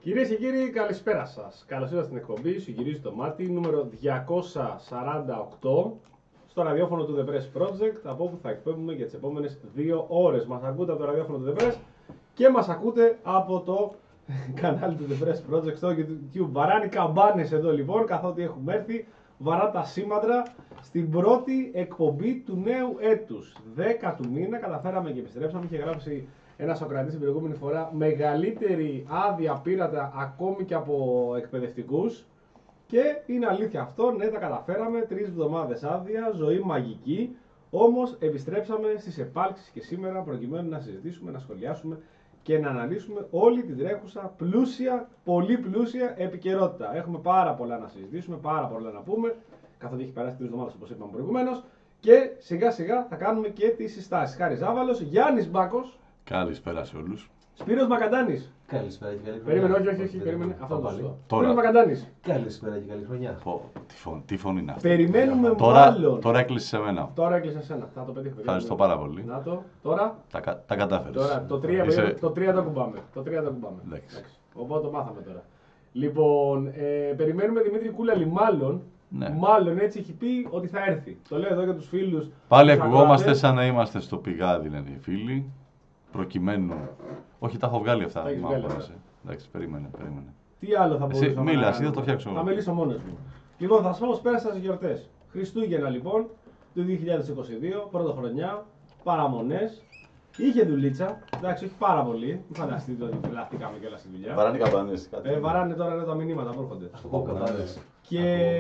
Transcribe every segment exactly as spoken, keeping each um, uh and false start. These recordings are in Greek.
Κυρίες και κύριοι, καλησπέρα σας. Καλώς ήρθατε στην εκπομπή Σου γυρίζει το μάτι, νούμερο διακόσια σαράντα οκτώ, στο ραδιόφωνο του The Press Project, από όπου θα εκπέμπουμε για τις επόμενες δύο ώρες. Μας ακούτε από το ραδιόφωνο του The Press και μας ακούτε από το κανάλι του The Press Project στο YouTube. Βαράνε οι καμπάνες εδώ λοιπόν, καθότι έχουμε έρθει. Βαρά τα σήμαντρα στην πρώτη εκπομπή του νέου έτους. δέκα του μήνα καταφέραμε και επιστρέψαμε. Είχε γράψει ένα Σοκρατής την προηγούμενη φορά. Μεγαλύτερη άδεια πήρατε ακόμη και από εκπαιδευτικούς. Και είναι αλήθεια αυτό, ναι, τα καταφέραμε. Τρεις εβδομάδες άδεια, ζωή μαγική. Όμως επιστρέψαμε στις επάλξεις και σήμερα προκειμένου να συζητήσουμε, να σχολιάσουμε και να αναλύσουμε όλη την τρέχουσα πλούσια, πολύ πλούσια επικαιρότητα. Έχουμε πάρα πολλά να συζητήσουμε, πάρα πολλά να πούμε, καθότι έχει περάσει τρεις εβδομάδες όπως είπαμε προηγουμένως. Και σιγά σιγά θα κάνουμε και τις συστάσεις. Χάρης Ζάβαλος, Γιάννης Μπάκος. Καλησπέρα σε όλους. Σπύρος Μακαντάνης. Καλησπέρα και καλή χρονιά. Περίμενε, όχι, όχι, όχι, περίμενε. Αυτό το σωστό. Τώρα. Σπύρος Μακαντάνης. Καλησπέρα και καλή χρονιά. Πω, τι, φων, τι φωνή είναι αυτή. Περιμένουμε Τώρα, μάλλον. τώρα έκλεισε σε μένα. Τώρα έκλεισε εσένα. Θα το πετύχω. Ευχαριστώ πάρα πολύ. Να το. Τώρα. Τα, κα- τα κατάφερες. Τώρα το τρία Είσαι- το τρία το κουμπάμε. Το τρία το κουμπάμε. Εντάξει. Εντάξει. Οπότε το μάθαμε τώρα. Λοιπόν, ε, περιμένουμε Δημήτρη Κούλαλη, μάλλον. Ναι. Μάλλον έτσι έχει πει ότι θα έρθει. Το λέω εδώ για τους φίλους. Πάλι τους ακουγόμαστε ακροατές. σαν να είμαστε στο πηγάδι, λένε οι φίλοι. Προκειμένου. Όχι, τα έχω βγάλει αυτά. Τα έχεις μ' βγάλει, αγχώνεσαι. Εντάξει, περίμενε, περίμενε. Τι άλλο θα Εσύ μπορούσαμε μίλα, να εσύ θα κάνουμε. το φτιάξω εγώ. Θα μιλήσω μόνος μου. Λοιπόν, θα σας πω πώς πέρασαν τις γιορτές. Χριστούγεννα λοιπόν, του δύο χιλιάδες είκοσι δύο, πρωτοχρονιά, παραμονές. Είχε δουλίτσα, εντάξει, όχι πάρα πολύ. Μην φανταστείτε ότι τρελαθήκαμε κιόλας στη δουλειά. Βαράνε οι καμπάνες. κάτι. Ε, βαράνε τώρα εδώ τα μηνύματα που έρχονται. Το πω καμπάνες. Και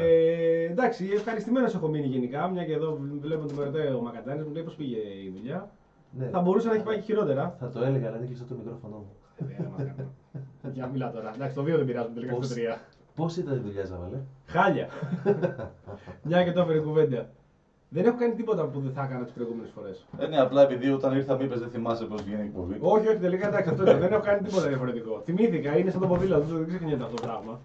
εντάξει, ευχαριστημένος έχω μείνει γενικά, μια και εδώ βλέπω ότι με ρωτάει ο Μακαντάνης, μου λέει πώς πήγε η δουλειά. Ναι. Θα μπορούσε να έχει πάει και χειρότερα. Θα το έλεγα, αλλά δεν κλειστό το μικρόφωνο μου. Ε, δεν μας κάνει. Για μιλά τώρα. Εντάξει, το δύο δεν πειράζουν τελικά Πώς- στο τρία. Πώς ήταν η δουλειά, Ζαβαλέ? Χάλια. Μια και το έφερε κουβέντα. Δεν έχω κάνει τίποτα που δεν θα έκανα τις προηγούμενες φορές. Ε, ναι, απλά επειδή όταν ήρθα μου είπες δεν θυμάσαι πώς βγαίνει η εκπομπή. Όχι, όχι, τελικά εντάξει, αυτό ήταν. Δεν έχω κάνει τίποτα διαφορετικό. Θυμήθηκα, είναι σαν το ποδήλατο, δεν ξεχνιέται αυτό το πράγμα.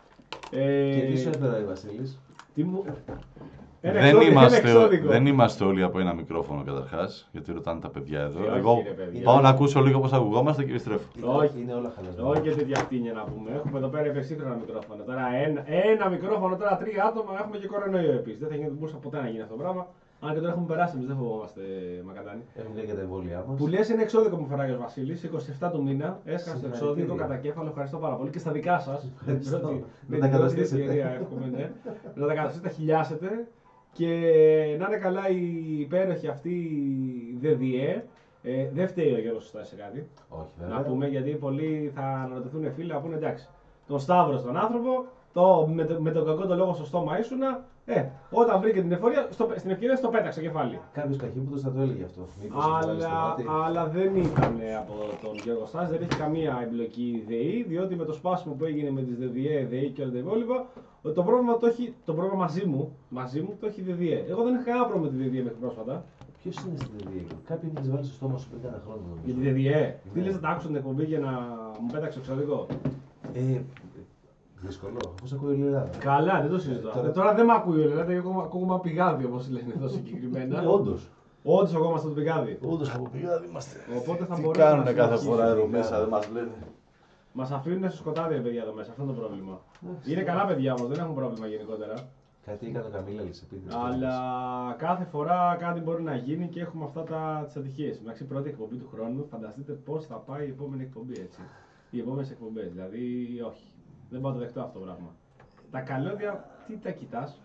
Ε, Και τι σου έφερα η Βασίλης? τι μου... Ένα Δεν εξώδικο, ένα είμαστε, εξώδικο. δεν είμαστε όλοι από ένα μικρόφωνο καταρχάς, γιατί ρωτάνε τα παιδιά εδώ. Ε, όχι, Εγώ ρε παιδιά. πάω να ακούσω λίγο πώς ακουγόμαστε και επιστρέφω. Όχι. Είναι όλα χαλασμένα. Όχι και τέτοια φτύνια να πούμε. Έχουμε εδώ πέρα υπερσύγχρονα μικρόφωνα. Τώρα ένα, ένα μικρόφωνο, τώρα τρία άτομα, έχουμε και κορονοϊό επίσης. Δεν θα γίνει, μπορούσε ποτέ να γίνει αυτό το πράγμα. Αν και τώρα έχουμε περάσει, εμείς δεν φοβόμαστε, Μακαντάνη. Έχουμε κάνει και τα εμβόλια μας. Που λες είναι εξώδικο που φοράει ο Βασίλης, είκοσι επτά του μήνα. Έσκασε το Συγχαρητήρια. εξώδικο κατά κέφαλο, ευχαριστώ πάρα πολύ και στα δικά σας. Ευχαριστώ. Πρώτη- Να με τα την πρώτη καταστήσετε. ευκαιρία, εύχομαι, ναι. Να τα καταστήσετε, τα χιλιάσετε και να είναι καλά η υπέροχη αυτή η ΔΔΕ. Ε, δεν φταίει ο Γιώργος Σωστάς σε κάτι. Όχι, βέβαια. Να πούμε γιατί πολλοί θα αναρωτηθούν φίλοι να πούνε εντάξει. Τον Σταύρο στον άνθρωπο, το, με, το, με τον κακό το λόγο στο στόμα ήσουνα. Ε, όταν βρήκε την ευκαιρία, στο, στην ευκαιρία στο πέταξε το κεφάλι. Κάποιος καχύποπτος θα το έλεγε αυτό. Μήπως σου βάλεις το Αλλά, μάτι. αλλά δεν ήταν από τον Γιώργο Στάς, δεν έχει καμία εμπλοκή ΔΕΗ, διότι με το σπάσιμο που έγινε με τις ΔΔΕ, ΔΕΗ και όλα τα υπόλοιπα, το πρόβλημα, το έχει, το πρόβλημα μαζί μου, μαζί μου το έχει η ΔΔΕ. Εγώ δεν είχα κανένα πρόβλημα με τη ΔΔΕ μέχρι πρόσφατα. Ποιος είναι στην ΔΔΕ? Κάποιοι την βάλει στο στόμα σου πριν κάνα χρόνο. νομίζω. Για τη ΔΔΕ. Τι Ναι. λες να τα άκουσα την εκπομπή για να μου πέταξε το εξωτερικό. Ε, δύσκολο. Πώς ακούει η Ελλάδα. Καλά, δεν το συζητώ. Τώρα- Ε, Τώρα δεν με ακούει, δηλαδή εγώ ακούγομαι από πηγάδι όπως λένε εδώ συγκεκριμένα. Ε, όντως. Όντως εγώ είμαστε το πηγάδι. Όντως από πηγάδι είμαστε. Οπότε θα Τι μπορέσουμε κάνουνε να κάθε συνεχίσουμε. φορά εδώ μέσα, δεν μας λένε. Μας αφήνουν στο σκοτάδι ρε παιδιά εδώ μέσα, αυτό είναι το πρόβλημα. Εντάξει. Είναι καλά παιδιά όμως, δεν έχουν πρόβλημα γενικότερα. Κάτι έκανε ο Καμίλαλης επίτηδες. Αλλά κάθε φορά κάτι μπορεί να γίνει και έχουμε αυτά τα, τις ατυχίες. Εντάξει, πρώτη εκπομπή του χρόνου, φανταστείτε πώς θα πάει η επόμενη εκπομπή έτσι. Οι επόμενες εκπομπές, δηλαδή όχι. Δεν μπορώ να το δεχτώ αυτό το πράγμα. Τα καλώδια, τι τα κοιτάς.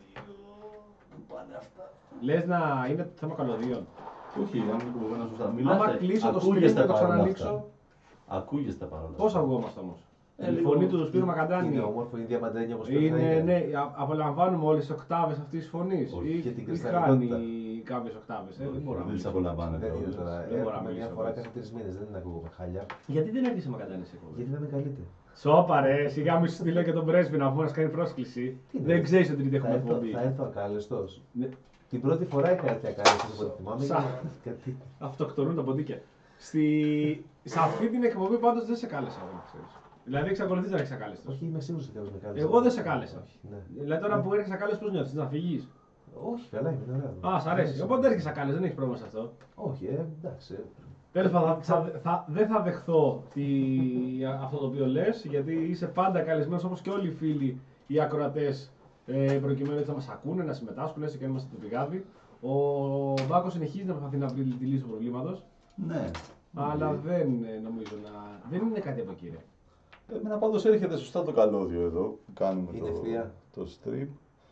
Λες να είναι θέμα καλωδίων. Όχι, αν δεν κουβέντα σωστά. Άμα Μιλάτε, κλείσω το ακούγεστε σπίτι και το παρόλα ξανανοίξω, αυτά. Ακούγεστε παρόλα αυτά. πώς αυγόμαστε όμως. Ε, Η λίγο- φωνή του Σπύρου Μακαντάνη Είναι όμορφο, είναι διαμαντένια όπως πρέπει να είναι, είναι. ναι, α- απολαμβάνουμε όλες τις οκτάβες αυτής της φωνής. Όχι, Ή, και την ή κρυσταλλικότητα. χάνει κάποιες οκτάβες. Ε, δεν μπορώ να Δεν τις μιλήσω. απολαμβάνετε Δεν είναι όλες. τώρα. Δεν μπορώ να Έρχομαι μια μιλήσω φορά έτσι. κάθε τρεις μήνες, δεν είναι ακούγομαι χάλια. Γιατί δεν έρχεσαι Μακαντάνη σε εκπομπή. Γιατί δεν με καλείτε. Σώπα ρε, σιγά μη σου στείλω και τον πρέσβη να πούμε να σου κάνει πρόσκληση. Τι Δεν είναι. ξέρεις ότι τρίτη Θα έχουμε έρθω, εκπομπή. θα έρθω ακάλεστος. Ναι, Την πρώτη φορά έκανα τι ακάλεστος από ό,τι θυμάμαι. Σα- και- κάτι- αυτοκτονούν τα ποντίκια. Στη... Σε αυτή την εκπομπή πάντως δεν σε κάλεσα εγώ να ξέρεις. Δηλαδή εξακολουθείς να έχεις ακάλεστος. Όχι, είμαι σίγουρος ότι κάποιος με κάλεσε. Εγώ δεν σε κάλεσα. Όχι, ναι. Δηλαδή τώρα που έρχεσαι ακάλεστος πώς νιώθεις, να φύγεις. Όχι, καλά, είναι ωραία. Α, σ' αρέσει. Οπότε έρχεσαι ακάλεστος, δεν έχει πρόβλημα σε αυτό. Όχι, ε, εντάξει. ε, Τέλος πάντων, θα, θα, δεν θα δεχθώ τι, αυτό το οποίο λες, γιατί είσαι πάντα καλεσμένος όπως και όλοι οι φίλοι, οι ακροατές, ε, προκειμένου έτσι να μας ακούνε, να συμμετάσχουν, έτσι και αν είμαστε το πηγάδι. Ο Μπάκος συνεχίζει να προσπαθεί να βρει τη λύση του προβλήματος. Ναι. Αλλά δεν ε, νομίζω να. Δεν είναι κάτι από εκεί, ρε. Εμένα πάντως έρχεται σωστά το καλώδιο εδώ που κάνουμε Είναι το, ευθεία. το stream.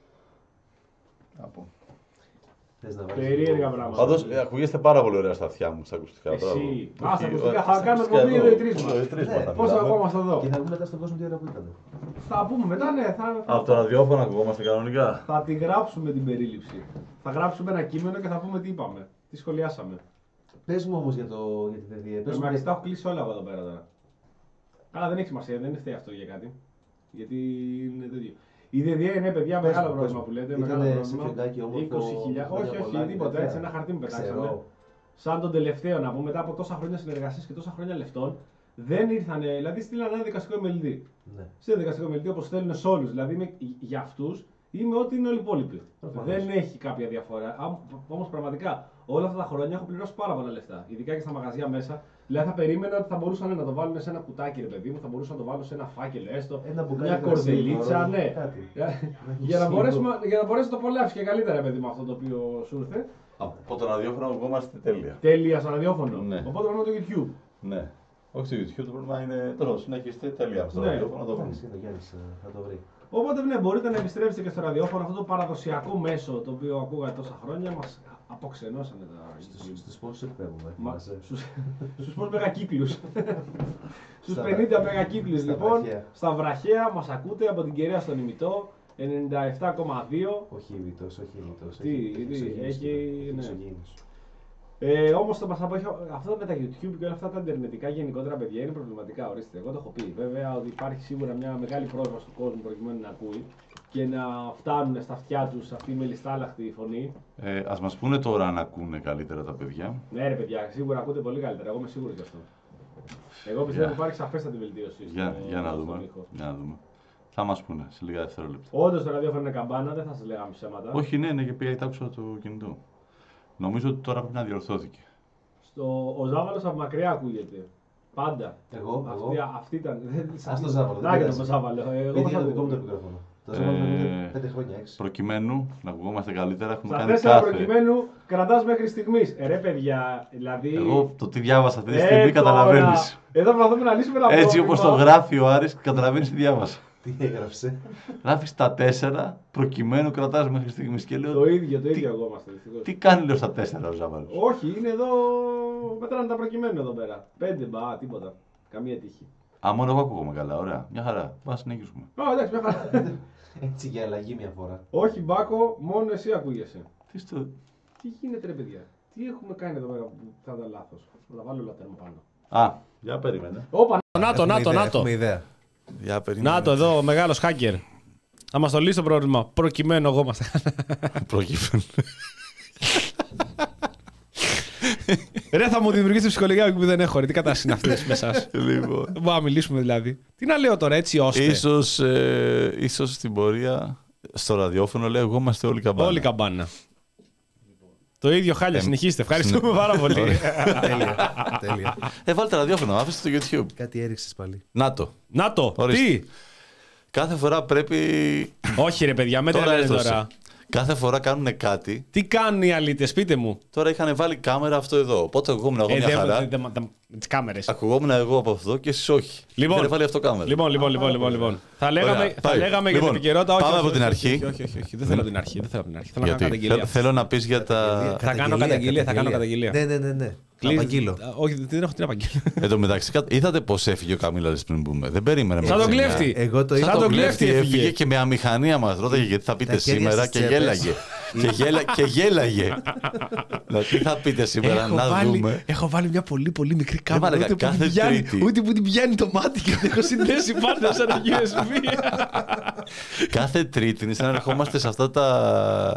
Από. Θες να βάλεις Περίεργα λίγο- πράγματα. Πάντως ε, ακούγεστε πάρα πολύ ωραία στα αυτιά μου, στα ακουστικά. Εσύ. μπράβο. Α, στα Όχι, ακουστικά, ε, θα στα κάνουμε ακουστικά εκπομπή εδώ. εδώ οι τρεις μας. Εδώ οι τρεις Ναι. μας θα Πώς θα μιλάμε. ακόμαστε εδώ. Και θα πούμε μετά στον κόσμο τι ώρα που ήταν. Θα πούμε μετά, ναι, θα, Από το ραδιόφωνο ακουγόμαστε κανονικά. θα τη γράψουμε την περίληψη. Θα γράψουμε ένα κείμενο και θα πούμε τι είπαμε, τι σχολιάσαμε. Πες μου όμως για, το, για τη ΔΕΔΙΕ. Πες Πες μου μου, για- τα έχω κλείσει όλα εγώ εδώ πέρα τώρα. Αλλά δεν έχει σημασία, δεν φταίει αυτό για κάτι. Γιατί είναι τέτοιο. Η ΔΕΔΙΕ είναι, παιδιά, Πες μεγάλο μου, πρόβλημα πες που μου. λέτε. Ήτανε Μεγάλο σε πρόβλημα. φεγγάκι όμορφο, είκοσι χιλιάδες. χρόνια Όχι, όχι, πολλά, τίποτα. τέτοια. Έτσι, ένα χαρτί μου πετάξανε. Ξέρω. Σαν τον τελευταίο να πούμε, μετά από τόσα χρόνια συνεργασία και τόσα χρόνια λεφτών, δεν ήρθαν. Δηλαδή, στείλαν ένα δικαστικό εμελητή. Ναι. Στείλαν δικαστικό εμελητή όπω στέλνουν σε όλου. Δηλαδή, είμαι, για αυτού είμαι ό,τι είναι όλοι οι υπόλοιποι. Προφανώς. Δεν έχει κάποια διαφορά. Όμω πραγματικά όλα αυτά τα χρόνια έχω πληρώσει πάρα πολλά λεφτά. Ειδικά και στα μαγαζιά μέσα. Δηλαδή, θα περίμενα ότι θα μπορούσαν να το βάλουν σε ένα κουτάκι, ρε παιδί μου, θα μπορούσαν να το βάλουν σε ένα φάκελο έστω. Ένα μπουκάλι Μια κρασί, κορδελίτσα, τώρα, ναι. κάτι. για, να Σίγουρο. μπορέσουμε, για να μπορέσει να το απολαύσει και καλύτερα, ρε παιδί μου, αυτό το οποίο σου ήρθε. Από το ραδιόφωνο ακουγόμαστε τέλεια. Τέλεια στο ραδιόφωνο. Ναι. Οπότε πρέπει το YouTube. Ναι. Όχι στο YouTube, το πρόβλημα είναι. Τώρα συνεχίστε τέλεια στο Ναι. ραδιόφωνο να το βρούμε. Εντάξει, είναι ο Γιάννης, ε, θα το βρει. Οπότε ναι, μπορείτε να επιστρέψετε και στο ραδιόφωνο, αυτό το παραδοσιακό μέσο το οποίο ακούγατε τόσα χρόνια, μας αποξενώσανε τα Στους, YouTube. στους πόσους εκπέμπουμε, Μα, θυμάσαι. στους, στους πώς μεγακύκλους. στους Στα πενήντα βραχαία. μεγακύκλους Στα λοιπόν, βραχαία. στα βραχαία μας ακούτε από την κυρία στον ημιτό, ενενήντα επτά κόμμα δύο. Όχι ημιτός, όχι ημιτός. Τι, έχει- τι, εξωγήινους έχει, και- ναι. εξωγήινους. Ε, όμως το μας απέχει, αυτά με τα YouTube και όλα αυτά τα ιντερνετικά γενικότερα παιδιά είναι προβληματικά, ορίστε. Εγώ το έχω πει. Βέβαια ότι υπάρχει σίγουρα μια μεγάλη πρόσβαση του κόσμου προκειμένου να ακούει και να φτάνουν στα αυτιά τους αυτή η μελιστάλαχτη φωνή. Ε, ας μας πούνε τώρα αν ακούνε καλύτερα τα παιδιά. Ναι, ρε παιδιά, σίγουρα ακούτε πολύ καλύτερα. Εγώ είμαι σίγουρος γι' αυτό. Εγώ πιστεύω ότι Για. υπάρχει σαφέστατη βελτίωση. Για, στο- για να στον δούμε. ήχο. Για να δούμε. Θα μας πούνε σε λίγα δευτερόλεπτα. Όντως το ραδιόφωνο είναι καμπάνα, δεν θα σας λέγαμε ψέματα. Όχι, ναι, ναι, και πήγα και άκουσα το κινητό. Νομίζω ότι τώρα πρέπει να διορθώθηκε. Στο, ο Ζάβαλος από μακριά ακούγεται. Πάντα. Εγώ, Αυτή, εγώ. αυτή ήταν. Ας το Ζάβαλο, δεν Να και πειράζει. το Ζάβαλο. Εγώ Γιατί θα είναι το δικό μου το πω. μικρόφωνο. Το Ζάβαλο είναι Ε, πέντε χρόνια, έξι. Προκειμένου να ακουγόμαστε καλύτερα, έχουμε Στα κάνει τέσσερα κάθε. προκειμένου κρατάς μέχρι στιγμής. Ε, ρε παιδιά, δηλαδή. Εγώ το τι διάβασα αυτή τη Ε, στιγμή τώρα. καταλαβαίνεις. Εδώ προσπαθούμε να λύσουμε ένα Έτσι πρόβλημα. όπως το γράφει ο Άρης, καταλαβαίνεις τι διάβασα. Τι έγραψε. Γράφει τα τέσσερα, προκειμένου κρατάς μέχρι στιγμής. Και λέω, Το ίδιο, το τι- ίδιο εγώ είμαστε δυστυχώς. τι κάνει λέω στα τέσσερα ο Ζάβαλος. Όχι, είναι εδώ. Μετράνε τα προκειμένου εδώ πέρα. Πέντε, μπα, τίποτα. Καμία τύχη. Α, μόνο εγώ ακούγομαι καλά, ωραία. Μια χαρά. Πάμε να συνεχίσουμε. Α, εντάξει, μια χαρά. Έτσι για αλλαγή μια φορά. Όχι, Μπάκο, μόνο εσύ ακούγεσαι. Τι στο... Τι γίνεται, ρε παιδιά. Τι έχουμε κάνει εδώ πέρα που θα ήταν λάθος. Θα τα βάλω όλα τέρμα πάνω. Α, για περίμενε. Όπα, Νάτο, νάτο, νάτο. ιδέα. Για περίμενε. Νάτο εδώ, ο μεγάλος hacker. Θα μας το λύσει το πρόβλημα. Προκειμένου εγώ είμαστε. Προκειμένου. Ρε, θα μου δημιουργήσει ψυχολογία που δεν έχω. Ρε, τι κατάσταση είναι αυτή με εσάς. Λοιπόν. Δεν μπορούμε να μιλήσουμε δηλαδή. Τι να λέω τώρα, έτσι ώστε. Ίσως, ε, ίσως στην πορεία στο ραδιόφωνο λέω εγώ είμαστε όλοι καμπάνα. Όλη καμπάνα. Το ίδιο χάλια, Ε, συνεχίστε. Ευχαριστούμε πάρα πολύ. Τέλεια. Τέλεια. Ε, βάλτε ραδιόφωνο, άφησε το YouTube. Κάτι έριξες πάλι. Να το. Νάτο, Ορίστε. τι. Κάθε φορά πρέπει. Όχι ρε παιδιά, με Τώρα τρελαίνετε έδωσε. τώρα. Κάθε φορά κάνουν κάτι. Τι κάνουν οι αλήτες, πείτε μου. Τώρα είχαν βάλει κάμερα αυτό εδώ. Οπότε ακουγόμουν εγώ Ε, μια δεν- χαρά. δεν- δεν- δεν- με τις κάμερες. Ακουγόμουν εγώ από αυτό και εσείς όχι. Λοιπόν. Δεν βάλει αυτό κάμερα. Λοιπόν, λοιπόν, λοιπόν, λοιπόν, λοιπόν. Θα λέγαμε, Ωραία, θα πάει. λέγαμε για Λοιπόν, την επικαιρότητα. Όχι, πάμε όχι, από την όχι, αρχή. Όχι, όχι, όχι, όχι, δεν θέλω από την αρχή. Δεν θέλω από την αρχή. Θέλω να κάνω Γιατί καταγγελία. θέλω, θέλω να πεις για τα. Θα κάνω καταγγελία, θα κάνω καταγγελία. Ναι, ναι, ναι. ναι. Κλείς- Απαγγείλω. Α, Όχι, δεν έχω την απαγγείλω. Εν τω μεταξύ, κα- είδατε πώς έφυγε ο Καμίλας πριν πούμε. Δεν περίμενε. Σαν με τον ξενιά. κλέφτη. Εγώ το Σαν είδα. τον τον κλέφτη κλέφτη έφυγε. έφυγε και με αμηχανία μας ρώταγε γιατί θα πείτε Τα χέρια σήμερα στις και τσέπες. γέλαγε. και, γέλα, και γέλαγε. Δηλαδή, τι θα πείτε σήμερα, Έχω να βάλει, δούμε. έχω βάλει μια πολύ πολύ μικρή κάμερα. μαλάκα, Ούτε που κάθε την πιάνει, Τρίτη. ούτε που την πιάνει το μάτι και την έχω συνδέσει πάντα σαν ένα γιου ες μπι. Κάθε Τρίτη είναι σαν να ερχόμαστε σε αυτά τα.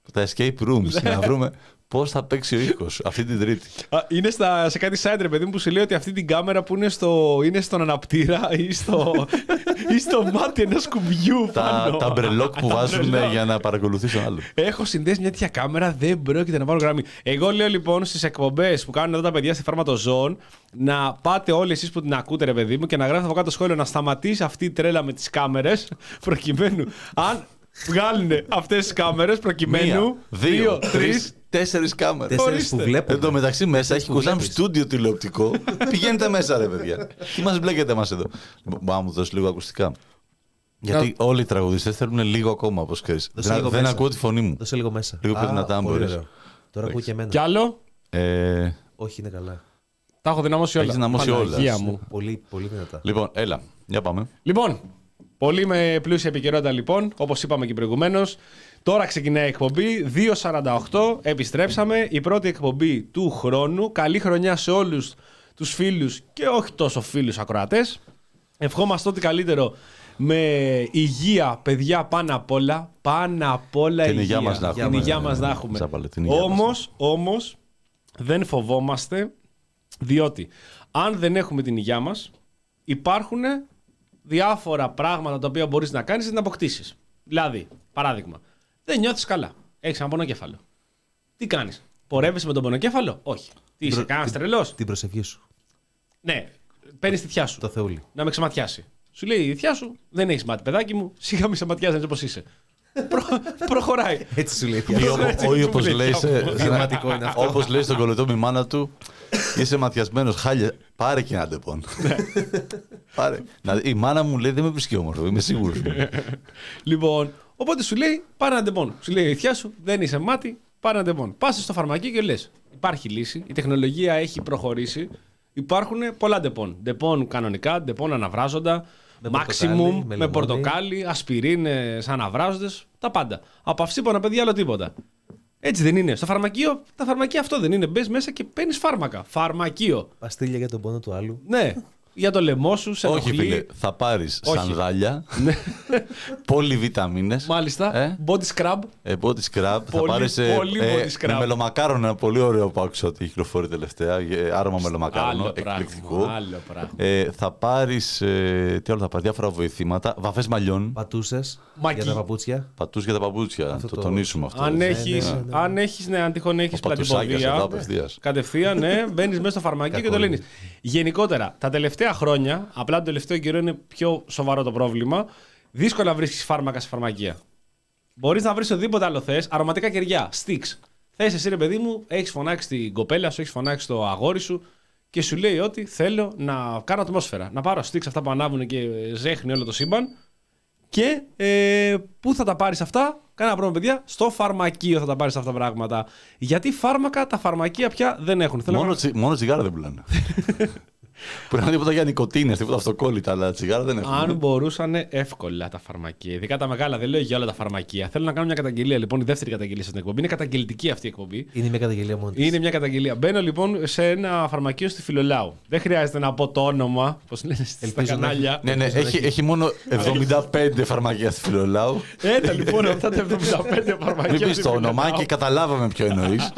τα escape rooms να βρούμε πώς θα παίξει ο ήχος αυτή την Τρίτη. Α, είναι στα, σε κάτι site, ρε παιδί μου, που σου λέει ότι αυτή την κάμερα που είναι, στο, είναι στον αναπτήρα ή στο, ή στο μάτι ενός κουμπιού τα, πάνω. τα μπρελόκ που βάζουν για να παρακολουθήσει τον άλλο. Έχω συνδέσει μια τέτοια κάμερα, δεν πρόκειται να πάρω γραμμή. Εγώ λέω λοιπόν στις εκπομπές που κάνουν εδώ τα παιδιά στη Φάρματοζών να πάτε όλοι εσείς που την ακούτε, ρε παιδί μου, και να γράφετε από κάτω σχόλιο να σταματήσει αυτή η τρέλα με τις κάμερες, προκειμένου αν βγάλουν αυτές τις κάμερες, προκειμένου. Μία, δύο, τρεις, τέσσερις κάμερες. Τέσσερις που βλέπω. Εν τω μεταξύ μέσα έχει κοζάμι βλέπεις. στούντιο τηλεοπτικό. Πηγαίνετε μέσα, ρε παιδιά. Τι μας μπλέκετε μας εδώ. Μπορεί να μου δώσει λίγο ακουστικά. Γιατί όλοι οι τραγουδιστές θέλουν λίγο ακόμα, όπως ξέρεις. Δώσε Δεν, λίγο δεν μέσα. ακούω τη φωνή μου. Δώσε λίγο μέσα. Λίγο πιο Α, δυνατά, αν πολύ μπορείς. ωραίο. Τώρα ακούω και εμένα. Κι άλλο, Ε, Όχι, είναι καλά. τα έχω δυναμώσει όλα. Έχεις δυναμώσει όλα. Παναγία μου. Πολύ, πολύ δυνατά. λοιπόν, έλα, για πάμε. Λοιπόν, πολύ με πλούσια επικαιρότητα λοιπόν, όπως είπαμε και προηγουμένως. Τώρα ξεκινάει η εκπομπή, δύο σαράντα οκτώ, επιστρέψαμε, η πρώτη εκπομπή του χρόνου. Καλή χρονιά σε όλους τους φίλους και όχι τόσο φίλους ακροατές. Ευχόμαστε ό,τι καλύτερο με υγεία, παιδιά, πάνω απ' όλα. Πάνω απ' όλα Την υγεία. υγεία μας να έχουμε. Την υγεία μας να έχουμε. Τσάπαλε, την υγεία μας. Όμως, όμως, δεν φοβόμαστε, διότι αν δεν έχουμε την υγεία μας, υπάρχουν διάφορα πράγματα τα οποία μπορείς να κάνεις και να αποκτήσεις. Δηλαδή, παράδειγμα, δεν νιώθεις καλά. Έχεις ένα πονοκέφαλο. Τι κάνεις, πορεύεσαι με τον πονοκέφαλο? Όχι. Τι είσαι, Προ- κανένας την- τρελός? Την προσευχή σου. Ναι, παίρνεις τη θιά σου. Το Θεούλη. Να με ξεματιάσει. Σου λέει η θιά σου, δεν έχεις μάτι, παιδάκι μου, σιγά μη σε ματιάζει έτσι όπως είσαι. Προ, προχωράει. Έτσι σου λέει. Ή όπω- Έτσι, ή έτσι όπως μου λέει, λέει σε- Βιωματικό είναι αυτό. όπως λέει στον κολλητό μου η μάνα του, είσαι ματιασμένος, χάλια, πάρε και ένα ντεπών. Πάρε. Να- Η μάνα μου λέει δεν με βρίσκει όμορφο, είμαι σίγουρος. Λοιπόν, οπότε σου λέει πάρε ένα ντεπών. Σου λέει η θιά σου, δεν είσαι μάτι, πάρε ένα ντεπών. Πας στο φαρμακείο και λες: υπάρχει λύση, η τεχνολογία έχει προχωρήσει. Υπάρχουν πολλά ντεπών. Ντεπών κανονικά, ντεπών αναβράζοντα, Με maximum, πορτοκάλι, με με λεμόνι. πορτοκάλι, ασπιρίνες, αναβράζοντες, τα πάντα. Από αυσίπονα, παιδιά, άλλο τίποτα. Έτσι δεν είναι. Στο φαρμακείο, τα φαρμακεία αυτό δεν είναι. Μπες μέσα και παίρνεις φάρμακα. Φαρμακείο. Παστίλια για τον πόνο του άλλου. Ναι. Για το λαιμό σου, σε Όχι, ενοχλεί. φίλε, θα πάρεις Όχι. σανδάλια, πολυβιταμίνες. Μάλιστα. Ε? Body scrub. Ε, body scrub, θα Πολύ, πάρεις ε, πολύ ε, body scrub. με μελομακάρονα, ένα πολύ ωραίο που άκουσα ότι κυκλοφορεί τελευταία, ε, άρωμα μελομακάρονο, Άλλο εκπληκτικό. πράγμα. Άλλο πράγμα. Ε, θα πάρεις, ε, τι άλλο θα πάρεις, διάφορα βοηθήματα, βαφές μαλλιών, Πατούσες Μακι. για τα παπούτσια. πατούς για τα παπούτσια, Αυτό το, το- τονίσουμε αυτό. Αν ναι. έχεις, ναι, ναι. αν έχεις, ναι, αν τυχόν έχεις Ο πατουσάκιας εδώ πλατυποδία, απευθείας. κατευθείαν, ναι, μπαίνεις μέσα στο φαρμακείο και το Κακό λύνεις. Γενικότερα, τα τελευταία χρόνια, απλά το τελευταίο καιρό είναι πιο σοβαρό το πρόβλημα, δύσκολα βρίσκεις φάρμακα σε φαρμακεία. Μπορείς να βρεις οτιδήποτε άλλο θες, αρωματικά κεριά, sticks. Θες εσύ, ρε παιδί μου, έχεις φωνάξει την κοπέλα σου, έχεις φωνάξει το αγόρι σου και σου λέει ότι θέλω να κάνω ατμόσφαιρα. Να πάρω sticks αυτά που ανάβουν και ζέχνει όλο το σύμπαν. Και ε, πού θα τα πάρεις αυτά? Κάνα πρόβλημα, παιδιά. Στο φαρμακείο θα τα πάρεις αυτά τα πράγματα. Γιατί φάρμακα τα φαρμακεία πια δεν έχουν. Θέλω Μόνο, να... τσι, μόνο τσιγάρα δεν πουλάνε. Πρέπει να τίποτα για νοικοτήνες, τίποτα αυτοκόλλητα, αλλά τσιγάρα δεν έχουν. Αν μπορούσαν εύκολα τα φαρμακεία, ειδικά τα μεγάλα, δεν λέω για όλα τα φαρμακεία. Θέλω να κάνω μια καταγγελία λοιπόν, η δεύτερη καταγγελία στην εκπομπή. Είναι καταγγελτική αυτή η εκπομπή. Είναι μια καταγγελία μόνη της. Είναι μια καταγγελία. Μπαίνω λοιπόν σε ένα φαρμακείο στη Φιλολάου. Δεν χρειάζεται να πω το όνομα, πώς λένε στα Ελπίζω να κανάλια. Ναι, ναι, έχει, έχει μόνο εβδομήντα πέντε φαρμακεία στη Φιλολάου. Έλα λοιπόν αυτά τα εβδομήντα πέντε φαρμακεία. Μην πεις στη το όνομα Φιλολάου. και καταλάβαμε ποιο εννοείς.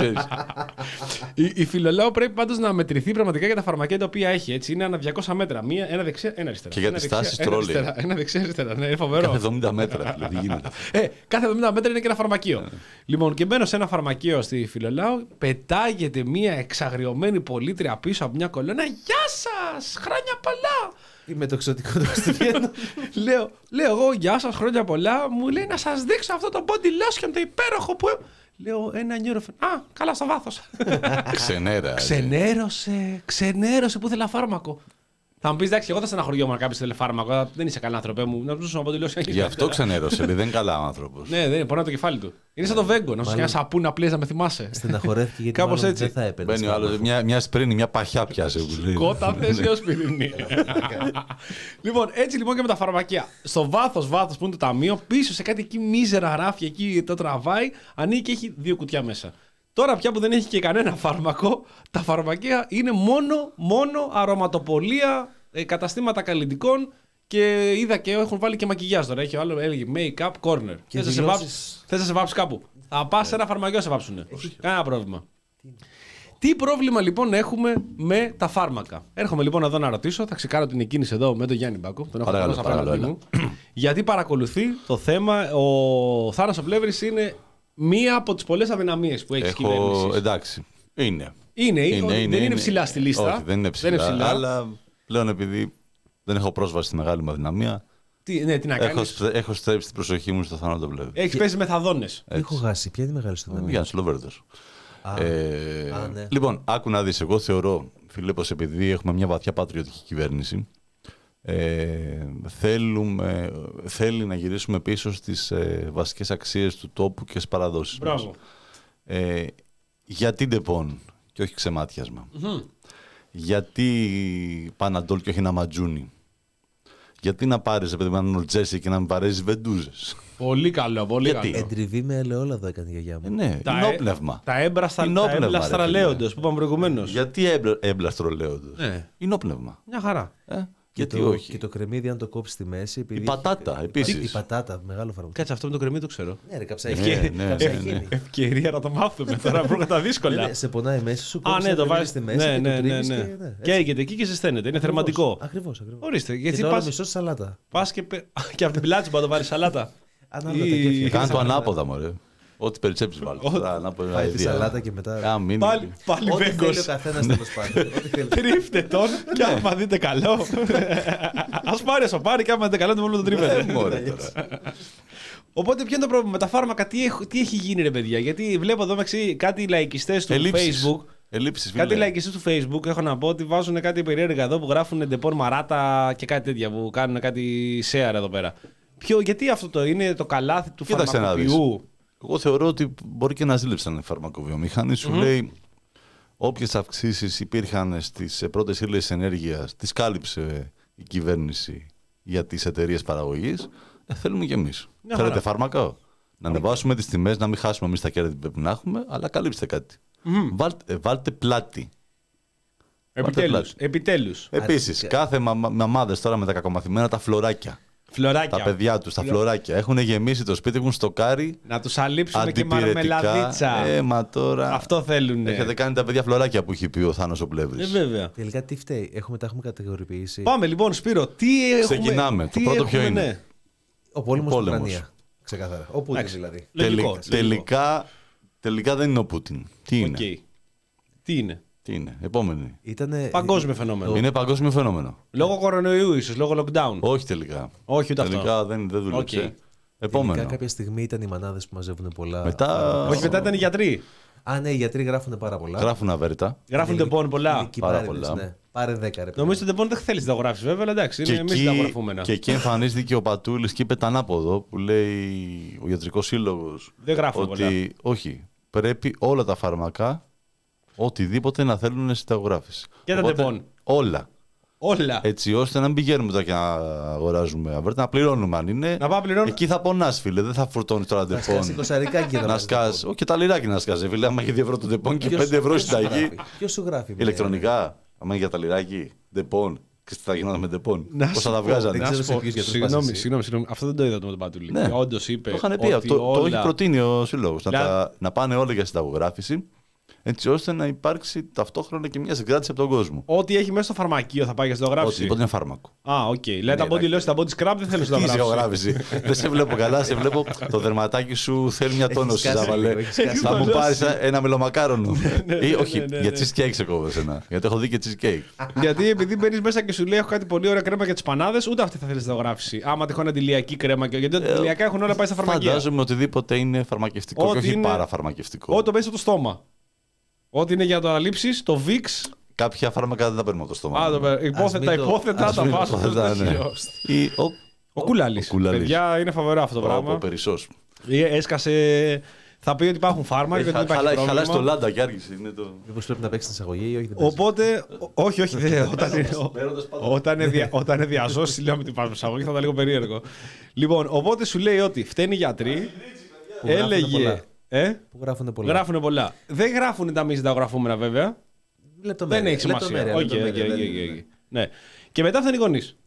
Η, η Φιλολάου πρέπει πάντως να μετρηθεί πραγματικά για τα φαρμακεία τα οποία έχει. Έτσι. Είναι ανά διακόσια μέτρα. Μία, ένα δεξιά, ένα αριστερά. Και για Ένα τις δεξιά, τάσεις ένα τρόλεϊ. αριστερά, Ένα δεξιά, αριστερά. Ναι, είναι φοβερό. Κάθε εβδομήντα μέτρα, δηλαδή γίνεται. Ε, κάθε εβδομήντα μέτρα είναι και ένα φαρμακείο. Λοιπόν, και μπαίνω σε ένα φαρμακείο στη Φιλολάου, πετάγεται μία εξαγριωμένη πολίτρια πίσω από μια κολόνα. Γεια σας! Χρόνια πολλά! Είμαι το εξωτικό του Χριστουγέννου. λέω, λέω εγώ, γεια σας, χρόνια πολλά. Μου λέει να σας δείξω αυτό το body lotion, το υπέροχο που. Λέω ένα νιόροφεν. Α, καλά στο βάθος. Ξενέρα. Ξενέρωσε, ξενέρωσε που ήθελα φάρμακο. Θα μου πει εντάξει, εγώ θα στεναχωριόμουν κάποιο θέλει φάρμακο. Δεν είσαι καλά άνθρωπε μου. Να του δώσω να αποτελώσει. Γι' αυτό ξενέρωσε, λέει, δεν είναι καλά ο άνθρωπος. Ναι, δεν είναι, πονάει το κεφάλι του. Είναι σαν το βέγκο, να σου κάνει ένα σαπούνι απλέ να με θυμάσαι. Στεναχωρέθηκε γιατί Κάπως μάλλον έτσι. δεν θα έπαιρνε. Μπαίνει ο άλλος, μια, μια σπρίνη, μια παχιά πιάσε. που λέει. Κότα θε έω πυρηνή. Λοιπόν, έτσι λοιπόν και με τα φαρμακεία. Στο βάθο βάθο που είναι το ταμείο, πίσω σε κάτι εκεί μίζερα ράφια, εκεί το τραβάει, ανοίγει και έχει δύο κουτιά μέσα. Τώρα πια που δεν έχει και κανένα φάρμακο, τα φαρμακεία είναι μόνο, μόνο αρωματοπολία, ε, καταστήματα καλλιτικών και είδα και έχουν βάλει και μακιγιάζ τώρα. Έχει ο άλλο έλεγε make-up corner. Θες να σε δηλώσεις- βάψεις- θες να σε βάψει κάπου. Θα πα σε ένα φαρμακείο, σε βάψουνε. Κανένα πρόβλημα. Τι πρόβλημα λοιπόν έχουμε με τα φάρμακα. Έρχομαι λοιπόν εδώ να ρωτήσω, θα ξεκάνω την εκκίνηση εδώ με τον Γιάννη Μπάκο. Τον έχω Παρακαλώ, τόσα παρακαλώ, πράγματα μου. Γιατί παρακολουθεί το θέμα. Ο Θάνος ο Πλεύρης είναι μία από τις πολλές αδυναμίες που έχει η κυβέρνηση. Εντάξει. Είναι. Είναι, είναι, δεν είναι, είναι είναι ψηλά στη λίστα. Όχι, δεν είναι ψηλά. Δεν είναι ψηλά. Αλλά πλέον επειδή δεν έχω πρόσβαση στη μεγάλη μου αδυναμία. Τι, ναι, τι να Έχω, κάνεις. στρε- έχω στρέψει την προσοχή μου στο Θάνο το Πλεύρη. Έχεις πέσει μεθαδόνες. Τι έχω χάσει, ποια είναι η μεγάλη σου Ο Γιάννης Λοβέρδος. Α, Ε, α, ναι. Λοιπόν, άκου να δεις, εγώ θεωρώ, φίλε, πως επειδή έχουμε μια βαθιά πατριωτική κυβέρνηση, ε, θέλουμε, θέλει να γυρίσουμε πίσω στις ε, βασικές αξίες του τόπου και στις παραδόσεις μας. Μπράβο. Ε, γιατί ντεπών και όχι ξεμάτιασμα. Μμμ. Γιατί Παναντόλ και όχι ένα ματζούνι. Γιατί να πάρεις επειδή έναν Ολτζέσι και να μην παρέζεις βεντούζες. Πολύ καλό, πολύ Γιατί? καλό. Εντριβή με ελαιόλαδο έκανε η γιαγιά Ε, μου. ναι, Τα ενόπνευμα. Τα έμπραστα, τα Ενόπνευμα, έμπλαστρα ρε φίλε. λέοντος που είπαμε προηγουμένως. Γιατί έμπλα- έμπλαστρο λέοντος. Ναι. Ενόπνευμα. Μια χαρά. Ε, Και γιατί το, όχι. και το κρεμμύδι, αν το κόψει στη μέση. Επειδή Η πατάτα, έχει- επίσης. Η πατάτα, μεγάλο φαρμακείο. Κάτσε, αυτό με το κρεμμύδι το ξέρω. Ναι, ρε, καψάκι. Ναι, ναι, Καψάκι ναι, είναι. Ευκαιρία να το μάθουμε τώρα, πρώτα τα δύσκολα. Ναι, σε πονάει μέσα σου, Α, κόβεις ναι, ένα το κρεμμύδι βάζει στη μέση ναι, και ναι, το ναι, τρίβεις ναι. και, ναι, Και έτσι. έγινε εκεί και ζεσταίνεται. Είναι θερματικό. Ακριβώς, ακριβώς. Ορίστε, Και γιατί το άλλο πας, μισό σαλάτα. πας και, πε- και από την πλάτη σου μπορεί να το βάλεις σαλάτα. Ανάλογα Ή- τα κέφια. Κάνε το Σαλάτα. ανάποδα, μωρέ. Ό,τι περιτσέψεις βάλει. Τώρα, ανάποδα Πάει τη ιδέα. σαλάτα και μετά. Α, μην- Πάλι, πάλι Ό,τι θέλει ο βέγκος. καθένας τέλος πάντων. Ό,τι θέλει. Τρίφτε τον και άμα δείτε καλό. Ας πάρει, ας το πάρει και άμα δείτε καλό, το μόνο το Ε, τρίβετε. μωρέ, τώρα. Οπότε ποιο είναι το πρόβλημα με τα φάρμακα, τι, έχ- τι έχει γίνει ρε παιδιά. Γιατί βλέπω εδώ μεταξύ κάτι λαϊκιστές του Ελλείψεις. Facebook. Ελλείψεις, φίλε. Κάτι λαϊκιστές του Facebook έχω να πω ότι βάζουν κάτι περίεργα εδώ που γράφουν ντεπών μαράτα και κάτι τέτοια που κάνουν κάτι share εδώ πέρα. Ποιο, γιατί αυτό το είναι το καλάθι του Κοίταξε να δεις. φαρμακοποιού. Εγώ θεωρώ ότι μπορεί και να ζήλεψαν οι φαρμακοβιομηχανοί. Σου λέει όποιες αυξήσεις υπήρχαν στις πρώτες ύλες ενέργειας, τις κάλυψε η κυβέρνηση για τις εταιρείες παραγωγής. Ε, θέλουμε κι εμείς. Μια Θέλετε χαρά. φάρμακα. Να ανεβάσουμε τις τιμές, να μην χάσουμε εμείς τα κέρδη που πρέπει να έχουμε, αλλά καλύψτε κάτι. Βάλτε, ε, βάλτε πλάτη. Επιτέλους. πλάτη. Επιτέλους. Επίσης, κάθε μα- μα- μαμάδες τώρα με τα κακομαθημένα τα φλωράκια. Φλωράκια. Τα παιδιά τους, τα φλωράκια. Έχουν γεμίσει το σπίτι, έχουν στοκάρει. Να τους αλείψουμε και Αντιπυρετικά. μαρμελαδίτσα. Ε, μα τώρα. Αυτό θέλουν. Έχετε κάνει τα παιδιά φλωράκια που έχει πει ο Θάνος ο Ε, Πλεύρης. βέβαια. Τελικά τι φταίει, έχουμε, τα έχουμε κατηγοριοποιήσει. Πάμε λοιπόν, Σπύρο. Τι έχουμε. Ξεκινάμε. Το τι πρώτο ποιο έχουμε, είναι? ναι. Ο πόλεμος Ο στην πόλεμος. Ουκρανία. Ξεκάθαρα. Ο Πούτιν Εντάξει. δηλαδή. Λογικό, Τελι- λογικό. τελικά, τελικά δεν είναι ο Πούτιν. Τι είναι? Οκ. Τι είναι. Τι είναι? Επόμενη. Ήτανε... Παγκόσμιο φαινόμενο. Είναι παγκόσμιο φαινόμενο. Λόγω κορονοϊού, ίσως, λόγω lockdown. Όχι τελικά. Όχι, ούτε αυτό. Τελικά δεν, δεν δούλεψε. Οκ. Επόμενο. Τελικά κάποια στιγμή ήταν οι μανάδες που μαζεύουν πολλά. Μετά Όχι, μετά ήταν οι γιατροί. Α, ναι, οι γιατροί γράφουν πάρα πολλά. γράφουν αβέρτα. Γράφουν Είναι τεπών πολλά. ηλικ- Πάρα ηλικιπάριδες, πολλά. Ναι. Πάρε δέκα ρε. Νομίζω ότι τεπών δεν θέλει να το γράψει, βέβαια, αλλά εντάξει, είναι Και εμεί εκεί, τα γραφούμενα. και εκεί εμφανίστηκε ο Πατούλης και είπε τα ανάποδο που λέει ο Ιατρικός Σύλλογος. Δεν γράφουν πολλά. Ότι όχι, πρέπει όλα τα φάρμακα, οτιδήποτε να θέλουν συνταγογράφηση. Και τα Οπότε, τεπών. Όλα. Όλα. Έτσι ώστε να μην πηγαίνουμε τώρα και να αγοράζουμε αβέρτα, να πληρώνουμε αν είναι. Να πάμε πληρώνουμε. Εκεί θα πονάς, φίλε, δεν θα φορτώνει τώρα Να σκάσει τεπών. εικοσαρικάκι και Να βάζεις σκάσει. τεπών. Όχι, και τα λιράκι να σκάσει, φίλε. Άμα έχει δύο ευρώ το τεπών και Ποιος- πέντε ευρώ ποιος σου συνταγή. γράφει? Ποιος σου γράφει? μια- Ηλεκτρονικά, άμα είναι για τα λιράκι, τεπών. Και τι θα γινόταν με τεπών. Να Πώς σου θα τα πω, βγάζανε. να ξέρω σου σε πω, ποιους γιατρούς Συγγνώμη, πας εσύ. συγγνώμη, συγγνώμη. Αυτό δεν το είδα το με τον Πατούλη. Ναι. Όντως είπε. Το είχαν πει, ότι το, το έχει όλα- προτείνει ο σύλλογο. Να, Δηλαδή- τα- να πάνε όλα για συνταγογράφηση, έτσι ώστε να υπάρξει ταυτόχρονα και μια συγκράτηση από τον κόσμο. Ό,τι έχει μέσα στο φαρμακείο θα πάει για συνταγογράφηση. Οτιδήποτε είναι φάρμακο. Α, οκ. Λέει τα Ναι, body εντάξει. lotion, τα body scrub δεν θέλουν Τι συνταγογράφηση. συνταγογράφηση. Δεν σε βλέπω καλά, σε βλέπω το δερματάκι σου θέλει μια τόνωση. σκάσει Ζάβαλε. λίγο, έχει σκάσει Θα μου λίγο. πάρει ένα μελομακάρονο. Ή όχι, ναι, ναι, για ναι. cheesecake σε κόβω εσένα. Γιατί έχω δει και cheesecake. Γιατί επειδή μπαίνει μέσα και σου λέει: Έχω κάτι πολύ ωραία κρέμα για τι πανάδε, ούτε αυτή θα θέλει συνταγογράφηση. Άμα τυχόν αντιλιακή κρέμα. και- Γιατί τα αντιλιακά έχουν όλα πάει στα φαρμακεία. Φαντάζομαι οτιδήποτε είναι φαρμακευτικό Ό,τι και όχι είναι- παραφαρμακευτικό. Ό,τι το παίζει στο στόμα. Ό,τι είναι για το αλήψει, το Vix. Κάποια φάρμακα δεν τα παίρνουμε από το στόμα. Α, το, παι- υπόθετα, μην το- υπόθετα Ας τα μην βάζω. υπόθετα, ναι. Ή ο- Ο Κούλαλης. Ο Κούλαλης. Παιδιά, είναι φαβορό αυτό το ο- πράγμα. ο Περισσός. Ε, Έσκασε. Θα πει ότι υπάρχουν φάρμακα και ότι δεν υπάρχει Χαλάει χαλάσει το πρόβλημα. λάντα και άργησε. Είναι το... Μήπως πρέπει να παίξει την εισαγωγή ή όχι? δεν παίζει? Οπότε, ο- όχι, όχι, δεν- όταν, είναι- ο- Παίρνοντας πάντα. όταν είναι δια- όταν είναι διαζώσει, λέω με την παρουσιαγωγή, θα ήταν λίγο περίεργο. Λοιπόν, οπότε σου λέει ότι φταίνει οι γιατροί, Που γράφουνε έλεγε. πολλά. Ε, Που γράφουν πολλά. γράφουν πολλά. Δεν γράφουν τα μη συνταγογραφούμενα βέβαια. Λεπτομέρεια, Δεν έχει σημασία. λεπτομέρεια, Οκ, οκ, λεπτομέρεια, οκ, δεν οκ, είναι. οκ. Ναι. Και μετά φτάνει οι γονεί.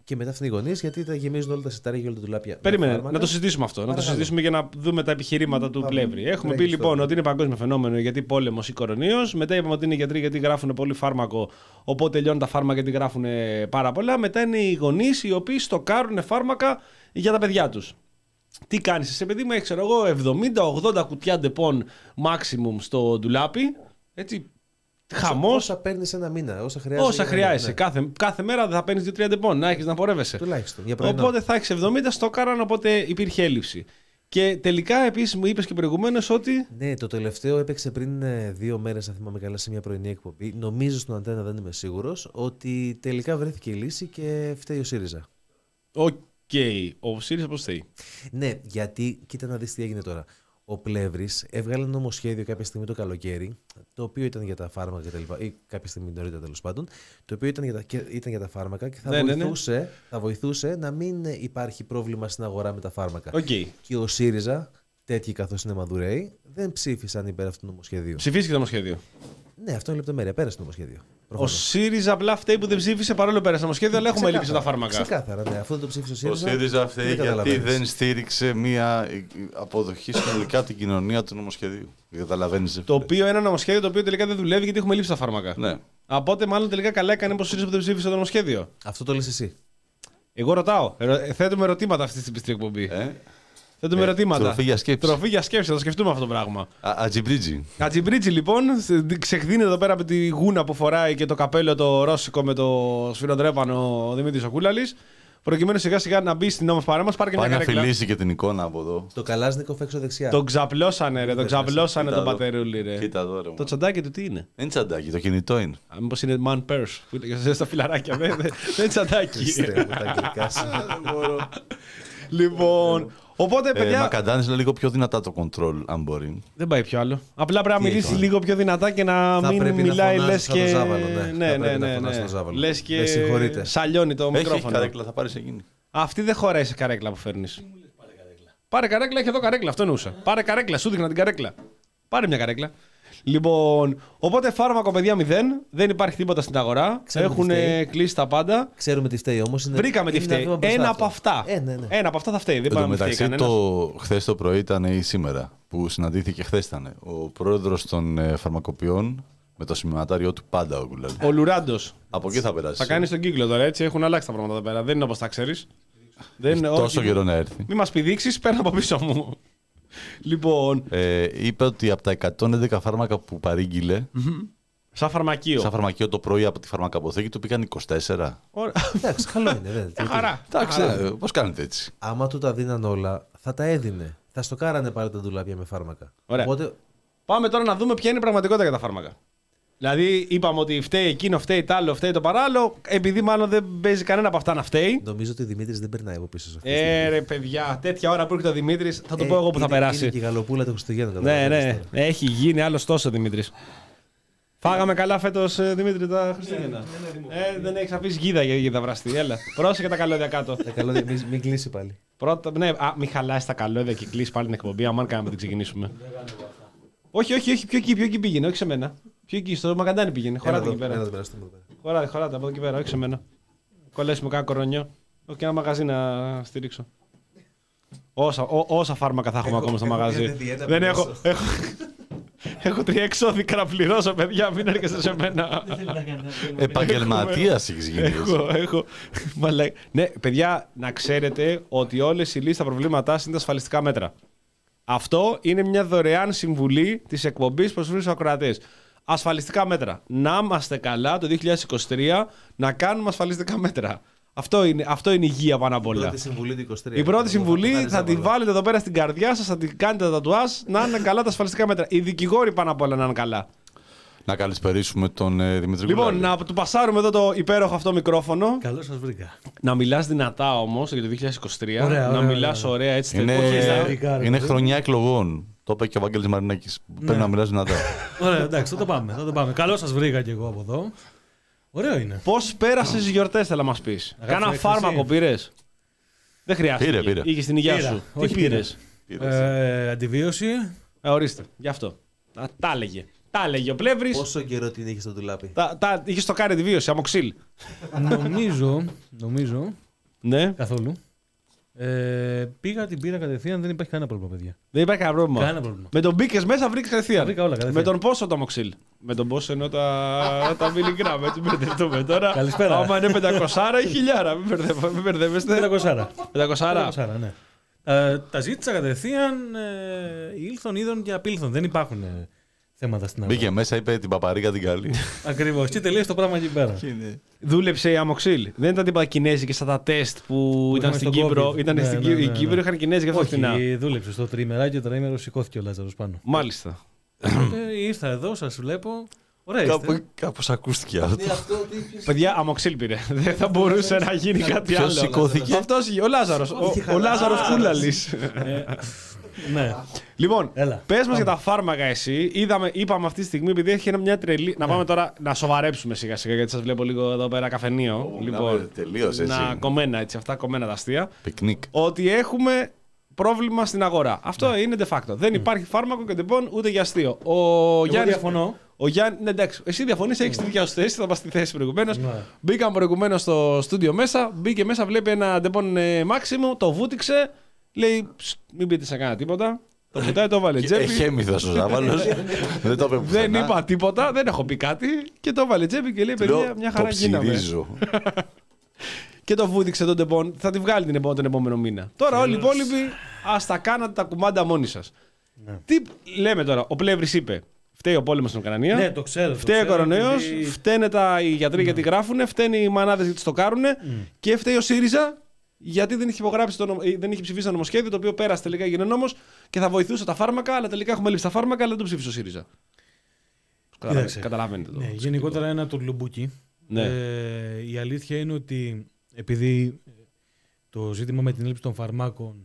Και μετά αυτήν οι γονείς, γιατί τα γεμίζουν όλα τα σιτάρια και όλα τα ντουλάπια. Περίμενε, να το συζητήσουμε αυτό. Παρακαλώ. Να το συζητήσουμε για να δούμε τα επιχειρήματα του Πλεύρη. Έχουμε πει λοιπόν ότι είναι παγκόσμιο φαινόμενο γιατί πόλεμος ή κορονοϊός. Μετά είπαμε ότι είναι γιατροί γιατί γράφουν πολύ φάρμακο. Οπότε τελειώνουν τα φάρμακα γιατί γράφουν πάρα πολλά. Μετά είναι οι γονείς οι οποίοι στοκάρουν φάρμακα για τα παιδιά τους. Τι κάνεις εσύ, παιδί μου, έχει ξέρω εγώ εβδομήντα ογδόντα κουτιά ντεπών maximum στο ντουλάπι. Έτσι. Χαμός. Όσα παίρνεις ένα μήνα, όσα χρειάζεσαι. Όσα χρειάζεσαι. Ναι. Κάθε, κάθε μέρα θα παίρνεις δύο τρία ντεπών, να έχεις να πορεύεσαι. Τουλάχιστον. Για οπότε θα έχεις εβδομήντα στο κάραν, οπότε υπήρχε έλλειψη. Και τελικά επίσης μου είπες και προηγουμένως ότι. Ναι, το τελευταίο έπαιξε πριν δύο μέρες, αν θυμάμαι καλά, σε μια πρωινή εκπομπή. Νομίζω στον Αντένα, δεν είμαι σίγουρος, ότι τελικά βρέθηκε η λύση και φταίει ο ΣΥΡΙΖΑ. Οκ. Okay. Ο ΣΥΡΙΖΑ πώς θέλει. Ναι, γιατί κοίτα να δεις τι έγινε τώρα. Ο Πλεύρης έβγαλε νομοσχέδιο κάποια στιγμή το καλοκαίρι, το οποίο ήταν για τα φάρμακα κτλ. Ή κάποια στιγμή νωρίτερα τέλος πάντων, το οποίο ήταν για τα, ήταν για τα φάρμακα και θα, ναι, βοηθούσε, ναι, ναι. θα βοηθούσε να μην υπάρχει πρόβλημα στην αγορά με τα φάρμακα. Okay. Και ο ΣΥΡΙΖΑ, τέτοιοι καθώς είναι Μαδουρέοι, δεν ψήφισαν υπέρ αυτού του νομοσχεδίου. Ψηφίστηκε το νομοσχέδιο. Ναι, αυτό είναι λεπτομέρεια. Πέρασε το νομοσχέδιο. Προφανώς. Ο ΣΥΡΙΖΑ απλά φταίει που δεν ψήφισε παρόλο πέρασε το νομοσχέδιο, αλλά έχουμε έλλειψη τα φάρμακα. Ξεκάθαρα, ναι. Αυτό το ψήφισε ο ΣΥΡΙΖΑ. Ο ΣΥΡΙΖΑ φταίει γιατί δεν στήριξε μια αποδοχή συνολικά από την κοινωνία του νομοσχεδίου. Καταλαβαίνεις. Το οποίο είναι ένα νομοσχέδιο το οποίο τελικά δεν δουλεύει γιατί έχουμε έλλειψη τα φάρμακα. Ναι. Οπότε μάλλον τελικά καλά έκανε πως ο ΣΥΡΙΖΑ που δεν ψήφισε το νομοσχέδιο. Αυτό το λες εσύ. Εγώ ρωτάω. Θέτουμε ερωτήματα αυτή την πιστή εκπομπή. Ε? Θέτουμε ε, ερωτήματα. Τροφή για σκέψη. Τροφή για σκέψη, θα το σκεφτούμε αυτό το πράγμα. Ατζιμπρίτζι. Ατζιμπρίτζι λοιπόν, ξεχδίνει εδώ πέρα από τη γούνα που φοράει και το καπέλο το ρώσικο με το σφυροδρέπανο ο Δημήτρης ο Κούλαλης. Προκειμένου σιγά σιγά να μπει στην όμορφη παρέα μας, πάρει και μια καρέκλα. Πάει να φιλήσει και την εικόνα από εδώ. Το καλάζνικο έξω δεξιά. Τον ξαπλώσανε, ρε, τον ξαπλώσανε τον πατερούλι, ρε. Κοίτα εδώ, ρε. Το τσαντάκι του τι είναι. Δεν είναι τσαντάκι, το κινητό είναι. Μήπως είναι man purse που είναι στα φιλαράκια, δεν είναι τσαντάκι. Λοιπόν. Οπότε, παιδιά. Ε, μα καντάνεις λίγο πιο δυνατά το control, αν μπορεί. Δεν πάει πιο άλλο. Απλά πρέπει να μιλήσει λίγο πιο δυνατά και να θα μην μιλάει λε και. Ζάβαλο, ναι, ναι, ναι. ναι. Λε και. Σαλιώνει το μικρόφωνο. Έχει καρέκλα, θα πάρει εκείνη. Αυτή δεν χωράει σε καρέκλα που φέρνει. Πάρε καρέκλα, έχει εδώ καρέκλα. Αυτό εννοούσα. Πάρε καρέκλα, σου δείχνα την καρέκλα. Πάρε μια καρέκλα. Λοιπόν, οπότε φάρμακο παιδιά μηδέν, δεν υπάρχει τίποτα στην αγορά. Έχουν κλείσει τα πάντα. Ξέρουμε τι φταίει όμως. Είναι... Βρήκαμε τι φταίει. Ένα από αυτά. Ε, ναι, ναι. Ένα από αυτά θα φταίει. Δεν πάμε μεταξύ, φταίει το χθες το πρωί ήταν ή σήμερα που συναντήθηκε χθες ήταν ο πρόεδρος των ε, φαρμακοποιών με το σημειωματάριό του πάντα ο Κουλάλης. Ο Λουράντος. Από εκεί θα περάσει. Θα κάνει τον κύκλο τώρα έτσι. Έχουν αλλάξει τα πράγματα εδώ πέρα. Δεν είναι όπως τα ξέρεις. Δεν είναι τόσο καιρό να έρθει. Μην μας πηδήξεις, παίρνω από πίσω μου. Λοιπόν. Ε, είπε ότι από τα εκατόν έντεκα φάρμακα που παρήγγειλε. Mm-hmm. Σαν φαρμακείο. Σαν φαρμακείο το πρωί από τη φαρμακαποθήκη του πήγαν είκοσι τέσσερα. Εντάξει, καλό είναι. Μια χαρά. Εντάξει, πώς κάνετε έτσι. Άμα του τα δίναν όλα, θα τα έδινε. Θα στοκάρανε πάλι τα ντουλάπια με φάρμακα. Ωραία. Οπότε... Πάμε τώρα να δούμε ποια είναι η πραγματικότητα για τα φάρμακα. Δηλαδή, είπαμε ότι φταίει εκείνο, φταίει το άλλο, φταίει το παράλληλο. Επειδή μάλλον δεν παίζει κανένα από αυτά να φταίει. Νομίζω ότι ο Δημήτρης δεν περνάει από πίσω σε αυτό. Ε, ρε παιδιά, τέτοια ώρα που έρχεται ο Δημήτρης, θα το ε, πω εγώ που είναι, θα περάσει. Είναι και η γαλοπούλα του Χριστουγέννου. Ναι, ναι, έχει γίνει άλλο τόσο ο Δημήτρης. Φάγαμε καλά φέτος, Δημήτρη, τα Χριστούγεννα. Ε, δεν έχει αφήσει γίδα για τα βραστή. Έλα, πρόσεχε τα καλώδια κάτω. Τα καλώδια, μην, μην κλείσει πάλι. Πρώτα, ναι, α, μην χαλάσει τα καλώδια και κλείσει πάλι την εκπομπή. Αμάν κάναμε την ξεκινήσουμε. Όχι, όχι, όχι, πιο εκεί, πιο εκεί πήγαινε, όχι σε μένα. Πιο εκεί, στο Μακαντάνι πήγαινε. Χωράτε εκεί πέρα. Χωράτε, χωράτε από εδώ και πέρα, όχι σε μένα. Κολλέσουμε κάνα κορονιό. Όχι και ένα μαγαζί να στηρίξω. Όσα, ό, όσα φάρμακα θα έχουμε ακόμα στο μαγαζί. Δεν έχω. έχω... Έχω τρία εξώδικα να πληρώσω, παιδιά, μην έρχεσαι σε μένα. Επαγγελματίας έχεις γίνει. Έχω, έχω. Ναι, παιδιά, να ξέρετε ότι όλες οι λύσεις στα προβλήματά είναι τα ασφαλιστικά μέτρα. Αυτό είναι μια δωρεάν συμβουλή της εκπομπής προς τους ακροατές. Ασφαλιστικά μέτρα. Να είμαστε καλά το δύο χιλιάδες είκοσι τρία να κάνουμε ασφαλιστικά μέτρα. Αυτό είναι, αυτό είναι υγεία πάνω απ' όλα. Η πρώτη συμβουλή του είκοσι τρία. Η πρώτη συμβουλή θα, θα τη βάλετε εδώ πέρα στην καρδιά σας, θα την κάνετε τα τατουάζ, να είναι καλά τα ασφαλιστικά μέτρα. Οι δικηγόροι πάνω απ' όλα να είναι καλά. Να καλησπερίσουμε τον ε, Δημήτρη Λοιπόν, Κουλάλη. να του πασάρουμε εδώ το υπέροχο αυτό μικρόφωνο. Καλώς σας βρήκα. Να μιλάς δυνατά όμως για το δύο χιλιάδες είκοσι τρία. Ωραία, να ωραία, μιλάς ωραία, ωραία έτσι. Είναι, είναι, είναι χρονιά εκλογών. Το είπε και ο Βάγγελης Μαρινάκης. Ναι. Πρέπει να μιλάς δυνατά. Ωραία, εντάξει, θα το πάμε. Θα το πάμε. Καλώς σας βρήκα κι εγώ από εδώ. Ωραίο είναι. Πώς πέρασες τις γιορτές, θέλω να μας πεις. Κάνα φάρμακο πήρες. Δεν χρειάζεται. Πήρε, πήρε. Είχες την υγεία σου. Τι πήρες. Ε, αντιβίωση. Ε, ορίστε, γι' αυτό. Α, τα έλεγε. Τα έλεγε ο Πλεύρης. Πόσο καιρό την είχες στο ντουλάπι. Τα, τα, είχες το κάνει αντιβίωση, αμοξίλ. νομίζω, νομίζω Ναι. Καθόλου. Ε, πήγα, την πήρα κατευθείαν, δεν υπάρχει κανένα πρόβλημα, παιδιά. Δεν υπάρχει κανένα πρόβλημα. Κανένα πρόβλημα. Με τον μπήκε μέσα, βρήκε κατευθείαν. Βρήκα όλα κατευθείαν. Με τον πόσο το αμοξίλ. Με τον πόσο εννοώ τα, τα μιλιγκράμμ. Έτσι μπερδευτούμε τώρα. Καλησπέρα. Άμα είναι πεντακόσια ή χιλιάρα. Μην μπερδεύεστε. πεντακόσια. πεντακόσια. Ναι. Ε, τα ζήτησα κατευθείαν. Ε, ήλθον, είδων και απήλθον. Δεν υπάρχουν ε, θέματα στην αγορά. Μπήκε μέσα, είπε την παπαρίκα την καλή. Ακριβώς. Και τελείωσε το πράγμα εκεί πέρα. Δούλεψε η αμοξίλ. Δεν ήταν τίποτα κινέζικη σαν τα τεστ που, που ήταν στην Κύπρο. COVID. Ήταν Ναι, στην ναι, ναι, ναι. Η Κύπρο είχαν κινέζικα αυτό φθηνά. Όχι, δούλεψε στο τρίμερα και το τρίμερο σηκώθηκε ο Λάζαρος πάνω. Μάλιστα. Ε, ήρθα εδώ, σας βλέπω. Ωραία είστε. Κάπου, κάπως ακούστηκε αυτό. Παιδιά, αμοξίλ πήρε. Δεν θα μπορούσε να γίνει κάτι Ποιος άλλο. σηκώθηκε? Αυτός, ο Λάζαρος. Ο, ο Λάζαρος Κούλαλης. Ε, ναι. Λοιπόν, Έλα, πες μας πάμε. για τα φάρμακα εσύ. Είδαμε, είπαμε αυτή τη στιγμή, επειδή έχει μια τρελή. Να πάμε τώρα να σοβαρέψουμε σιγά σιγά, γιατί σας βλέπω λίγο εδώ πέρα καφενείο. Λοιπόν, τελείως έτσι. να κομμένα έτσι, αυτά κομμένα τα αστεία. Πικνίκ. Ότι έχουμε πρόβλημα στην αγορά. Αυτό είναι de facto. Δεν υπάρχει φάρμακο και λοιπόν ούτε για αστείο. Ο Εγώ Γιάννης. διαφωνώ. Ο Γιάννη, ναι, εντάξει, εσύ διαφωνείς, έχεις τη δικιά σου θέση, θα πας στη θέση προηγουμένως. Ναι. Μπήκαμε προηγουμένως στο στούντιο μέσα, μπήκε μέσα, βλέπει ένα ντεπών Μάξιμο, το βούτυξε, λέει «Ψ, μην πείτε σε κανένα τίποτα». Το πετάει, το βάλε τσέπη. Εχέμηθος ο Ζάβαλος. Δεν το είπε πουθενά. Δεν είπα τίποτα, δεν έχω πει κάτι και το βάλε τσέπη και λέει παιδιά, μια χαρά το γίναμε. ψηρίζω. Και το βούτυξε τον ντεπών, θα τη βγάλει την επό- τον επόμενο μήνα. Τώρα όλοι οι υπόλοιποι, ας τα κάνατε τα κουμάντα μόνοι σας. Ναι. Τι λέμε τώρα, ο Πλεύρης είπε. Φταίει ο πόλεμος στην Ουκρανία. Ναι, το ξέρω. το Φταίει ο ξέρω, κορονοϊός, επειδή- φταίνε τα, οι γιατροί γιατί γράφουνε, φταίνε οι μανάδες γιατί το κάρουνε και φταίει ο ΣΥΡΙΖΑ γιατί δεν είχε, υπογράψει το, νομ- ε, δεν είχε ψηφίσει το νομοσχέδιο το οποίο πέρασε τελικά, έγινε νόμος και θα βοηθούσε τα φάρμακα, αλλά τελικά έχουμε λείψει τα φάρμακα, αλλά δεν το ψήφισε ο ΣΥΡΙΖΑ. Κοίταξε. Καταλαβαίνετε το. Ναι, γενικότερα ένα τουρλουμπούκι. Ναι. Ε, η αλήθεια είναι ότι επειδή το ζήτημα με την έλλειψη των φαρμάκων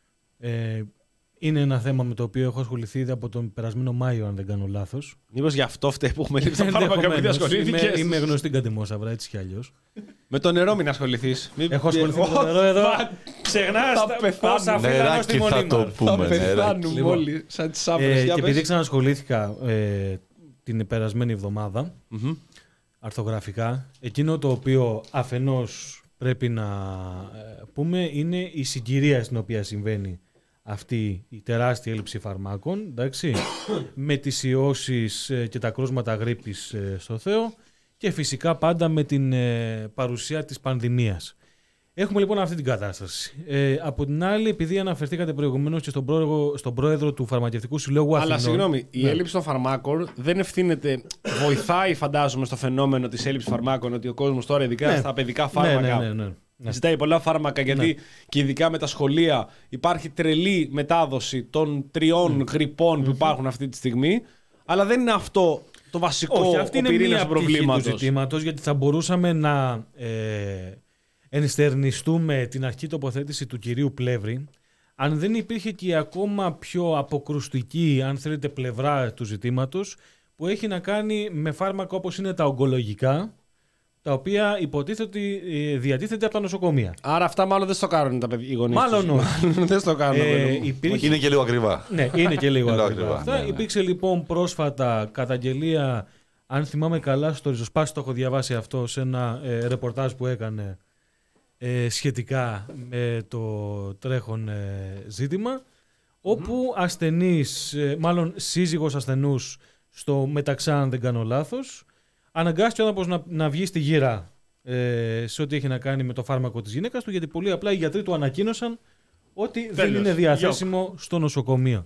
ε, είναι ένα θέμα με το οποίο έχω ασχοληθεί ήδη από τον περασμένο Μάιο, αν δεν κάνω λάθος. Μήπως γι' αυτό φταίει που έχουμε λείψει τα φάρμακα επειδή Ενδεχομένως. ασχολήθηκες. Είμαι, είμαι γνωστή κατημόσαυρα, έτσι κι αλλιώς. Με το νερό μην ασχοληθείς. Μην- Έχω ασχοληθεί με Ω, το νερό εδώ. θα- Ξεχνάς θα τα πεθάνουμε. πόσα φύλλα στη Νεράκι θα μονή το μας. Θα πούμε. νεράκι. πεθάνουμε Λοιπόν. όλοι σαν τις Ε, άπλες. και επειδή ξανασχολήθηκα ε, την περασμένη εβδομάδα, αρθογραφικά, εκείνο το οποίο αφενός πρέπει να ε, πούμε είναι η συγκυρία στην οποία συμβαίνει αυτή η τεράστια έλλειψη φαρμάκων, εντάξει, με τις ιώσεις ε, και τα κρούσματα γρίπης ε, στο Θεό και φυσικά πάντα με την ε, παρουσία της πανδημίας. Έχουμε λοιπόν αυτή την κατάσταση. Ε, από την άλλη, επειδή αναφερθήκατε προηγουμένως και στον πρόεδρο, στον πρόεδρο του Φαρμακευτικού Συλλόγου Αθηνών. Αλλά συγγνώμη, η Ναι. έλλειψη των φαρμάκων δεν ευθύνεται. Βοηθάει, φαντάζομαι, στο φαινόμενο της έλλειψης φαρμάκων ότι ο κόσμος τώρα, ειδικά Ναι. στα παιδικά φάρμακα, Ναι, ναι, ναι, ναι, ναι. ζητάει πολλά φάρμακα γιατί Ναι. και ειδικά με τα σχολεία υπάρχει τρελή μετάδοση των τριών γρυπών που υπάρχουν αυτή τη στιγμή. Αλλά δεν είναι αυτό το βασικό Όχι, αυτή ο είναι πυρήνας μία του πτυχή του προβλήματος. ζητήματος, γιατί θα μπορούσαμε να ε, ενστερνιστούμε την αρχή τοποθέτηση του κυρίου Πλεύρη αν δεν υπήρχε και η ακόμα πιο αποκρουστική, αν θέλετε, πλευρά του ζητήματος που έχει να κάνει με φάρμακα όπως είναι τα ογκολογικά, τα οποία υποτίθεται ότι ε, διατίθεται από τα νοσοκομεία. Άρα αυτά μάλλον δεν στο κάνουν τα παιδιά, οι γονείς Μάλλον τους. όχι. Δεν στο κάνουν. Ε, παιδί μου. υπήρχε- Είναι και λίγο ακριβά. Ναι, είναι και λίγο Είναι ακριβά ακριβά, αυτά. ναι, ναι. Υπήρξε λοιπόν πρόσφατα καταγγελία, αν θυμάμαι καλά, στο Ριζοσπάσι το έχω διαβάσει αυτό σε ένα ε, ρεπορτάζ που έκανε ε, σχετικά με το τρέχον ε, ζήτημα, όπου ασθενής, ε, μάλλον σύζυγος ασθενούς στο Μεταξά, αν δεν κάνω λάθος, αναγκάστηκε ο άνθρωπος να, να βγει στη γύρα ε, σε ό,τι έχει να κάνει με το φάρμακο της γυναίκας του, γιατί πολύ απλά οι γιατροί του ανακοίνωσαν ότι δεν Τέλος. είναι διαθέσιμο στο νοσοκομείο.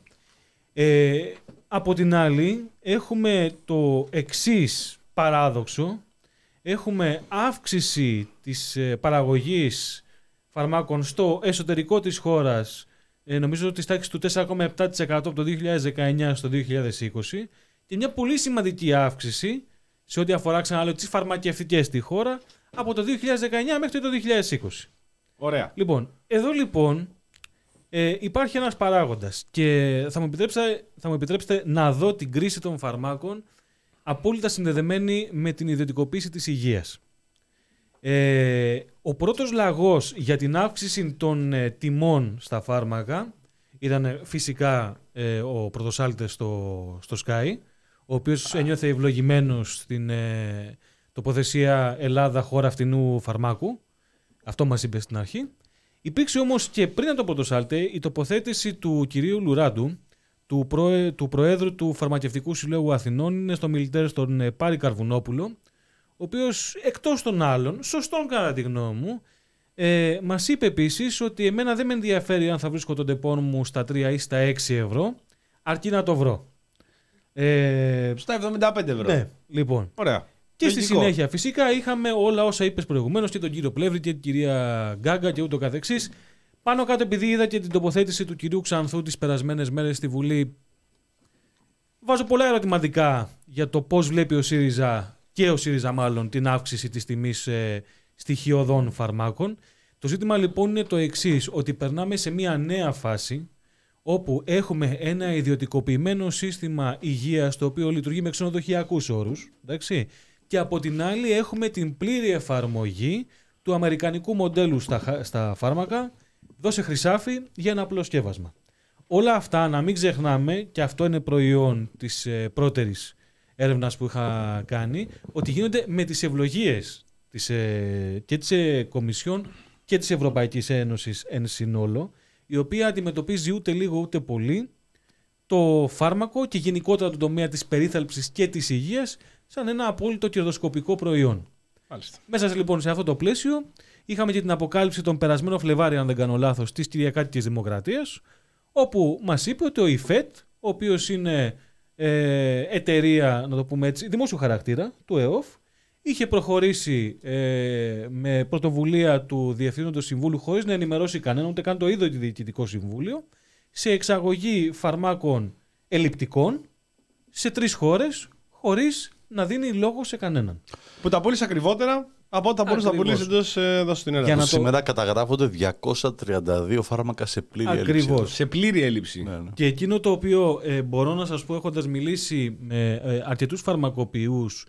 Ε, από την άλλη, έχουμε το εξής παράδοξο. Έχουμε αύξηση της ε, παραγωγής φαρμάκων στο εσωτερικό της χώρας, ε, νομίζω ότι τάξης του τέσσερα κόμμα επτά τοις εκατό από το δύο χιλιάδες δεκαεννιά στο δύο χιλιάδες είκοσι και μια πολύ σημαντική αύξηση σε ό,τι αφορά, ξαναλέω, τις φαρμακευτικές στη χώρα από το δύο χιλιάδες δεκαεννιά μέχρι το δύο χιλιάδες είκοσι. Ωραία. Λοιπόν, εδώ λοιπόν ε, υπάρχει ένας παράγοντας και θα μου, επιτρέψετε, θα μου επιτρέψετε να δω την κρίση των φαρμάκων απόλυτα συνδεδεμένη με την ιδιωτικοποίηση της υγείας. Ε, ο πρώτος λαγός για την αύξηση των ε, τιμών στα φάρμακα ήταν ε, φυσικά ε, ο πρωτοσάλτης στο, στο Sky, ο οποίος ένιωθε ευλογημένος στην ε, τοποθεσία Ελλάδα χώρα φτηνού φαρμάκου. Αυτό μας είπε στην αρχή. Υπήρξε όμως και πριν από το πρωτοσάλτε η τοποθέτηση του κυρίου Λουράντου, του, προε... του Προέδρου του Φαρμακευτικού Συλλόγου Αθηνών, είναι στο Μιλιτέρ στον Πάρη Καρβουνόπουλο, ο οποίος εκτός των άλλων, σωστόν κατά τη γνώμη μου, ε, μας είπε επίσης ότι εμένα δεν με ενδιαφέρει αν θα βρίσκω τον τεπών μου στα τρία ή στα έξι ευρώ, αρκεί να το βρω. Ε, Στα εβδομήντα πέντε ευρώ. Ναι, λοιπόν. Ωραία. Και Λογικό. στη συνέχεια φυσικά είχαμε όλα όσα είπες προηγουμένως και τον κύριο Πλεύρη και την κυρία Γκάγκα και ούτω καθεξής. Πάνω κάτω, επειδή είδα και την τοποθέτηση του κυρίου Ξανθού τις περασμένες μέρες στη Βουλή, βάζω πολλά ερωτηματικά για το πώς βλέπει ο ΣΥΡΙΖΑ και ο ΣΥΡΙΖΑ μάλλον την αύξηση της τιμής ε, στοιχειωδών φαρμάκων. Το ζήτημα λοιπόν είναι το εξής, ότι περνάμε σε μια νέα φάση όπου έχουμε ένα ιδιωτικοποιημένο σύστημα υγείας το οποίο λειτουργεί με ξενοδοχειακούς όρους, εντάξει, και από την άλλη έχουμε την πλήρη εφαρμογή του αμερικανικού μοντέλου στα, στα φάρμακα, δώσε χρυσάφι για ένα απλό σκεύασμα. Όλα αυτά να μην ξεχνάμε, και αυτό είναι προϊόν της ε, πρώτερης έρευνας που είχα κάνει, ότι γίνονται με τις ευλογίες της, ε, και της ε, Κομισιόν και της Ευρωπαϊκής Ένωσης εν συνόλο, η οποία αντιμετωπίζει ούτε λίγο ούτε πολύ το φάρμακο και γενικότερα τον τομέα της περίθαλψης και της υγείας σαν ένα απόλυτο κερδοσκοπικό προϊόν. Μάλιστα. Μέσα λοιπόν σε αυτό το πλαίσιο είχαμε και την αποκάλυψη τον περασμένο Φλεβάρι, αν δεν κάνω λάθος, της Κυριακάτικης Δημοκρατίας, όπου μας είπε ότι ο ΙΦΕΤ, ο οποίος είναι ε, εταιρεία, να το πούμε έτσι, δημόσιου χαρακτήρα, του ΕΟΦ, είχε προχωρήσει ε, με πρωτοβουλία του Διευθύνοντος Συμβούλου χωρίς να ενημερώσει κανέναν, ούτε καν το ίδιο το Διοικητικό Συμβούλιο, σε εξαγωγή φαρμάκων ελλειπτικών σε τρεις χώρες, χωρίς να δίνει λόγο σε κανέναν. Που τα πούλησε ακριβότερα από ό,τι θα μπορούσε να πουλήσει εντός εδώ στην Ελλάδα. Για να το- Σήμερα καταγράφονται διακόσια τριάντα δύο φάρμακα σε πλήρη Ακριβώς. έλλειψη. Σε πλήρη έλλειψη. Ναι, ναι. Και εκείνο το οποίο ε, μπορώ να σας πω, έχοντας μιλήσει με ε, αρκετούς φαρμακοποιούς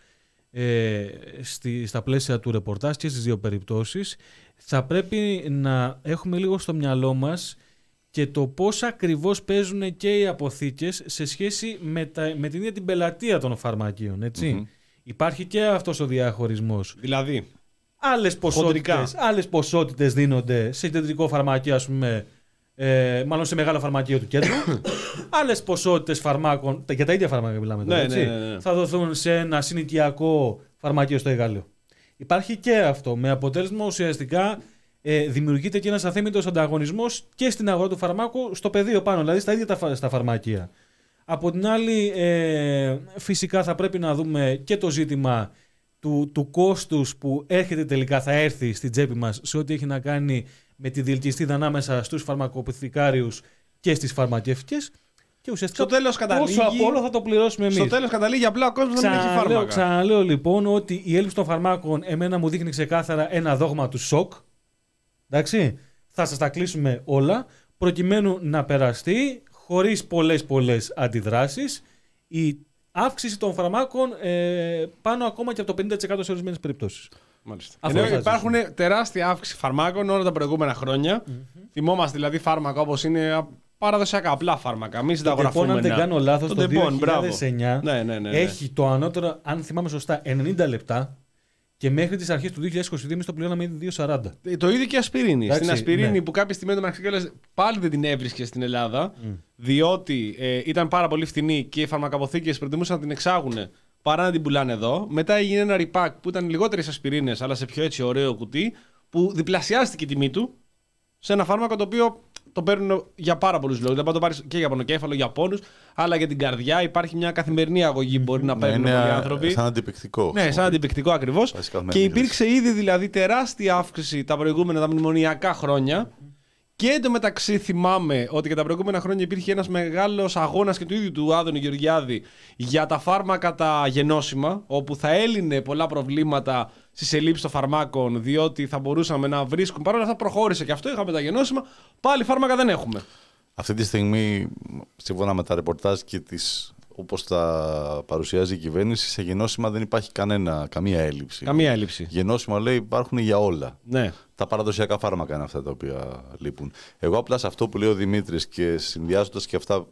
ε, στη, στα πλαίσια του ρεπορτάζ και στις δύο περιπτώσεις, θα πρέπει να έχουμε λίγο στο μυαλό μας και το πώς ακριβώς παίζουν και οι αποθήκες σε σχέση με, τα, με την ίδια την πελατεία των φαρμακείων, έτσι. Μμμ. Υπάρχει και αυτός ο διαχωρισμός. Δηλαδή, Άλλες ποσότητες, άλλες ποσότητες δίνονται σε κεντρικό φαρμακείο, ας πούμε, ε, μάλλον σε μεγάλο φαρμακείο του κέντρου. Άλλες ποσότητες φαρμάκων, τα- για τα ίδια φάρμακα μιλάμε τώρα, Ναι, έτσι, ναι, ναι, ναι. θα δοθούν σε ένα συνοικιακό φαρμακείο στο Εγάλεο. Υπάρχει και αυτό, με αποτέλεσμα ουσιαστικά ε, δημιουργείται και ένας αθέμητος ανταγωνισμός και στην αγορά του φαρμάκου στο πεδίο πάνω, δηλαδή στα ίδια τα, φα- στα φαρμακεία. Από την άλλη, ε, φυσικά θα πρέπει να δούμε και το ζήτημα του, του κόστους που έρχεται τελικά, θα έρθει στην τσέπη μας σε ό,τι έχει να κάνει με τη διελκυστίδα ανάμεσα στους φαρμακοποθηκάριους και στις φαρμακευτικές. Και ουσιαστικά στο τέλος καταλήγει, πόσο από όλο θα το πληρώσουμε εμείς. στο τέλος καταλήγει απλά ο κόσμος να μην έχει Ξαναλέω, φάρμακα. ξαναλέω λοιπόν ότι η έλλειψη των φαρμάκων εμένα μου δείχνει ξεκάθαρα ένα δόγμα του σοκ. Εντάξει, θα σας τα κλείσουμε όλα προκειμένου να περαστεί χωρίς πολλές πολλές αντιδράσεις η αύξηση των φαρμάκων ε, πάνω ακόμα και από το πενήντα τοις εκατό σε ορισμένες περιπτώσεις. Μάλιστα. Αυτό Ενώ θα υπάρχουν τεράστια αύξηση φαρμάκων όλα τα προηγούμενα χρόνια. Θυμόμαστε δηλαδή φάρμακα όπως είναι παραδοσιακά απλά φάρμακα. Μη Το Τεπών, συνταγογραφούμενα. αν δεν κάνω λάθος, Το το Τεπών, δύο χιλιάδες εννιά Ναι, ναι, ναι, ναι. έχει το ανώτερο, αν θυμάμαι σωστά, ενενήντα λεπτά και μέχρι τις αρχές του δύο χιλιάδες είκοσι δύο εμείς το πληρώναμε ήδη δύο σαράντα. Ε, Το ίδιο και η ασπιρίνη. Εντάξει, Στην ασπιρίνη ναι. που κάποια στιγμή μεταξύ κιόλας πάλι δεν την έβρισκε στην Ελλάδα, διότι ε, ήταν πάρα πολύ φθηνή και οι φαρμακαποθήκες προτιμούσαν να την εξάγουν παρά να την πουλάνε εδώ. Μετά έγινε ένα repack που ήταν λιγότερες ασπιρίνες, αλλά σε πιο έτσι ωραίο κουτί, που διπλασιάστηκε η τιμή του σε ένα φάρμακο το οποίο το παίρνουν για πάρα πολλούς λόγους. Δηλαδή, το πάρεις και για πονοκέφαλο, για πόνους, αλλά για την καρδιά υπάρχει μια καθημερινή αγωγή που μπορεί να παίρνουν Ναι, πολλοί είναι άνθρωποι. σαν αντιπικτικό. Ναι, σαν αντιπικτικό ακριβώς. Βασικά, Και με υπήρξε ήδη δηλαδή τεράστια αύξηση τα προηγούμενα, τα μνημονιακά χρόνια. Και εντωμεταξύ θυμάμαι ότι και τα προηγούμενα χρόνια υπήρχε ένας μεγάλος αγώνας και του ίδιου του Άδωνη Γεωργιάδη για τα φάρμακα τα γενώσιμα, όπου θα έλυνε πολλά προβλήματα στις ελλείψεις των φαρμάκων, διότι θα μπορούσαμε να βρίσκουμε. Παρ' όλα αυτά προχώρησε και αυτό, είχαμε τα γενώσιμα, πάλι φάρμακα δεν έχουμε. Αυτή τη στιγμή, σύμφωνα με τα ρεπορτάζ και τις, όπως τα παρουσιάζει η κυβέρνηση, σε γενώσιμα δεν υπάρχει κανένα, καμία έλλειψη. Καμία έλλειψη. Γενώσιμα, λέει, υπάρχουν για όλα. Ναι. Τα παραδοσιακά φάρμακα είναι αυτά τα οποία λείπουν. Εγώ απλά σε αυτό που λέει ο Δημήτρης και συνδυάζοντας και αυτά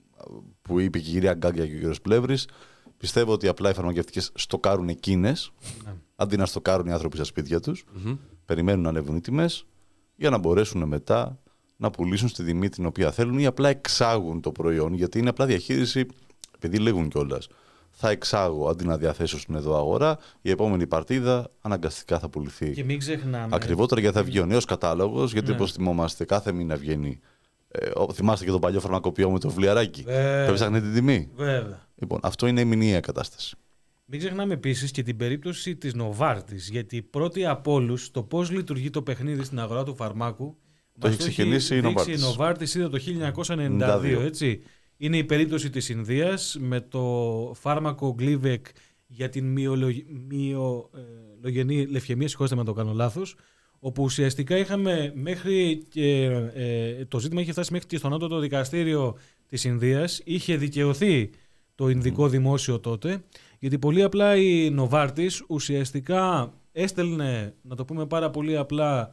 που είπε και η κυρία Γκάγκια και ο κύριος Πλεύρης, πιστεύω ότι απλά οι φαρμακευτικές στοκάρουν εκείνες, αντί να στοκάρουν οι άνθρωποι στα σπίτια τους. Mm-hmm. περιμένουν να ανέβουν οι τιμές για να μπορέσουν μετά να πουλήσουν στη τιμή την οποία θέλουν ή απλά εξάγουν το προϊόν, γιατί είναι απλά διαχείριση, επειδή λέγουν κιόλας. Θα εξάγω αντί να διαθέσω στην εδώ αγορά, η επόμενη παρτίδα αναγκαστικά θα πουληθεί. Και μην ξεχνάμε. Ακριβότερα, γιατί θα βγει ο νέος κατάλογος, γιατί Ναι. όπως θυμόμαστε, κάθε μήνα βγαίνει. Ε, θυμάστε και το παλιό φαρμακοποιό με το βιβλιαράκι. Βέβαια. Το έψαχνε την τιμή. Βέβαια. Λοιπόν, αυτό είναι η μηνιαία κατάσταση. Μην ξεχνάμε επίσης και την περίπτωση της Novartis, γιατί πρώτη από όλους το πώς λειτουργεί το παιχνίδι στην αγορά του φαρμάκου. Το έχει ξεκινήσει η Novartis. Η Novartis είδα το χίλια εννιακόσια ενενήντα δύο, έτσι. Είναι η περίπτωση της Ινδίας με το φάρμακο Gleevec για την μυολογενή λευκαιμία, συγχωρείτε με το κάνω λάθος, όπου ουσιαστικά είχαμε μέχρι και, ε, το ζήτημα είχε φτάσει μέχρι και στον άτομο δικαστήριο της Ινδίας, είχε δικαιωθεί το Ινδικό mm. δημόσιο τότε, γιατί πολύ απλά η Novartis ουσιαστικά έστελνε, να το πούμε πάρα πολύ απλά,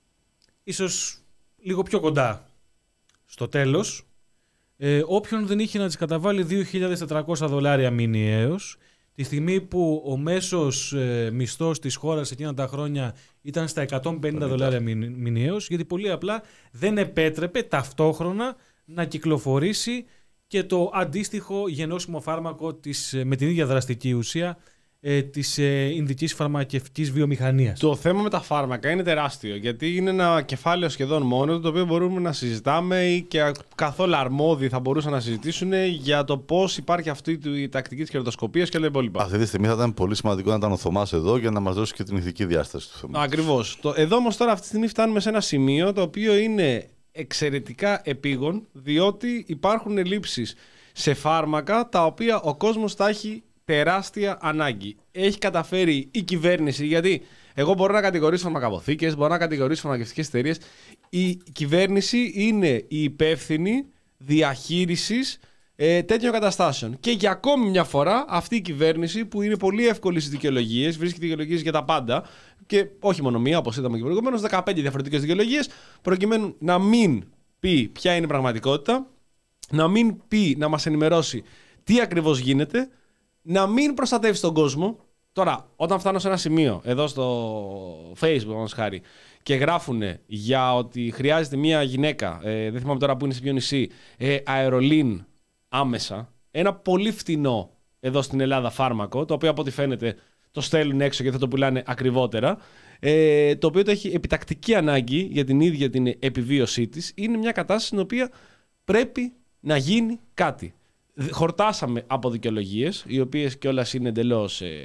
ίσως λίγο πιο κοντά στο τέλος, ε, όποιον δεν είχε να τις καταβάλει δύο χιλιάδες τετρακόσια δολάρια μηνιαίως, τη στιγμή που ο μέσος ε, μισθός της χώρας εκείνα τα χρόνια ήταν στα εκατόν πενήντα δολάρια μηνιαίως, γιατί πολύ απλά δεν επέτρεπε ταυτόχρονα να κυκλοφορήσει και το αντίστοιχο γενώσιμο φάρμακο της, με την ίδια δραστική ουσία ε, της ε, Ινδικής φαρμακευτικής βιομηχανίας. Το θέμα με τα φάρμακα είναι τεράστιο, γιατί είναι ένα κεφάλαιο σχεδόν μόνο, το οποίο μπορούμε να συζητάμε και καθόλου αρμόδιοι θα μπορούσαν να συζητήσουν για το πώς υπάρχει αυτή η τακτική της κερδοσκοπίας και όλα τα υπόλοιπα. Αυτή τη στιγμή θα ήταν πολύ σημαντικό να ήταν ο Θωμάς εδώ για να μας δώσει και την ηθική διάσταση του θέματος. Ακριβώς. Το, εδώ όμως τώρα αυτή τη στιγμή φτάνουμε σε ένα σημείο το οποίο είναι εξαιρετικά επίγον, διότι υπάρχουν ελλείψεις σε φάρμακα τα οποία ο κόσμος τα έχει τεράστια ανάγκη. Έχει καταφέρει η κυβέρνηση, γιατί εγώ μπορώ να κατηγορήσω φαρμακαποθήκες, μπορώ να κατηγορήσω φαρμακευτικές εταιρείες. Η κυβέρνηση είναι η υπεύθυνη διαχείρισης ε, τέτοιων καταστάσεων. Και για ακόμη μια φορά αυτή η κυβέρνηση, που είναι πολύ εύκολη στις δικαιολογίες, βρίσκει δικαιολογίες για τα πάντα, και όχι μόνο μία, όπως είδαμε και προηγουμένως, δεκαπέντε διαφορετικές δικαιολογίες, προκειμένου να μην πει ποια είναι η πραγματικότητα, να μην πει, να μας ενημερώσει τι ακριβώς γίνεται, να μην προστατεύσει τον κόσμο. Τώρα, όταν φτάνω σε ένα σημείο, εδώ στο Facebook, μας χάρη, και γράφουν για ότι χρειάζεται μια γυναίκα, ε, δεν θυμάμαι τώρα που είναι σε ποιο νησί, ε, αερολίν άμεσα, ένα πολύ φτηνό εδώ στην Ελλάδα φάρμακο, το οποίο από ό,τι φαίνεται το στέλνουν έξω και θα το πουλάνε ακριβότερα, ε, το οποίο το έχει επιτακτική ανάγκη για την ίδια την επιβίωσή της, είναι μια κατάσταση στην οποία πρέπει να γίνει κάτι. Χορτάσαμε από δικαιολογίες, οι οποίες κιόλας είναι εντελώς ε,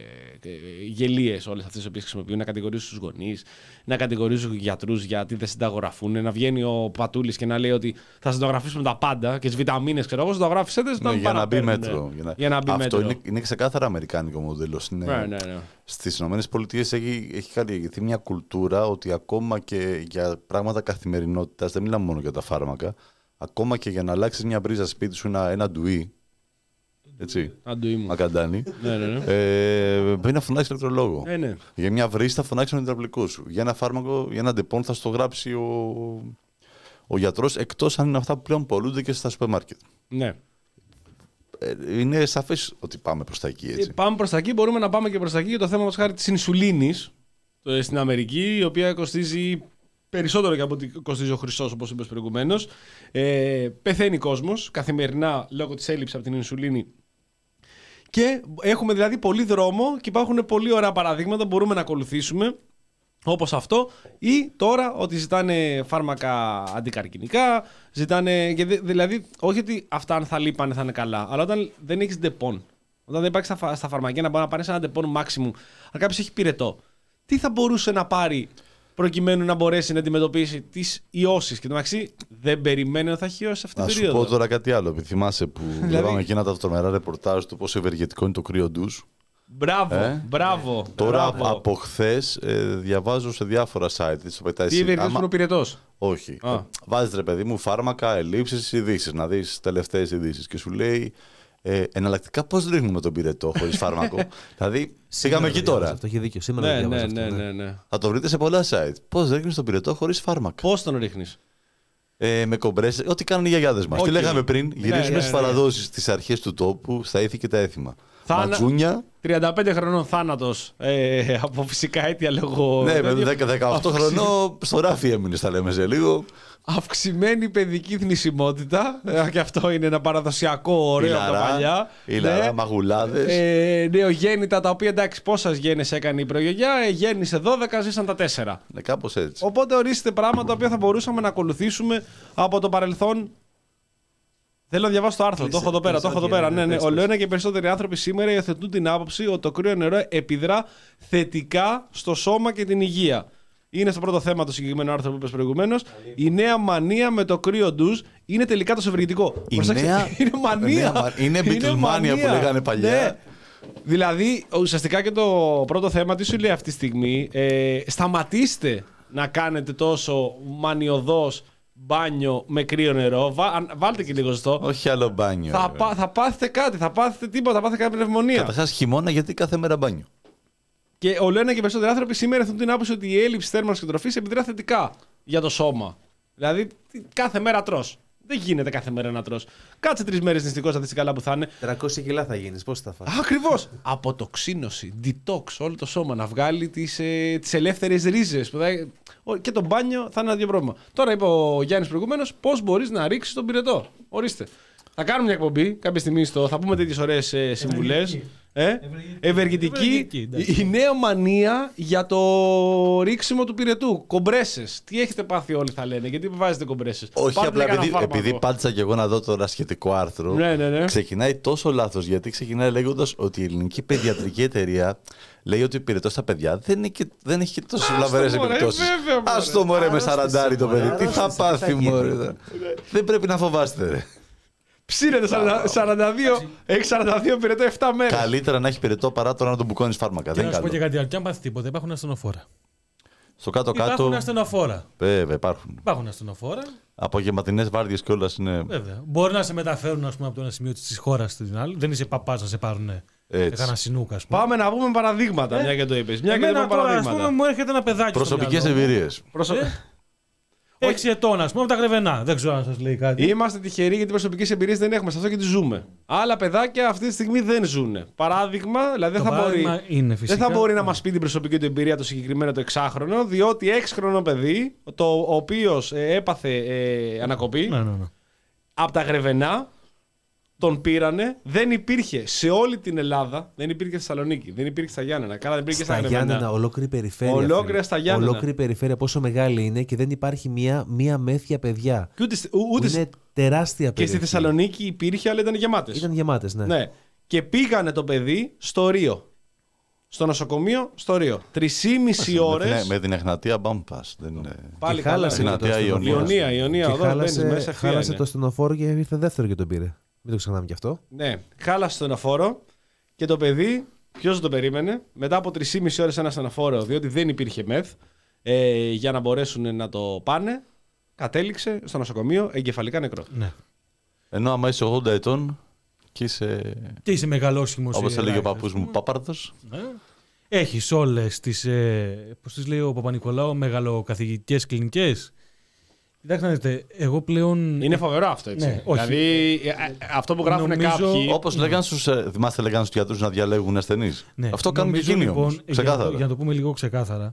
γελίες όλες αυτές τις οποίες χρησιμοποιούν, να κατηγορήσουν τους γονείς, να κατηγορήσουν γιατρούς γιατί δεν συνταγογραφούν, να βγαίνει ο Πατούλης και να λέει ότι θα συνταγογραφήσουμε τα πάντα και τις βιταμίνες, ξέρω εγώ, συνταγογράφησέ τις, ναι, για να μπει μέτρο. Για να, για να μπει αυτό μέτρο. Είναι, είναι ξεκάθαρα αμερικάνικο μοντέλο. Είναι, ναι, ναι, ναι. Στις ΗΠΑ έχει, έχει καλλιεργηθεί μια κουλτούρα ότι ακόμα και για πράγματα καθημερινότητας, δεν μιλάμε μόνο για τα φάρμακα, ακόμα και για να αλλάξεις μια μπρίζα σπίτι σου, ένα, ένα ντουί, έτσι, μακαντάνι, ναι, ναι, ναι. Ε, πρέπει να φωνάξει ηλεκτρολόγο. Ε, ναι. Για μια βρύση θα φωνάξει τον υδραυλικό σου. Για ένα φάρμακο, για ένα ντεπών θα στο γράψει ο, ο γιατρός, εκτός αν είναι αυτά που πλέον πολλούνται και στα σούπερ μάρκετ. Ναι. Ε, είναι σαφές ότι πάμε προς τα εκεί, έτσι. Ε, πάμε προς τα εκεί, μπορούμε να πάμε και προς τα εκεί για το θέμα μας χάρη της ινσουλίνης ε, στην Αμερική, η οποία κοστίζει περισσότερο και από ότι κοστίζει ο χρυσός, όπως είπες προηγουμένως. Ε, πεθαίνει κόσμος καθημερινά λόγω της έλλειψης από την ινσουλίνη. Και έχουμε δηλαδή πολύ δρόμο και υπάρχουν πολύ ωραία παραδείγματα που μπορούμε να ακολουθήσουμε, όπως αυτό, ή τώρα ότι ζητάνε φάρμακα αντικαρκινικά, ζητάνε, δηλαδή όχι ότι αυτά αν θα λείπανε θα είναι καλά, αλλά όταν δεν έχεις ντεπών, όταν δεν υπάρχει στα, στα φαρμακεία να μπορεί να πάρεις ένα ντεπών maximum, αν κάποιος έχει πυρετό, τι θα μπορούσε να πάρει προκειμένου να μπορέσει να αντιμετωπίσει τις ιώσεις? Και το μεταξύ δεν περιμένει ότι θα έχει ιώσει αυτή την περίοδο. Να σου πω τώρα κάτι άλλο. Επειδή θυμάσαι που δηλαδή... βλέπαμε εκείνα τα τρομερά ρεπορτάζ του πόσο ευεργετικό είναι το κρύο ντους. Μπράβο, ε? μπράβο. Τώρα μπράβο. από χθες ε, διαβάζω σε διάφορα site. Τι ευεργετικός είναι ο πυρετός? Όχι. Βάζεις ρε παιδί μου φάρμακα, ελλείψεις, ειδήσεις. Να δεις τελευταίες ειδήσεις. Και σου λέει ε, εναλλακτικά πώς ρίχνουμε τον πυρετό χωρίς φάρμακο. Δηλαδή πήγαμε εκεί τώρα. Αυτό έχει δίκιο. Σήμερα ναι, ναι, αυτό, ναι, ναι. ναι, ναι. Θα το βρείτε σε πολλά site. Πώς ρίχνεις τον πυρετό χωρίς φάρμακα? Πώς τον ρίχνεις? Ε, με κομπρέσες, ό,τι κάνουν οι γιαγιάδες μας. Okay. Τι λέγαμε πριν, γυρίζουμε ναι, ναι, στις παραδόσεις, στις αρχές του τόπου, στα ήθη και τα έθιμα. Θάνα- ματζούνια. τριάντα πέντε χρονών θάνατος ε, από φυσικά αίτια λόγω. Ναι, με τέτοιο. δέκα δεκαοκτώ Αυξη- χρονών στο ράφι έμεινε, τα λέμε σε λίγο. Αυξημένη παιδική θνησιμότητα. Ε, και αυτό είναι ένα παραδοσιακό ωραίο από τα παλιά. Ηλαρά, Ναι. μαγουλάδες. Ε, νεογέννητα τα οποία εντάξει, πόσες γέννες έκανε η προγιαγιά, ε, γέννησε δώδεκα, ζήσαν τα τέσσερα. Ναι, κάπως έτσι. Οπότε ορίστε πράγματα τα οποία θα μπορούσαμε να ακολουθήσουμε από το παρελθόν. Θέλω να διαβάσω το άρθρο. Κλείσε, το έχω εδώ πέρα. Το κλείσε, έχω εδώ πέρα. ναι, Ναι, ναι. πες, Όλο πες. ένα και περισσότεροι άνθρωποι σήμερα υιοθετούν την άποψη ότι το κρύο νερό επιδρά θετικά στο σώμα και την υγεία. Είναι στο πρώτο θέμα το συγκεκριμένο άρθρο που είπες προηγουμένως. Η νέα μανία με το κρύο ντουζ είναι τελικά τόσο ευεργετικό. Η Προσέξτε, νέα- είναι μανία. νέα μα- είναι Beatlemania μανία. που λέγανε παλιά. Ναι. Δηλαδή, ουσιαστικά και το πρώτο θέμα, τι σου λέει αυτή τη στιγμή, ε, σταματήστε να κάνετε τόσο μανιωδώς μπάνιο με κρύο νερό. Βα, αν- βάλτε και λίγο ζεστό. Όχι άλλο μπάνιο. Θα, ρε. πά- θα πάθετε κάτι, θα πάθετε τίποτα, θα πάθετε κάποια πνευμονία. Καταρχάς χειμώνα, γιατί κάθε μέρα μπάνιο. Και όλο ένα και περισσότεροι άνθρωποι σήμερα έχουν την άποψη ότι η έλλειψη θέρμανσης και τροφής επιδρά θετικά για το σώμα. Δηλαδή, τι- κάθε μέρα τρως. Δεν γίνεται κάθε μέρα να τρως. Κάτσε τρεις μέρες νηστικός, θα δεις τι καλά που θα είναι. τριακόσια κιλά θα γίνεις, πώς θα φας. Ακριβώς. Αποτοξίνωση, detox, όλο το σώμα να βγάλει τις, ε, τις ελεύθερες ρίζες. Που θα... ο- Και το μπάνιο θα είναι ένα δύο πρόβλημα. Τώρα είπε ο Γιάννης προηγουμένως πώς μπορείς να ρίξεις τον πυρετό. Ορίστε. Θα κάνουμε μια εκπομπή κάποια στιγμή στο. Θα πούμε τέτοιες ωραίες ε, συμβουλές. Ε? Ευεργετική. Ευεργετική, εντάξει. Η νέα μανία για το ρίξιμο του πυρετού. Κομπρέσες. Τι έχετε πάθει όλοι, θα λένε. Γιατί βάζετε κομπρέσες. Όχι, Πάρτε απλά κανένα επειδή, φάρμακο. επειδή πάτησα και εγώ να δω τώρα σχετικό άρθρο. Ναι, ναι, ναι. Ξεκινάει τόσο λάθος, γιατί ξεκινάει λέγοντας ότι η ελληνική παιδιατρική εταιρεία λέει ότι ο πυρετός στα παιδιά δεν, είναι και, δεν έχει και τόσο βλαβερές το μωρέ, επιπτώσεις. βέβαια, μωρέ. Ας το μωρέ με Άρρωστες, σαραντάρι το μωρέ, παιδί. Τι θα άρρωστες, πάθει τι θα μωρέ. γίνει. τώρα. Δεν πρέπει να φοβάστε ρε. Ψήνεται σαράντα, σαράντα δύο, έχει σαράντα δύο πυρετό επτά μέρες. Καλύτερα να έχει πυρετό παρά τώρα να τον μπουκώνεις φάρμακα. Και Δεν να είναι σου πω και καλό. κάτι άλλο. Και αν πάθει τίποτα, υπάρχουν ασθενοφόρα. Στο κάτω-κάτω. Υπάρχουν ασθενοφόρα. Βέβαια, υπάρχουν. Υπάρχουν ασθενοφόρα, Απογευματινές βάρδιες κιόλας είναι. βέβαια. Μπορεί να σε μεταφέρουν ας πούμε, από το ένα σημείο τη χώρα στην άλλη. Δεν είσαι παπά να σε πάρουν σε Έτσι. κανένα συνούκα. Ας πούμε. Πάμε να πούμε παραδείγματα, μια και το είπες. Μια και Εμένα είπαμε τώρα, ας παραδείγματα. πούμε, μου έρχεται ένα παιδάκι. στο Προσωπικές μυαλό μου. εμπειρίες. Προσω- Έξι ετών, α πούμε, από τα Γρεβενά. Δεν ξέρω αν σα λέει κάτι. Είμαστε τυχεροί γιατί προσωπικές εμπειρίες δεν έχουμε σε αυτό και τις ζούμε. Άλλα παιδάκια αυτή τη στιγμή δεν ζουν. Παράδειγμα, δηλαδή δεν Το θα, μπορεί, παράδειγμα είναι δεν φυσικά. θα μπορεί να μας πει την προσωπική του εμπειρία το συγκεκριμένο το εξάχρονο, διότι έξι-χρονό παιδί, το οποίο έπαθε ε, ανακοπή Ναι, ναι, ναι. από τα Γρεβενά, τον πήρανε, δεν υπήρχε σε όλη την Ελλάδα, δεν υπήρχε στη Θεσσαλονίκη, δεν υπήρχε στα Γιάννενα, καλά δεν υπήρχε στα, Στα Γρεβενά. Γιάννενα, ολόκληρη περιφέρεια. Ολόκληρα φίλε. στα Γιάννενα. Ολόκληρη περιφέρεια, πόσο μεγάλη είναι και δεν υπάρχει μία, μία μέθια παιδιά. Και ούτε, ούτε, Είναι τεράστια και περιοχή. στη Θεσσαλονίκη υπήρχε, αλλά ήταν γεμάτες. Ήταν γεμάτες, ναι. Ναι. Και πήγανε το παιδί στο Ρίο. Στο νοσοκομείο στο Ρίο. Τρεις και ώρες. Με την, με την Εχνατία Μπάμπας. Δεν είναι. Πάλι Και καλά. χάλασε είναι. και το Δυνατή ασθενοφόρο. Ιωνία, Ιωνία, Και εδώ μπαίνεις χάλασε, μέσα, ευθεία χάλασε είναι. το ασθενοφόρο και ήρθε δεύτερο και τον πήρε. Μην το ξεχνάμε κι αυτό. Ναι, χάλασε το αναφόρο και το παιδί, ποιος το περίμενε, μετά από τρεις και μισή ώρες ένα αναφόρο, διότι δεν υπήρχε μεθ, ε, για να μπορέσουν να το πάνε, κατέληξε στο νοσοκομείο εγκεφαλικά νεκρό. Ναι. Ενώ άμα είσαι ογδόντα ετών και είσαι. Και είσαι μεγαλόσχημο. Όπως έλεγε ο παππούς μου, πάπαρδος. Έχει όλε τι. Ε, Πώ τι λέει ο Παπα-Νικολάου, μεγαλοκαθηγητικές κλινικές. Κοιτάξτε να δείτε, εγώ πλέον. Είναι φοβερό αυτό έτσι. Ναι, όχι. Δηλαδή ε, ε, αυτό που γράφουν Νομίζω- κάποιοι. Όπως λέγανε στους, ε, θυμάστε, λέγανε στους γιατρούς να διαλέγουν ασθενείς. Ναι, Αυτό κάνουν και νομίζω, εκείνοι λοιπόν, όμως. για να, Ξεκάθαρα. το, για να το πούμε λίγο ξεκάθαρα.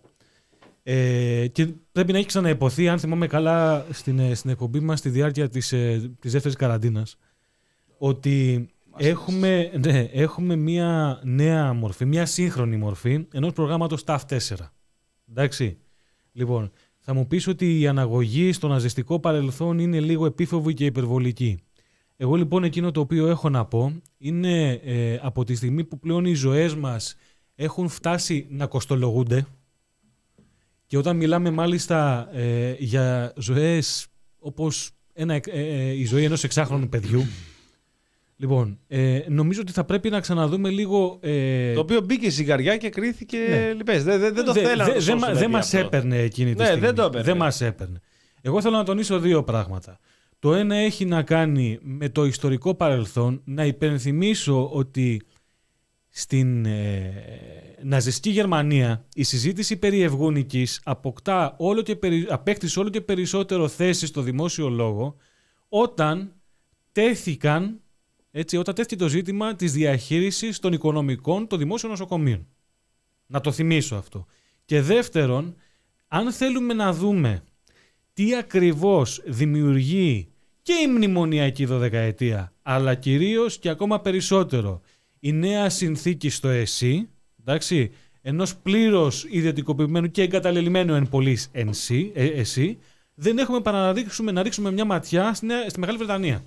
Ε, και πρέπει να έχει ξαναϋποθεί, αν θυμάμαι καλά, στην, ε, στην εκπομπή μας στη διάρκεια της, ε, της δεύτερης καραντίνας, ότι έχουμε, ναι, έχουμε μια νέα μορφή, μια σύγχρονη μορφή ενός προγράμματος ταφ τέσσερα. Εντάξει. Λοιπόν, θα μου πεις ότι η αναγωγή στο ναζιστικό παρελθόν είναι λίγο επίφοβη και υπερβολική. Εγώ λοιπόν εκείνο το οποίο έχω να πω είναι ε, από τη στιγμή που πλέον οι ζωές μας έχουν φτάσει να κοστολογούνται και όταν μιλάμε μάλιστα ε, για ζωές όπως ένα, ε, ε, η ζωή ενός εξάχρονου παιδιού, λοιπόν, ε, νομίζω ότι θα πρέπει να ξαναδούμε λίγο... Ε, Το οποίο μπήκε ζυγαριά και κρίθηκε Ναι. λιπές. Δεν, δεν, δεν το Δε- θέλανε δε- να το δε σώσουν, μα- δηλαδή, Δεν μας αυτό. έπαιρνε εκείνη τη Ναι, στιγμή. δεν το έπαιρνε. Δεν μας έπαιρνε. Εγώ θέλω να τονίσω δύο πράγματα. Το ένα έχει να κάνει με το ιστορικό παρελθόν, να υπενθυμίσω ότι στην ε, ναζιστική Γερμανία η συζήτηση περί ευγούνικης αποκτά όλο και περι, απέκτησε όλο και περισσότερο θέση στο δημόσιο λόγο όταν τέθηκαν έτσι, όταν τέθηκε το ζήτημα της διαχείρισης των οικονομικών των δημόσιων νοσοκομείων. Να το θυμίσω αυτό. Και δεύτερον, αν θέλουμε να δούμε τι ακριβώς δημιουργεί και η μνημονιακή δωδεκαετία, αλλά κυρίως και ακόμα περισσότερο η νέα συνθήκη στο ΕΣΥ, εντάξει, ενός πλήρως ιδιωτικοποιημένου και εγκαταλελειμμένου εν πολλοίς ΕΣΥ, δεν έχουμε παρά να ρίξουμε, να ρίξουμε μια ματιά στη, στη Μεγάλη Βρετανία.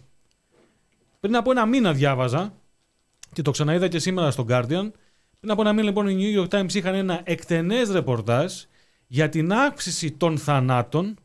Πριν από ένα μήνα διάβαζα, και το ξαναείδα και σήμερα στο Guardian, πριν από ένα μήνα λοιπόν οι New York Times είχαν ένα εκτενές ρεπορτάζ για την αύξηση των θανάτων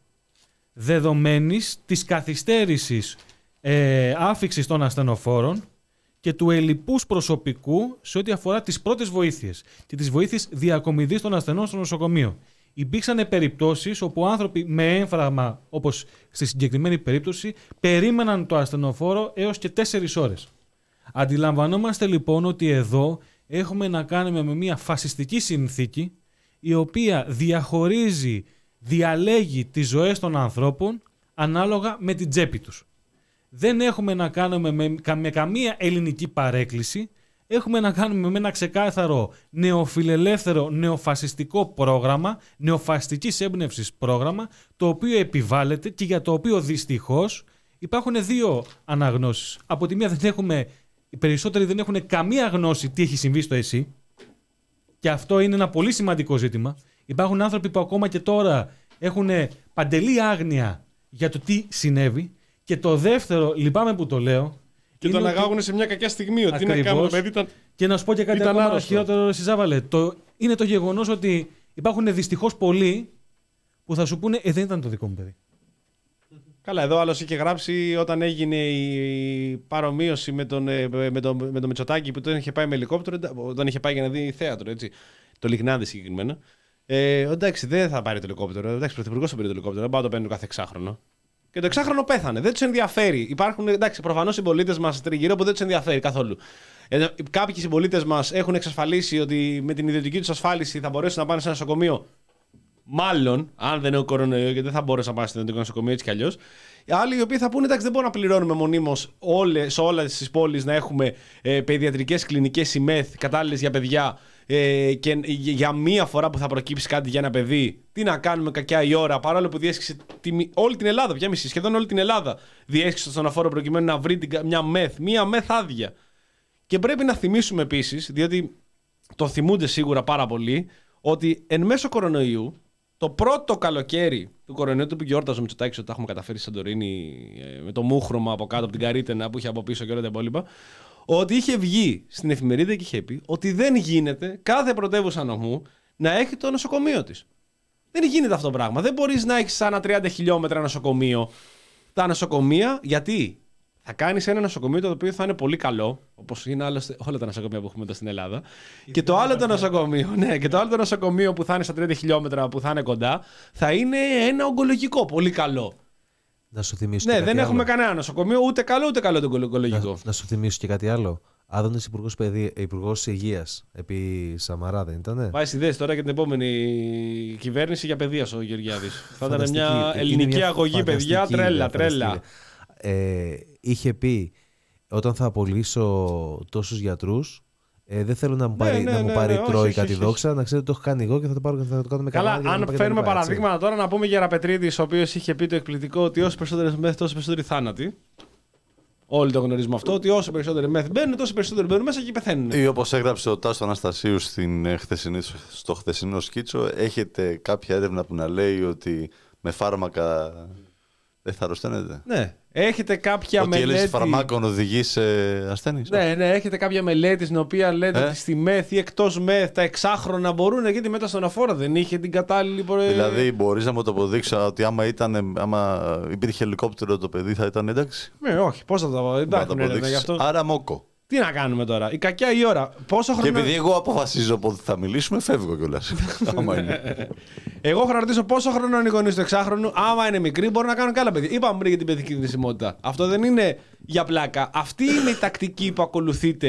δεδομένης της καθυστέρησης ε, άφιξης των ασθενοφόρων και του ελλειπούς προσωπικού σε ό,τι αφορά τις πρώτες βοήθειες και τις βοήθειες διακομιδής των ασθενών στο νοσοκομείο. Υπήρξαν περιπτώσεις όπου άνθρωποι με έμφραγμα, όπως στη συγκεκριμένη περίπτωση, περίμεναν το ασθενοφόρο έως και τέσσερις ώρες. Αντιλαμβανόμαστε λοιπόν ότι εδώ έχουμε να κάνουμε με μια φασιστική συνθήκη η οποία διαχωρίζει, διαλέγει τις ζωές των ανθρώπων ανάλογα με την τσέπη τους. Δεν έχουμε να κάνουμε με, με καμία ελληνική παρέκκληση, έχουμε να κάνουμε με ένα ξεκάθαρο νεοφιλελεύθερο, νεοφασιστικό πρόγραμμα, νεοφασιστικής έμπνευσης πρόγραμμα, το οποίο επιβάλλεται και για το οποίο δυστυχώς υπάρχουν δύο αναγνώσεις. Από τη μία δεν έχουμε, οι περισσότεροι δεν έχουν καμία γνώση τι έχει συμβεί στο ΕΣΥ, και αυτό είναι ένα πολύ σημαντικό ζήτημα. Υπάρχουν άνθρωποι που ακόμα και τώρα έχουν παντελή άγνοια για το τι συνέβη. Και το δεύτερο, λυπάμαι που το λέω. Και το αναγάγουν ότι... σε μια κακιά στιγμή. Ότι είναι κάνω, παιδί, ήταν... Και να σου πω και κάτι ακόμα χειρότερο, Σιζάβαλε. Το... Είναι το γεγονός ότι υπάρχουν δυστυχώς πολλοί που θα σου πούνε ε, δεν ήταν το δικό μου παιδί. Καλά, εδώ άλλος είχε γράψει όταν έγινε η παρομοίωση με τον, με τον, με τον Μητσοτάκη που τον είχε πάει με ελικόπτερο, όταν είχε πάει για να δει θέατρο, έτσι. Το Λιγνάδι συγκεκριμένα. Ε, εντάξει, δεν θα πάρει το ελικόπτερο. Εντάξει, πρωθυπουργός θα πάρει το ελικόπτερο. Δεν πάω το παίρνει κάθε εξάχρονο. Και το εξάχρονο πέθανε. Δεν τους ενδιαφέρει. Υπάρχουν, εντάξει, προφανώς συμπολίτες μας τριγύρω που δεν τους ενδιαφέρει καθόλου. Ε, κάποιοι συμπολίτες μας έχουν εξασφαλίσει ότι με την ιδιωτική τους ασφάλιση θα μπορέσουν να πάνε σε ένα νοσοκομείο. Μάλλον, αν δεν είναι ο κορονοϊό, γιατί δεν θα μπορέσουν να πάνε στο ιδιωτικό νοσοκομείο έτσι κι αλλιώς. Οι άλλοι οι οποίοι θα πούνε: εντάξει, δεν μπορούμε να πληρώνουμε μονίμως σε όλες τις πόλεις να έχουμε ε, παιδιατρικές κλινικές ΙΜΕΘ κατάλληλες για παιδιά. Ε, και για μία φορά που θα προκύψει κάτι για ένα παιδί, τι να κάνουμε κακιά η ώρα, παρόλο που διέσχισε τη, όλη την Ελλάδα, πια μισή, σχεδόν όλη την Ελλάδα διέσχισε στον αφόρο προκειμένου να βρει την, μια μεθ, μία μεθ άδεια. Και πρέπει να θυμίσουμε επίσης, διότι το θυμούνται σίγουρα πάρα πολύ, ότι εν μέσω κορονοϊού, το πρώτο καλοκαίρι του κορονοϊού, του που γιόρταζε ο Μητσοτάκης ότι τα έχουμε καταφέρει στη Σαντορίνη με το μούχρωμα από κάτω από την Καρύτενα που είχε από πίσω και όλα τα υπόλοιπα. Ότι είχε βγει στην εφημερίδα και είχε πει ότι δεν γίνεται κάθε πρωτεύουσα νομού να έχει το νοσοκομείο της. Δεν γίνεται αυτό το πράγμα. Δεν μπορείς να έχεις σαν τριάντα χιλιόμετρα νοσοκομείο. Τα νοσοκομεία, γιατί θα κάνεις ένα νοσοκομείο το οποίο θα είναι πολύ καλό, όπως είναι άλλωστε όλα τα νοσοκομεία που έχουμε εδώ στην Ελλάδα. Και το, άλλο το νοσοκομείο, ναι, και το άλλο το νοσοκομείο που θα είναι στα τριάντα χιλιόμετρα που θα είναι κοντά, θα είναι ένα ογκολογικό πολύ καλό. Να σου θυμίσω. Ναι, και δεν κάτι έχουμε άλλο. κανένα νοσοκομείο, ούτε καλό ούτε καλό το ογκολογικό. Να, να σου θυμίσω και κάτι άλλο. Άδωνης Υπουργός, παιδι... Υπουργός Υγείας επί Σαμαρά, δεν ήτανε? Βάζει ιδέες τώρα για την επόμενη κυβέρνηση για παιδείας ο Γεωργιάδης. Θα ήταν μια Είναι ελληνική μια αγωγή, παιδιά, φανταστική τρέλα, ιδέα, τρέλα. Ε, είχε πει όταν θα απολύσω τόσους γιατρούς, ε, δεν θέλω να μου πάρει, ναι, να μου ναι, πάρει ναι, όχι, τρόικα όχι, τη όχι. δόξα, να ξέρετε ότι το έχω κάνει εγώ και θα το, πάρω, θα το κάνουμε καλά. Καλά, αν φέρουμε παραδείγματα τώρα, να πούμε για Ραπετρίδης, ο οποίος είχε πει το εκπληκτικό ότι όσο περισσότερες μεθ, τόσο περισσότεροι θάνατοι. Όλοι το γνωρίζουμε αυτό, ότι όσο περισσότεροι μεθ μπαίνουν, τόσο περισσότεροι μπαίνουν μέσα και πεθαίνουν. Ή όπως έγραψε ο Τάσος Αναστασίου στην, ε, χθεσινή, στο χθεσινό σκίτσο, έχετε κάποια έρευνα που να λέει ότι με φάρμακα δεν θα αρρωσταίνετε? Ναι. Έχετε κάποια ότι μελέτη. Ότι η έλλειψη φαρμάκων οδηγεί σε ασθένειες? Ναι, ναι, έχετε κάποια μελέτη στην οποία λέτε ε? ότι στη μεθ ή εκτός μεθ τα εξάχρονα μπορούν, γιατί μετά στον αφόρο δεν είχε την κατάλληλη. Δηλαδή, μπορείς να μου το αποδείξει ότι άμα, ήταν, άμα υπήρχε ελικόπτερο το παιδί θα ήταν εντάξει? Ναι, όχι. Πώς θα το εντάξει, γι' αυτό. Άρα μόκο. Τι να κάνουμε τώρα, η κακιά η ώρα. Πόσο χρόνο... Και επειδή εγώ αποφασίζω πότε θα μιλήσουμε, φεύγω κιόλας. Άμα είναι. Εγώ έχω να ρωτήσω πόσο χρόνο είναι οι γονείς του εξάχρονου. Άμα είναι μικροί, μπορούν να κάνουν καλά παιδιά. Είπαμε πριν για την παιδική θνησιμότητα. Αυτό δεν είναι για πλάκα. Αυτή είναι η τακτική που ακολουθείτε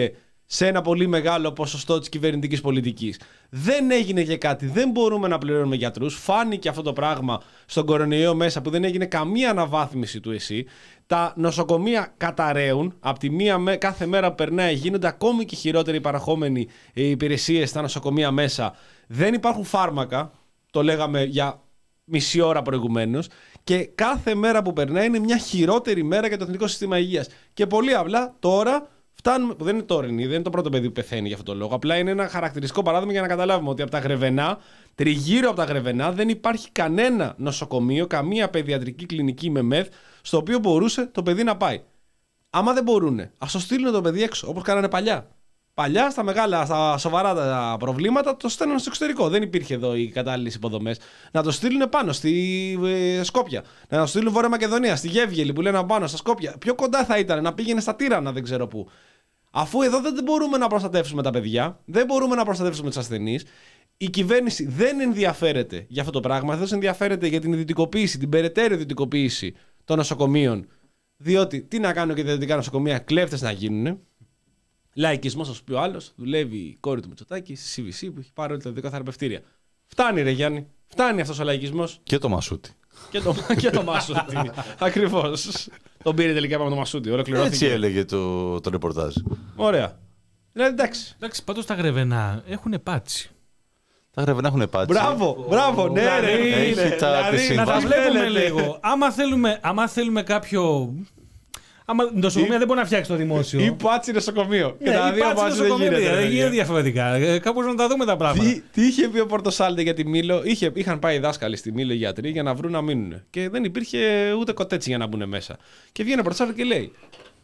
σε ένα πολύ μεγάλο ποσοστό της κυβερνητικής πολιτικής. Δεν έγινε και κάτι, δεν μπορούμε να πληρώνουμε γιατρούς. Φάνηκε αυτό το πράγμα στον κορονοϊό μέσα που δεν έγινε καμία αναβάθμιση του ΕΣΥ. Τα νοσοκομεία καταραίουν. Από τη μία κάθε μέρα που περνάει γίνονται ακόμη και χειρότεροι παραχόμενοι υπηρεσίες στα νοσοκομεία μέσα. Δεν υπάρχουν φάρμακα. Το λέγαμε για μισή ώρα προηγουμένως. Και κάθε μέρα που περνάει είναι μια χειρότερη μέρα για το Εθνικό Σύστημα Υγείας. Και πολύ απλά τώρα. Φτάνουμε, που δεν είναι τόρινη, δεν είναι το πρώτο παιδί που πεθαίνει για αυτόν τον λόγο. Απλά είναι ένα χαρακτηριστικό παράδειγμα για να καταλάβουμε ότι από τα Γρεβενά, τριγύρω από τα Γρεβενά, δεν υπάρχει κανένα νοσοκομείο, καμία παιδιατρική κλινική με μεθ, στο οποίο μπορούσε το παιδί να πάει. Άμα δεν μπορούνε, ας το στείλουν το παιδί έξω, όπως κάνανε παλιά. Παλιά, στα μεγάλα, στα σοβαρά τα προβλήματα, το στέλνουν στο εξωτερικό. Δεν υπήρχε εδώ οι κατάλληλες υποδομές. Να το στείλουν πάνω στη ε, Σκόπια. Να το στείλουν Βόρεια Μακεδονία, στη Γεύγελη που λένε πάνω, στα Σκόπια. Πιο κοντά θα ήταν να πήγαινε στα Τύρανα, δεν ξέρω πού. Αφού εδώ δεν μπορούμε να προστατεύσουμε τα παιδιά, δεν μπορούμε να προστατεύσουμε τους ασθενείς, η κυβέρνηση δεν ενδιαφέρεται για αυτό το πράγμα, δεν ενδιαφέρεται για την ιδιωτικοποίηση, την περαιτέρω ιδιωτικοποίηση των νοσοκομείων. Διότι τι να κάνουν και τα ιδιωτικά νοσοκομεία, κλέφτες να γίνουν. Λαϊκισμός, θα σου πει ο άλλος, δουλεύει η κόρη του Μητσοτάκη στη σι βι σι που έχει πάρει όλα τα ιδιωτικά θεραπευτήρια. Φτάνει, ρε Γιάννη, φτάνει αυτός ο λαϊκισμός. Και το Μασούτι. Και το, και το Μασούτι. Ακριβώς. Τον πήρε τελικά από το Μασούτι. Ολοκληρώθηκε. Έτσι έλεγε το, το ρεπορτάζ. Ωραία. Δηλαδή εντάξει. Εντάξει, πάντως τα Γρεβενά έχουν πάτσι. Τα Γρεβενά έχουν πάτσι. Μπράβο, μπράβο, ναι, ρε. Έχει είναι, τα δηλαδή, Να τα πώς βλέπουμε θέλετε. λίγο. Άμα θέλουμε, άμα θέλουμε κάποιο. Άμα νοσοκομεία δεν μπορεί να φτιάξει το δημόσιο. Ή πάτσι νοσοκομείο. Ναι, Και τα ή δύο πάτσι μαζί δεν νοσοκομεία, γίνεται. δεν ρε, γίνεται παιδιά. διαφορετικά. Ε, Κάπως να τα δούμε τα πράγματα. Τι, τι είχε πει ο Πορτοσάλτε για τη Μήλο, είχε, είχαν πάει οι δάσκαλοι στη Μήλο οι γιατροί για να βρουν να μείνουν. Και δεν υπήρχε ούτε κοτέτσι για να μπουν μέσα. Και βγαίνει ο Πορτοσάλτε και λέει: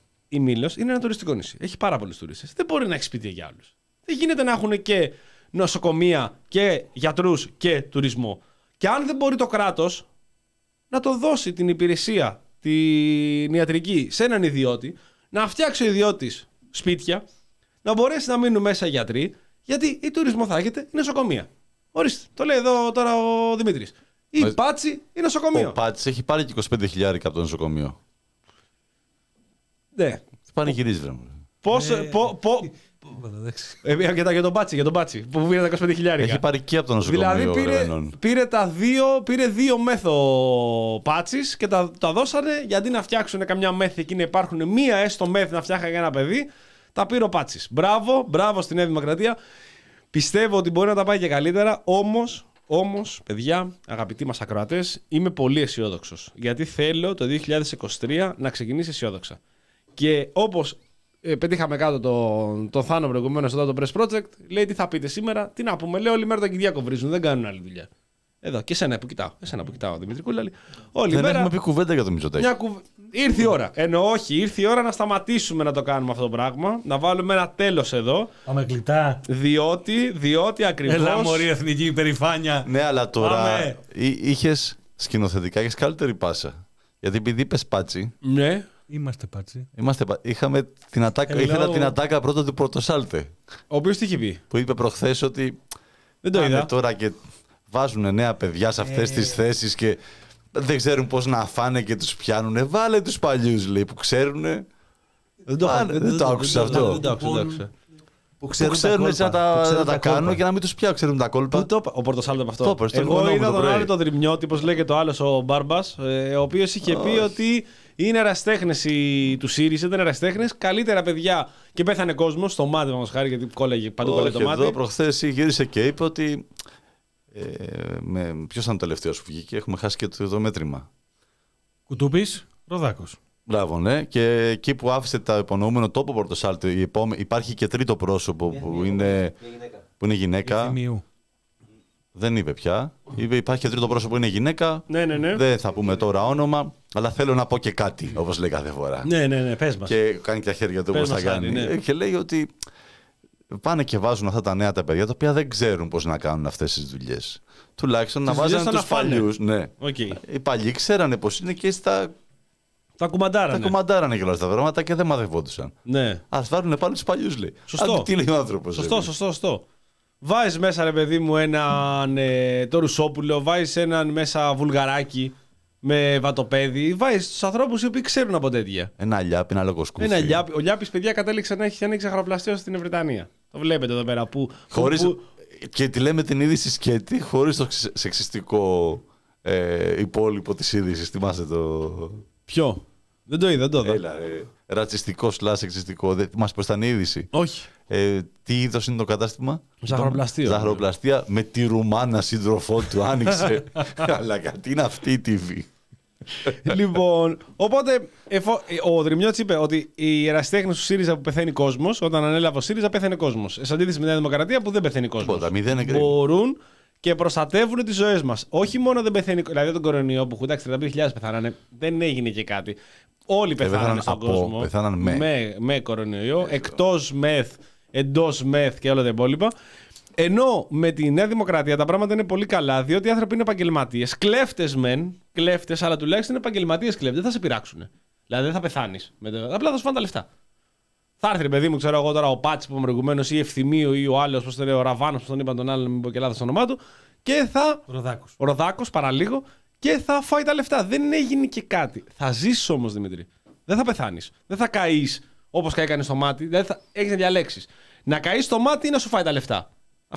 η Μήλος είναι ένα τουριστικό νησί. Έχει πάρα πολλούς τουρίστες. Δεν μπορεί να έχει σπίτια για άλλους. Δεν γίνεται να έχουν και νοσοκομεία και γιατρούς και τουρισμό. Και αν δεν μπορεί το κράτος να το δώσει την υπηρεσία, την ιατρική, σε έναν ιδιώτη, να φτιάξει ο ιδιώτης σπίτια, να μπορέσει να μείνουν μέσα οι γιατροί, γιατί ή τουρισμό θα έχετε ή νοσοκομεία. Ορίστε, το λέει εδώ τώρα ο Δημήτρης. Ή Μα... πάτσι ή νοσοκομείο. Ο Πάτσης έχει πάρει και είκοσι πέντε χιλιάδες από το νοσοκομείο. Ναι. Πανηγυρίζει, βρε. Πώς, Ε, πο, πο, ε, για, τα- για τον Πάτσι, για τον Πάτσι, που πήρε τα είκοσι πέντε χιλιάδες. Έχει πάρει και από το νοσοκομείο. Δηλαδή πήρε, Γρεβενών. πήρε, τα δύο, πήρε δύο μέθο Πάτσης και τα, τα δώσανε γιατί να φτιάξουν καμιά μέθη εκεί να υπάρχουν μία έστω μέθη να φτιάχνει για ένα παιδί. Τα πήρε ο Πάτσης. Μπράβο, μπράβο στη Νέα Δημοκρατία. Πιστεύω ότι μπορεί να τα πάει και καλύτερα. Όμως, όμως, παιδιά, αγαπητοί μας ακροατές, είμαι πολύ αισιόδοξος. Γιατί θέλω το δύο χιλιάδες είκοσι τρία να ξεκινήσει αισιόδοξα. Και όπως ε, πετύχαμε κάτω τον το Θάνο προηγουμένως εδώ το Press Project, λέει τι θα πείτε σήμερα, τι να πούμε. Λέω όλη μέρα τον Κυριάκο βρίζουν, δεν κάνουν άλλη δουλειά. Εδώ, και εσένα που κοιτάω. Εσένα που κοιτάω, Δημήτρη Κούλαλη. Όλη Δεν μέρα. έχουμε πει κουβέντα για το Μητσοτάκη. Μια κουβ... Ήρθε η ώρα. Ενώ όχι, ήρθε η ώρα να σταματήσουμε να το κάνουμε αυτό το πράγμα. Να βάλουμε ένα τέλος εδώ. Πάμε κλειτά. Διότι, διότι ακριβώς. Έλα, μωρή εθνική υπερηφάνεια. Ναι, αλλά τώρα Πάμε. είχε σκηνοθετικά και καλύτερη πάσα. Γιατί επειδή είπε Πάτσι, Ναι. Είμαστε πάτσι. είμαστε, πα- είχαμε την ατάκα, Hello. ήθελα την ατάκα πρώτα του Πορτοσάλτε. Ο οποίος τι είχε πει. Που είπε προχθές ότι Δεν το πάνε είδα. τώρα και βάζουν νέα παιδιά σε αυτές τις θέσεις και δεν ξέρουν πώς να φάνε και τους πιάνουνε. Βάλε τους παλιούς, λέει, που ξέρουνε. Δεν το, Πάνε, δεν το άκουσα αυτό. Δεν το άκουσα. δεν το άκουσα. Που Που ξέρουν έτσι να τα, που ξέρουν να τα κόλπα. κάνουν και να μην τους πιάνουν. Ξέρουν τα κόλπα. Πού το είπα, ο Πορτοσάλτε από αυτό. Το είπα, στον Εγώ γονό μου είδα το τον πρωί. άλλο τον Δρυμιώτη, πώς λέγεται ο άλλος ο Μπάρμπας, ε, ο οποίος είχε πει Όχι. ότι είναι ερασιτέχνες οι- του ΣΥΡΙΖΑ, ήταν ερασιτέχνες, καλύτερα παιδιά και πέθανε κόσμος στο μάτι μας χάρη γιατί κόλλαγε παντού κόλλαγε Όχι, το εδώ μάτι. προχθές γύρισε και είπε ότι. Ε, με, ποιος ήταν ο τελευταίος που βγήκε, έχουμε χάσει και το, το μέτρημα. Κουτούπης, Ροδάκος. Μπράβο, ναι. Και εκεί που άφησε τα υπονοούμενο τόπο Πορτοσάλτε, η επόμε- υπάρχει και τρίτο πρόσωπο που είναι, που είναι γυναίκα. Ευθυμίου. Δεν είπε πια. Είπε υπάρχει και τρίτο πρόσωπο που είναι γυναίκα. Ναι, ναι, ναι. Δεν θα πούμε τώρα όνομα, αλλά θέλω να πω και κάτι, όπως λέει κάθε φορά. Ναι, ναι, ναι, πες μας. Και κάνει και τα χέρια του Πες όπως θα μας κάνει. άλλη, ναι. Και λέει ότι πάνε και βάζουν αυτά τα νέα τα παιδιά τα οποία δεν ξέρουν πώς να κάνουν αυτές τις δουλειές. Τουλάχιστον να Τις δουλειές βάζανε θα τους να φάνε. παλιούς. Ναι. Οκ. Οι παλιοί ξέρανε πώς είναι και στα Τα κουμαντάρανε. τα κομμαντάρανε και όλα αυτά τα πράγματα και δεν μαδευόντουσαν. Ναι. Ας βάλουν πάλι τους παλιούς, λέει. Σωστό. Άντε, τι λέει ο άνθρωπος. Σωστό, λέει. σωστό, σωστό. Βάζεις μέσα, ρε παιδί μου, έναν ε, το Ρουσόπουλο, βάζεις έναν μέσα Βουλγαράκι. με βατοπέδι, βάζει στους ανθρώπους οι οποίοι ξέρουν από τέτοια. Ένα λιάπι, ένα λογοσκούφι. Ένα λιάπι. Ο Λιάπης, παιδιά, κατέληξε να έχει ανοίξει ζαχαροπλαστείο στην Βρετανία. Το βλέπετε εδώ πέρα. Που, χωρίς, που... Και τη λέμε την είδηση σκέτη, χωρίς το σεξιστικό ε, υπόλοιπο της είδησης. Θυμάστε το. Ποιο? Δεν το είδα, δεν το είδα. Έλα, ε, ρατσιστικό σλάς σεξιστικό. Δεν θυμάσαι πώς ήταν η είδηση. Όχι. Ε, τι είδος είναι το κατάστημα? Ζαχαροπλαστείο. Ζαχαροπλαστεία με τη Ρουμάνα σύντροφό του άνοιξε. Αλλά γιατί είναι αυτή η τι βι. Λοιπόν, οπότε εφο... ο Δρυμιώτης είπε ότι οι ερασιτέχνες του ΣΥΡΙΖΑ που πεθαίνει κόσμος, όταν ανέλαβε ο ΣΥΡΙΖΑ πέθανε κόσμος. Σε αντίθεση με τη Νέα Δημοκρατία που δεν πεθαίνει κόσμος. Μπορούν και προστατεύουν τις ζωές μας. Όχι μόνο δεν πεθαίνει, δηλαδή τον κορονοϊό που εντάξει τριάντα πέντε χιλιάδες πεθάνανε, δεν έγινε και κάτι. Όλοι πεθάνανε στον από, κόσμο. Πεθάναν με. με. Με κορονοϊό, εκτός μεθ, εντός μεθ και όλα τα υπόλοιπα. Ενώ με τη Νέα Δημοκρατία τα πράγματα είναι πολύ καλά, διότι οι άνθρωποι είναι επαγγελματίες. Κλέφτες μεν, κλέφτες, αλλά τουλάχιστον είναι επαγγελματίες κλέφτες. Δεν θα σε πειράξουν. Δηλαδή δεν θα πεθάνεις. Απλά θα σου φάνε τα λεφτά. Θα έρθει, ρε παιδί μου, ξέρω εγώ τώρα, ο Πάτσι που είμαι προηγουμένως ή Ευθυμίου ή ο άλλος, πώς το λέει, ο Ραβάνος, που τον είπαν τον άλλον, μην πω και λάθος το όνομά του. Και θα. Ροδάκος. Ο Ροδάκος, παραλίγο, και θα φάει τα λεφτά. Δεν έγινε και κάτι. Θα ζήσεις όμως, Δημήτρη. Δεν θα πεθάνεις. Δεν θα καείς όπως καήκανε στο μάτι. Δηλαδή θα έχεις να διαλέξεις. Να καείς στο μάτι ή να σου φάει τα λεφτά.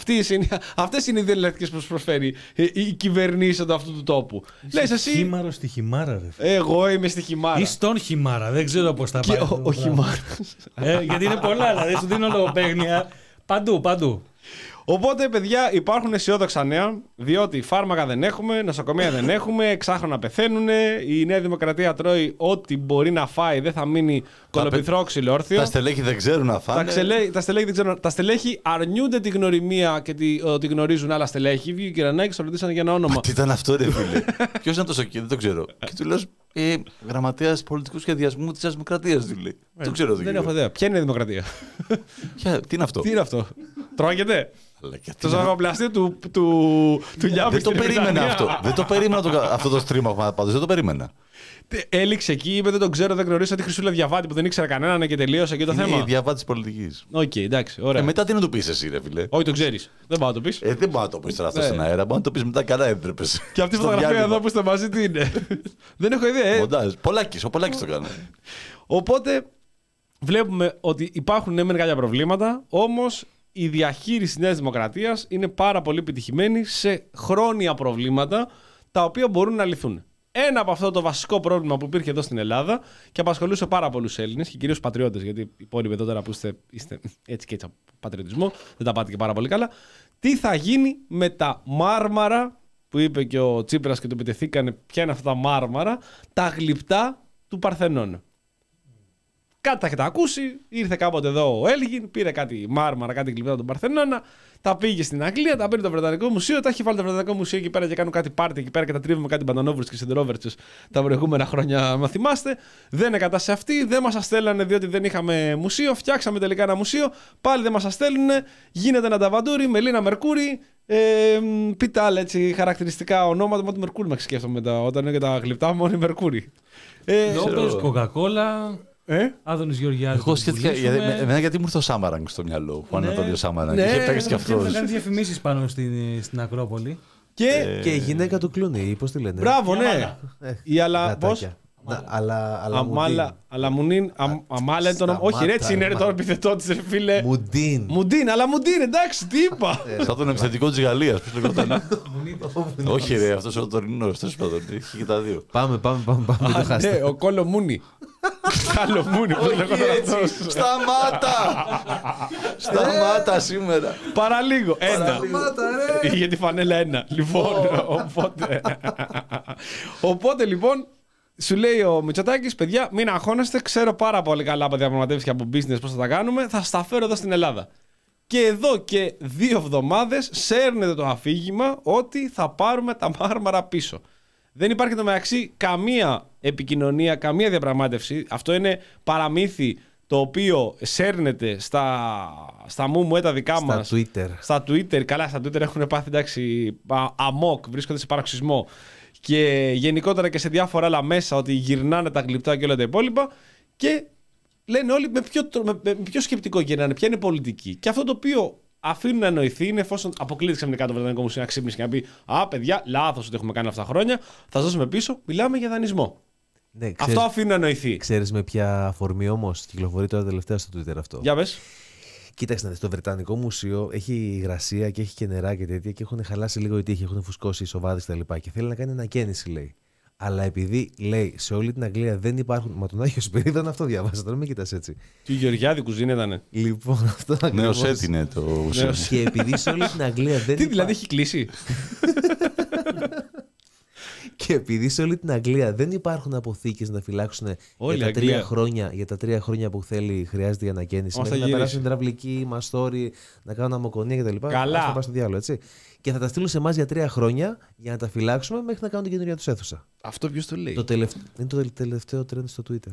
Αυτές είναι οι δύο εναλλακτικές που σου προσφέρει η κυβερνήση αυτού του τόπου. Λες εσύ. Χήμαρο στη χυμάρα, ρε. Εγώ είμαι στη χυμάρα. Ή στον χυμάρα, δεν ξέρω πώς θα πάει. Και ο, ο χυμάρας. Ε, γιατί είναι πολλά, δηλαδή σου δίνω λογοπαίγνια παντού, παντού. Οπότε, παιδιά, υπάρχουν αισιόδοξα νέα, διότι φάρμακα δεν έχουμε, νοσοκομεία δεν έχουμε, εξάχρονα πεθαίνουν. Η Νέα Δημοκρατία τρώει ό,τι μπορεί να φάει, δεν θα μείνει κολοπιθρόξυλο όρθιο. Τα στελέχη δεν ξέρουν να φάνε. Τα, ξελέ, τα, στελέχη, δεν ξέρουν, τα στελέχη αρνιούνται τη γνωριμία και τη, ότι γνωρίζουν άλλα στελέχη. Βγήκε ο Κυρανάκης, το ρωτήσανε για ένα όνομα. Μα τι ήταν αυτό, ρε φίλε. Ποιος ήταν τόσο εκεί, δεν το ξέρω. Και του λέω ε, γραμματέας πολιτικού σχεδιασμού της Δημοκρατίας, του λέει. Ε, δεν ξέρω. Δεν έχω ιδέα. Ποια είναι η Δημοκρατία? Ποια, τι είναι αυτό? Τι είναι αυτό? Τρώγεται? Το είναι... ζαχαροπλαστείο του, του, του Λιάπη. Δεν το περίμενα αυτό. Δεν το περίμενα το, αυτό το στρίμμα πάντως. Δεν το περίμενα. Έληξε εκεί, είπε δεν τον ξέρω, δεν γνωρίζω τη Χρυσούλα Διαβάτη που δεν ήξερα κανέναν και τελείωσε εκεί το είναι θέμα. Είναι η Διαβάτη πολιτικής. Οκ, okay, εντάξει, ωραία. Ε, μετά τι να το πεις εσύ, ρε φίλε. Όχι, το ξέρεις. Δεν πάω να το πεις. Ε, δεν πάω να το πεις τώρα αυτό στον αέρα. Πάω να το πεις μετά, καλά έτρεπες. Και αυτή η φωτογραφία εδώ που είστε μαζί τι είναι? Δεν έχω ιδέα. Μοντάζ. Πολάκης, ο Πολάκης το κάνει. Οπότε βλέπουμε ότι υπάρχουν ναι, μεν κάποια προβλήματα, όμως η διαχείριση της Νέας Δημοκρατίας είναι πάρα πολύ επιτυχημένη σε χρόνια προβλήματα τα οποία μπορούν να λυθούν. Ένα από αυτό το βασικό πρόβλημα που υπήρχε εδώ στην Ελλάδα και απασχολούσε πάρα πολλούς Έλληνες και κυρίως πατριώτες, γιατί οι υπόλοιποι εδώ τώρα που είστε, είστε έτσι και έτσι από πατριωτισμό, δεν τα πάτε και πάρα πολύ καλά. Τι θα γίνει με τα μάρμαρα που είπε και ο Τσίπρας και του επιτεθήκανε, ποια είναι αυτά τα μάρμαρα, τα γλυπτά του Παρθενώνα. Κάτι τα έχετε ακούσει, ήρθε κάποτε εδώ ο Έλγιν, πήρε κάτι μάρμαρα, κάτι γλυπτά του Παρθενώνα, τα πήγε στην Αγγλία, τα πήρε το Βρετανικό Μουσείο, τα έχει βάλει το Βρετανικό Μουσείο εκεί πέρα και κάνουν κάτι πάρτι εκεί πέρα και τα τρίβουμε κάτι μπαντανόβρους και σιδερόβερτσες τα προηγούμενα χρόνια, μα θυμάστε. Δεν έκατα σε αυτή, δεν μας αστέλνανε διότι δεν είχαμε μουσείο, φτιάξαμε τελικά ένα μουσείο, πάλι δεν μας αστέλνουν, γίνεται ένα ταβαντούρι, Μελίνα Μερκούρι. Ε, πείτε άλλα έτσι χαρακτηριστικά ονόματα, μα του Μερκούρι με σκέφτομαι μετά, όταν είναι και τα γλυπτά μόνο η Μερκούρι. Ε, Λόπες, Κοκακόλα. Ε? Άδωνης Γεωργιάδης. Εγώ σκέφτηκα. Εμένα γιατί μου ήρθε ο Σάμαραγκ στο μυαλό. Που ναι. Το Σάμαραγκ. Ναι, είχε παίξει κι αυτό. Θα κάνει διαφημίσεις πάνω στην, στην Ακρόπολη. Και... Ε... και η γυναίκα του Κλούνι, πώς τη λένε. Μπράβο, ναι. Ε, η αλλά. Πώς. Αλλά. Αλαμουνίν. Αμάλα είναι το όνομα. Όχι, ρε, έτσι είναι το επιθετό τη, ρε φίλε. Μουντίν. Μουντίν, αλλά Μουντίν, εντάξει, τι είπα. Σαν τον επιθετικό τη Γαλλία. Πώ λέγονταν. Όχι, ρε, αυτό ο τωρινό. Τέλο πάντων. Έχει και τα δύο. Πάμε, πάμε, πάμε. Ναι, ο Κόλο Μούνι. Κάλο Μούνι, πώ λέγονταν αυτό. Σταμάτα! Σταμάτα σήμερα. Παραλίγο. Ένα. Για τη φανέλα ένα. Λοιπόν, οπότε. Οπότε λοιπόν. Σου λέει ο Μητσοτάκης, παιδιά, μην αγχώνεστε. Ξέρω πάρα πολύ καλά από διαπραγματεύσεις και από business πώς θα τα κάνουμε. Θα στα φέρω εδώ στην Ελλάδα. Και εδώ και δύο εβδομάδες σέρνεται το αφήγημα ότι θα πάρουμε τα μάρμαρα πίσω. Δεν υπάρχει το μεταξύ καμία επικοινωνία, καμία διαπραγμάτευση. Αυτό είναι παραμύθι το οποίο σέρνεται στα, στα μουμουέ τα δικά μας. Στα Twitter. Στα Twitter. Καλά, στα Twitter έχουν πάθει εντάξει, αμόκ, βρίσκονται σε παραξισμό. Και γενικότερα και σε διάφορα άλλα μέσα ότι γυρνάνε τα γλυπτά και όλα τα υπόλοιπα και λένε όλοι με ποιο, με, με ποιο σκεπτικό γυρνάνε, ποια είναι η πολιτική. Και αυτό το οποίο αφήνουν να εννοηθεί, είναι εφόσον αποκλείται ξαφνικά το Βρετανικό Μουσείο να ξύπνησε και να πει «Α, παιδιά, λάθος ότι έχουμε κάνει αυτά τα χρόνια, θα σας δώσουμε πίσω, μιλάμε για δανεισμό». Ναι, ξέρεις, αυτό αφήνει να εννοηθεί. Ξέρεις με ποια αφορμή όμως κυκλοφορεί τώρα τελευταία στο Twitter αυτό. Για πες. Κοίταξε να δεις, το Βρετανικό Μουσείο έχει υγρασία και έχει και νερά και τέτοια και έχουν χαλάσει λίγο οι τείχοι, έχουν φουσκώσει οι σοβάδες κτλ. Και, και θέλει να κάνει ανακαίνιση, λέει. Αλλά επειδή λέει σε όλη την Αγγλία δεν υπάρχουν. Μα τον Άγιο Σπυρίδωνα αυτό διαβάζα, τώρα μην κοιτάς έτσι. Τι Γεωργιάδη κουζίνα ήτανε. Λοιπόν, αυτό ακριβώς. Νέος έτεινε το ουσία. Και επειδή σε όλη την Αγγλία δεν. Τι δηλαδή έχει κλείσει. Και επειδή σε όλη την Αγγλία δεν υπάρχουν αποθήκες να φυλάξουν Όλη για τα, Αγγλία. τρία χρόνια, για τα τρία χρόνια που θέλει, χρειάζεται η ανακαίνιση. Όμως Μέχρι θα να γυρίσει. περάσουν υδραυλικοί, μαστόροι, να κάνουν αμμοκονία κτλ. Καλά. Ας το πάει στο διάλογο, έτσι. Και θα τα στείλουν σε εμάς για τρία χρόνια για να τα φυλάξουμε μέχρι να κάνουν την καινούργια τους αίθουσα. Αυτό ποιος το λέει. Το τελευταίο, είναι το τελευταίο trend στο Twitter.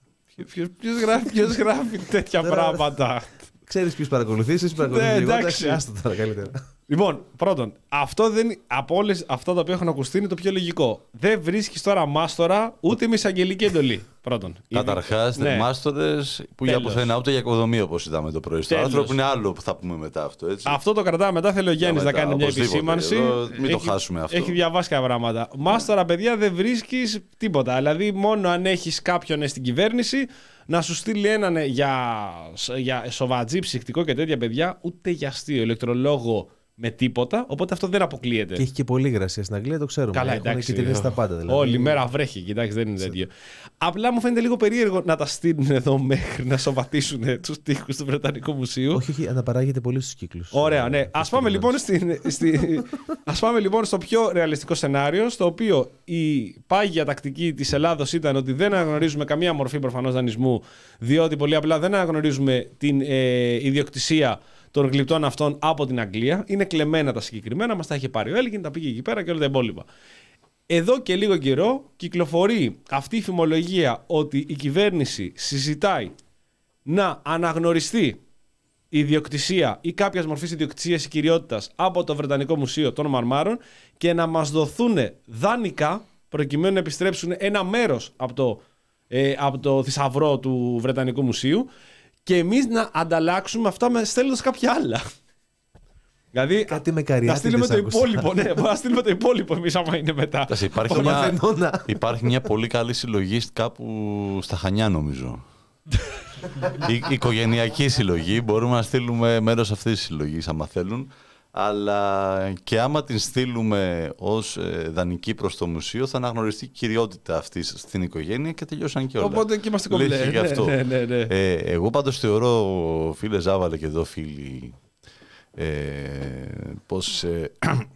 Ποιος γράφει, ποιος γράφει τέτοια Τώρα- πράγματα. Ξέρεις ποιους παρακολουθείς, ποιους παρακολουθείς Ναι, λίγο. εντάξει. Εντάξει, άστο τώρα καλύτερα. Λοιπόν, πρώτον, αυτό δεν, από όλες αυτά τα οποία έχουν ακουστεί είναι το πιο λογικό. Δεν βρίσκεις τώρα μάστορα ούτε με εισαγγελική εντολή. Πρώτον. Καταρχάς, Ναι. μάστορες που για Τέλος. πουθενά ούτε για οικοδομή όπως είδαμε το πρωί. Στο Τέλος. άρθρο που είναι άλλο που θα πούμε μετά αυτό. Έτσι. Αυτό το κρατάμε μετά. Θέλει ο Γιάννης να μετά, κάνει μια οπωσδήποτε. επισήμανση. Εδώ μην το Έχει- χάσουμε αυτό. Έχει διαβάσει κάποια πράγματα. Μάστορα, παιδιά, δεν βρίσκεις τίποτα. Δηλαδή, μόνο αν έχεις κάποιον στην κυβέρνηση να σου στείλει έναν για, για σοβατζή, ψυχτικό και τέτοια παιδιά, ούτε για αστείο, ηλεκτρολόγο με τίποτα. Οπότε αυτό δεν αποκλείεται. Και έχει και πολύ υγρασία στην Αγγλία, το ξέρουμε. Καλά, Έχουν εντάξει. κυτρινίσει τα πάντα. Δηλαδή. Όλη μέρα βρέχει, κοιτάξτε, δεν είναι τέτοιο. Απλά μου φαίνεται λίγο περίεργο να τα στείλουν εδώ μέχρι να σοβατήσουν τους τοίχους του Βρετανικού Μουσείου. Όχι, όχι, αναπαράγεται πολύ στους κύκλους. Ωραία, ναι. Ας πάμε, λοιπόν στην, στη, ας πάμε λοιπόν στο πιο ρεαλιστικό σενάριο, στο οποίο η πάγια τακτική της Ελλάδος ήταν ότι δεν αναγνωρίζουμε καμία μορφή προφανώς δανεισμού, διότι πολύ απλά δεν αναγνωρίζουμε την ε, ιδιοκτησία των γλυπτών αυτών από την Αγγλία. Είναι κλεμμένα τα συγκεκριμένα, μας τα είχε πάρει ο Έλγιν, τα πήγε εκεί πέρα και όλα τα υπόλοιπα. Εδώ και λίγο καιρό κυκλοφορεί αυτή η φημολογία ότι η κυβέρνηση συζητάει να αναγνωριστεί η ιδιοκτησία ή κάποια μορφή ιδιοκτησίας ή κυριότητας από το Βρετανικό Μουσείο των Μαρμάρων και να μας δοθούν δανεικά προκειμένου να επιστρέψουν ένα μέρος από το, ε, από το θησαυρό του Βρετανικού Μουσείου και εμείς να ανταλλάξουμε αυτά με στέλνοντας κάποια άλλα. Δηλαδή, Κάτι με να καριάτιδες στείλουμε το άκουσα. υπόλοιπο, ναι, να στείλουμε το υπόλοιπο εμείς άμα είναι μετά. Εντάξει, υπάρχει, Ο μια, Παρθενώνα. υπάρχει μια πολύ καλή συλλογή κάπου στα Χανιά, νομίζω. Η, οικογενειακή συλλογή. Μπορούμε να στείλουμε μέρος αυτής της συλλογής, άμα θέλουν. Αλλά και άμα την στείλουμε ως ε, δανεική προς το μουσείο, θα αναγνωριστεί η κυριότητα αυτής στην οικογένεια και τελειώσαν και όλα. Οπότε και είμαστε κομπλέ. Λύχη γι' αυτό. Ναι, ναι, ναι. Ε, εγώ πάντως θεωρώ, φίλε Ζάβαλε και εδώ φίλοι, ε, πως ε,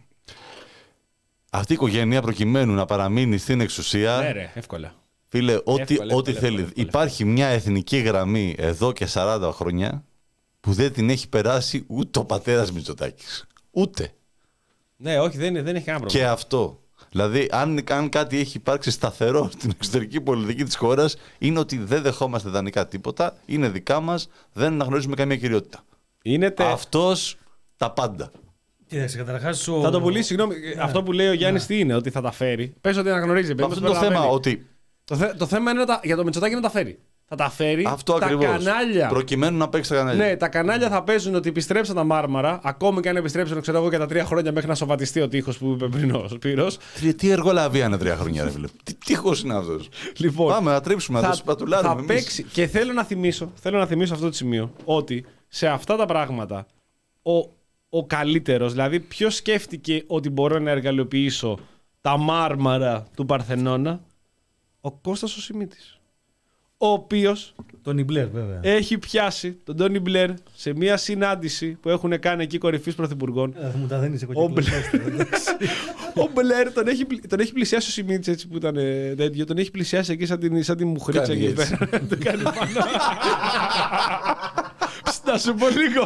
αυτή η οικογένεια προκειμένου να παραμείνει στην εξουσία, Ναι, ρε, εύκολα. φίλε, ό,τι, Εύκολα, ό,τι εύκολα, θέλει. εύκολα. Υπάρχει μια εθνική γραμμή εδώ και σαράντα χρόνια που δεν την έχει περάσει ούτε ο πατέρας Μητσοτάκης. Ούτε. Ναι, όχι, δεν, δεν έχει κανένα πρόβλημα. Και αυτό. Δηλαδή, αν, αν κάτι έχει υπάρξει σταθερό στην εξωτερική πολιτική της χώρας, είναι ότι δεν δεχόμαστε δανεικά τίποτα, είναι δικά μας, δεν αναγνωρίζουμε καμία κυριότητα. Είναι τε... Αυτός τα πάντα. Κοίταξε, καταρχάς ο... Θα το πουλήσει, συγγνώμη. Αυτό που λέει ο Γιάννης τι είναι, ότι θα τα φέρει. Πες ότι αναγνωρίζει. παιδί, Αυτό μας είναι το θέμα, προλαβαίνει. ότι Το, θε, το θέμα είναι να τα, για το Μητσοτάκη να τα φέρει. Θα τα φέρει. αυτό τα ακριβώς. κανάλια. Προκειμένου να παίξει τα κανάλια. Ναι, τα κανάλια θα παίζουν ότι επιστρέψαν τα Μάρμαρα, ακόμη και αν επιστρέψουν, ξέρω εγώ, για τα τρία χρόνια μέχρι να σοβατιστεί ο τείχος που είπε πριν ο Σπύρος. Τι, τι εργολαβία είναι τρία χρόνια, ρε φίλε. Τι τείχος είναι αυτός. Λοιπόν, Πάμε να τρίψουμε, να το θα, σπατουλάρουμε θα εμείς. παίξει. Και θέλω να θυμίσω, θέλω να θυμίσω αυτό το σημείο, ότι σε αυτά τα πράγματα ο, ο καλύτερος, δηλαδή ποιος σκέφτηκε ότι μπορώ να εργαλειοποιήσω τα Μάρμαρα του Παρθενώνα, ο Κώστας ο Σιμίτης. Ο οποίος Τόνι Μπλερ, βέβαια. έχει πιάσει τον Τόνι Μπλερ σε μια συνάντηση που έχουν κάνει εκεί κορυφής πρωθυπουργών. Ε, θα μου τα δένεις εγώ Ο και Μπλερ, ο Μπλερ τον, έχει, πλη- τον έχει πλησιάσει ο Σιμίτης έτσι που ήταν ε, τέτοιο. Τον έχει πλησιάσει εκεί σαν την, σαν την μουχρίτσα Κάνει εκεί έτσι. πέρα. Τον κάνει πάνω. Ψ, να σου πω λίγο.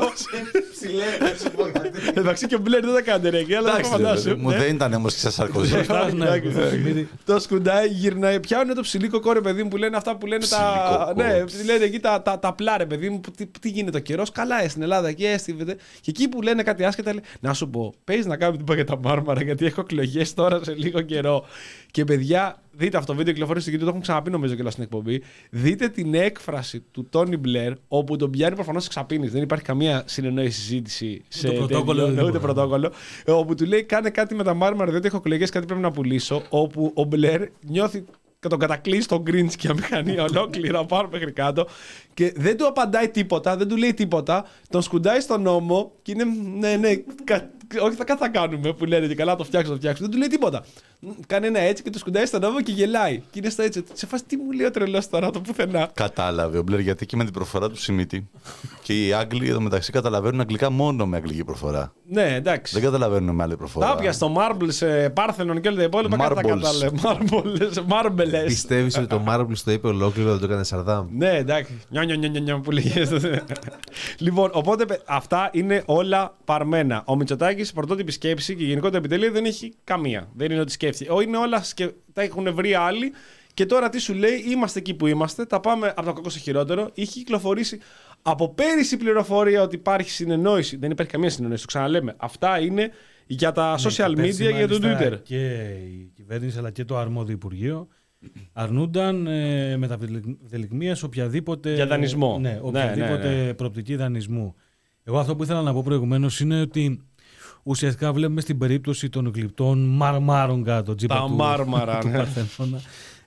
Εντάξει και ο Μπλερ δεν τα κάνει ρε εκεί, αλλά δεν Εντάξει, ρε φαντάσου. παιδί μου, Ναι. δεν ήταν όμως και σαν Σαρκοζή. Το σκουντάει, γυρνάει. Πιάνουν το ψηλίκο κόρε, παιδί μου, που λένε αυτά που λένε τα. Ψιλίκο Ναι, κόρ. λένε εκεί τα, τα, τα πλάρε, παιδί μου, που τι, τι γίνεται ο καιρό. Καλά, ε, στην Ελλάδα εκεί έστειβε. Και εκεί που λένε κάτι άσχετα, λέει, να σου πω, παίζει να κάνουμε την για τα Μάρμαρα, γιατί έχω εκλογέ τώρα σε λίγο καιρό. Και παιδιά, δείτε αυτό το βίντεο, κυκλοφορεί στο YouTube, το έχουμε ξαναπεί νομίζω και στην εκπομπή. Δείτε την έκφραση του Τόνι Μπλερ, όπου τον πιάνει προφανώς εξαπίνης. Δεν υπάρχει καμία συνεννόηση συζήτηση σε πρωτόκολλο, τέτοιο, ούτε πρωτόκολλο. Όπου του λέει: κάνε κάτι με τα μάρμαρα, διότι έχω εκλογές, κάτι πρέπει να πουλήσω. Όπου ο Μπλερ νιώθει και τον κατακλείσει στον Γκρίνσκι μηχανή ολόκληρα πάνω μέχρι κάτω και δεν του απαντάει τίποτα, δεν του λέει τίποτα. Τον σκουντάει στον ώμο και είναι ναι, ναι, κα, όχι θα, θα κάνουμε που λένε και καλά, το φτιάξω, το φτιάξω. Δεν του λέει τίποτα. Κάνει ένα έτσι και του σκουντάει στον ώμο και γελάει. Και είναι στο έτσι. Σε φάση τι μου λέει ο τρελός τώρα το πουθενά. Κατάλαβε ο Μπλερ γιατί και με την προφορά του Σιμίτη και οι Άγγλοι εδώ μεταξύ καταλαβαίνουν αγγλικά μόνο με αγγλική προφορά. Ναι, εντάξει. Δεν καταλαβαίνουν με άλλη προφορά. Τα όποια στο Marbles, Πάρθενον και όλα τα υπόλοιπα κάτι θα κατάλαβε. Marbles. Πιστεύεις ότι το Marbles το είπε ολόκληρο, δεν το έκανε Σαρδάμ? Ναι, εντάξει. Νιο, νιο, νιο, νιο, που λέγες. Λοιπόν, οπότε αυτά είναι όλα παρμένα. Ο Μητσοτάκης, πρωτότυπη σκέψη και γενικότερα επιτελεία δεν έχει καμία. Δεν είναι ότι σκέφτηκε. Είναι όλα σκε... τα έχουν βρει άλλοι και τώρα τι σου λέει, είμαστε εκεί που είμαστε, τα πάμε από το κακό στο χειρότερο. Είχε κυκλοφορήσει από πέρυσι πληροφορία ότι υπάρχει συνεννόηση. Δεν υπάρχει καμία συνεννόηση, το ξαναλέμε. Αυτά είναι για τα social media και για το Twitter. Και η κυβέρνηση αλλά και το αρμόδιο Υπουργείο αρνούνταν ε, με τα ευδελιγμία σε οποιαδήποτε, για δανεισμό. Ναι, οποιαδήποτε ναι, ναι, ναι. προοπτική δανεισμού. Εγώ αυτό που ήθελα να πω προηγουμένως είναι ότι ουσιαστικά βλέπουμε στην περίπτωση των γλυπτών μαρμάρων κάτω, τζίπα τα του, μάρμαρα, του Παρθενώνα,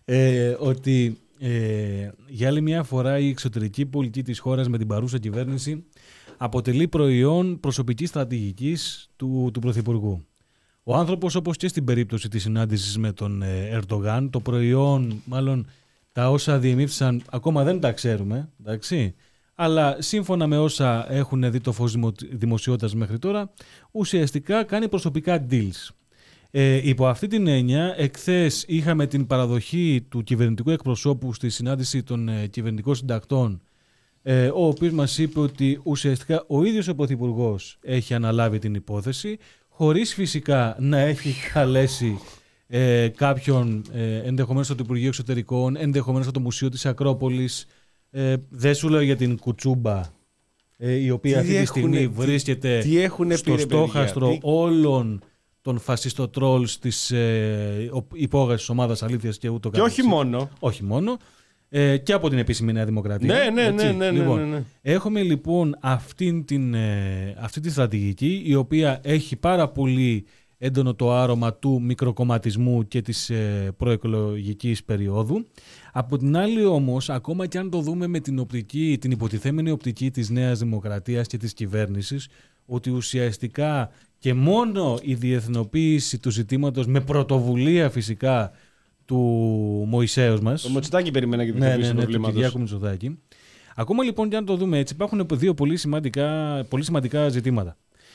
ε, ότι ε, για άλλη μια φορά η εξωτερική πολιτική της χώρας με την παρούσα κυβέρνηση αποτελεί προϊόν προσωπικής στρατηγικής του, του Πρωθυπουργού. Ο άνθρωπος, όπως και στην περίπτωση της συνάντησης με τον Ερντογάν, το προϊόν, μάλλον τα όσα διεμήφθησαν, ακόμα δεν τα ξέρουμε, εντάξει, αλλά σύμφωνα με όσα έχουν δει το φως δημοσιότητας μέχρι τώρα, ουσιαστικά κάνει προσωπικά deals. Ε, υπό αυτή την έννοια, εχθές είχαμε την παραδοχή του κυβερνητικού εκπροσώπου στη συνάντηση των ε, κυβερνητικών συντακτών, ε, ο οποίος μας είπε ότι ουσιαστικά ο ίδιος ο Πρωθυπουργός έχει αναλάβει την υπόθεση, χωρίς φυσικά να έχει καλέσει ε, κάποιον ε, ενδεχομένως από το Υπουργείο Εξωτερικών, ενδεχομένως από το Μουσείο της Ακρόπολης. Ε, δεν σου λέω για την Κουτσούμπα, ε, η οποία τι αυτή τη στιγμή τι, βρίσκεται τι στο πει, στόχαστρο τι... όλων των φασιστοτρόλς της ε, υπόγασης της ομάδας αλήθειας και ούτω καθεξής. Και όχι μόνο. Όχι μόνο. Ε, και από την επίσημη Νέα Δημοκρατία. Ναι, ναι, ναι, ναι, λοιπόν, ναι, ναι, ναι. Έχουμε λοιπόν αυτή την, ε, αυτή τη στρατηγική, η οποία έχει πάρα πολύ έντονο το άρωμα του μικροκομματισμού και της ε, προεκλογικής περίοδου. Από την άλλη όμως, ακόμα και αν το δούμε με την, οπτική, την υποτιθέμενη οπτική της Νέας Δημοκρατίας και της κυβέρνησης, ότι ουσιαστικά και μόνο η διεθνοποίηση του ζητήματος με πρωτοβουλία φυσικά του Μωυσέως μας. Το Μητσοτάκη περιμένα και την ναι, ναι, ναι, του Κυριάκου Μητσοτάκη. Ακόμα λοιπόν και αν το δούμε έτσι, υπάρχουν δύο πολύ σημαντικά, πολύ σημαντικά ζητήματα.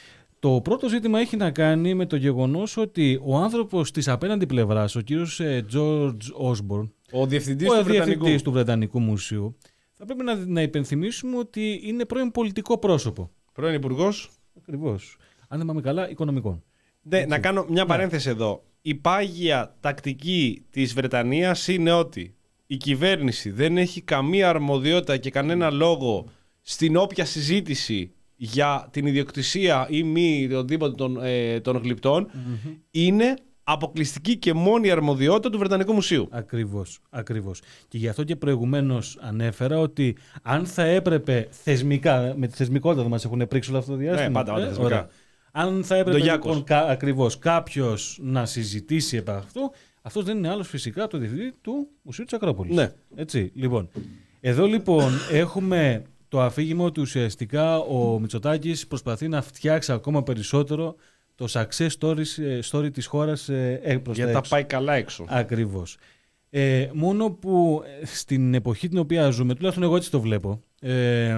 Το πρώτο ζήτημα έχει να κάνει με το γεγονός ότι ο άνθρωπος της απέναντι πλευράς, ο κύριος George Osborne, ο διευθυντής, ο του, διευθυντής Βρετανικού. του Βρετανικού Μουσείου, θα πρέπει να, να υπενθυμίσουμε ότι είναι πρώην πολιτικό πρόσωπο. Πρώην υπουργός. Ακριβώς. Αν δεν πάμε καλά, οικονομικών. Ναι, να κάνω μια παρένθεση ναι. εδώ. Η πάγια τακτική της Βρετανίας είναι ότι η κυβέρνηση δεν έχει καμία αρμοδιότητα και κανένα λόγο στην όποια συζήτηση για την ιδιοκτησία ή μη οτιδήποτε των, ε, των γλυπτών mm-hmm. είναι αποκλειστική και μόνη αρμοδιότητα του Βρετανικού Μουσείου. Ακριβώς, ακριβώς. Και γι' αυτό και προηγουμένως ανέφερα ότι αν θα έπρεπε θεσμικά, με τη θεσμικότητα δεν μας έχουν πρίξει όλο αυτό το διάστημα. Ναι, πάντα, πάντα θεσμικά. Ωραία. Αν θα έπρεπε λοιπόν, κα, ακριβώς κάποιος να συζητήσει επ' αυτού, αυτός δεν είναι άλλος φυσικά το διευθυντή του Μουσείου της Ακρόπολης. Ναι. Έτσι, λοιπόν. Εδώ λοιπόν έχουμε το αφήγημα ότι ουσιαστικά ο Μητσοτάκης προσπαθεί να φτιάξει ακόμα περισσότερο το success story, story της χώρας ε, προς για τα τα έξω. πάει καλά έξω. Ακριβώς. Ε, μόνο που στην εποχή την οποία ζούμε, τουλάχιστον εγώ έτσι το βλέπω, ε,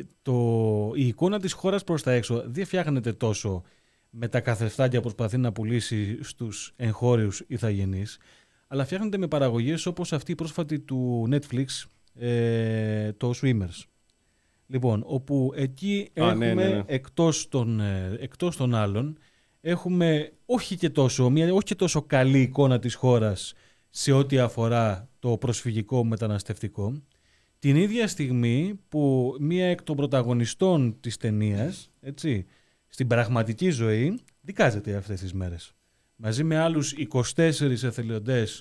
το, η εικόνα της χώρας προς τα έξω δεν φτιάχνεται τόσο με τα καθρεφτάκια που προσπαθεί να πουλήσει στους εγχώριους ηθαγενείς, αλλά φτιάχνεται με παραγωγές όπως αυτή η πρόσφατη του Netflix, ε, το Swimmers. Λοιπόν, όπου εκεί Α, έχουμε ναι, ναι, ναι. Εκτός, των, εκτός των άλλων, έχουμε όχι και, τόσο, μια, όχι και τόσο καλή εικόνα της χώρας σε ό,τι αφορά το προσφυγικό μεταναστευτικό, την ίδια στιγμή που μία εκ των πρωταγωνιστών της ταινίας, έτσι, στην πραγματική ζωή, δικάζεται αυτές τις μέρες. Μαζί με άλλους είκοσι τέσσερις εθελοντές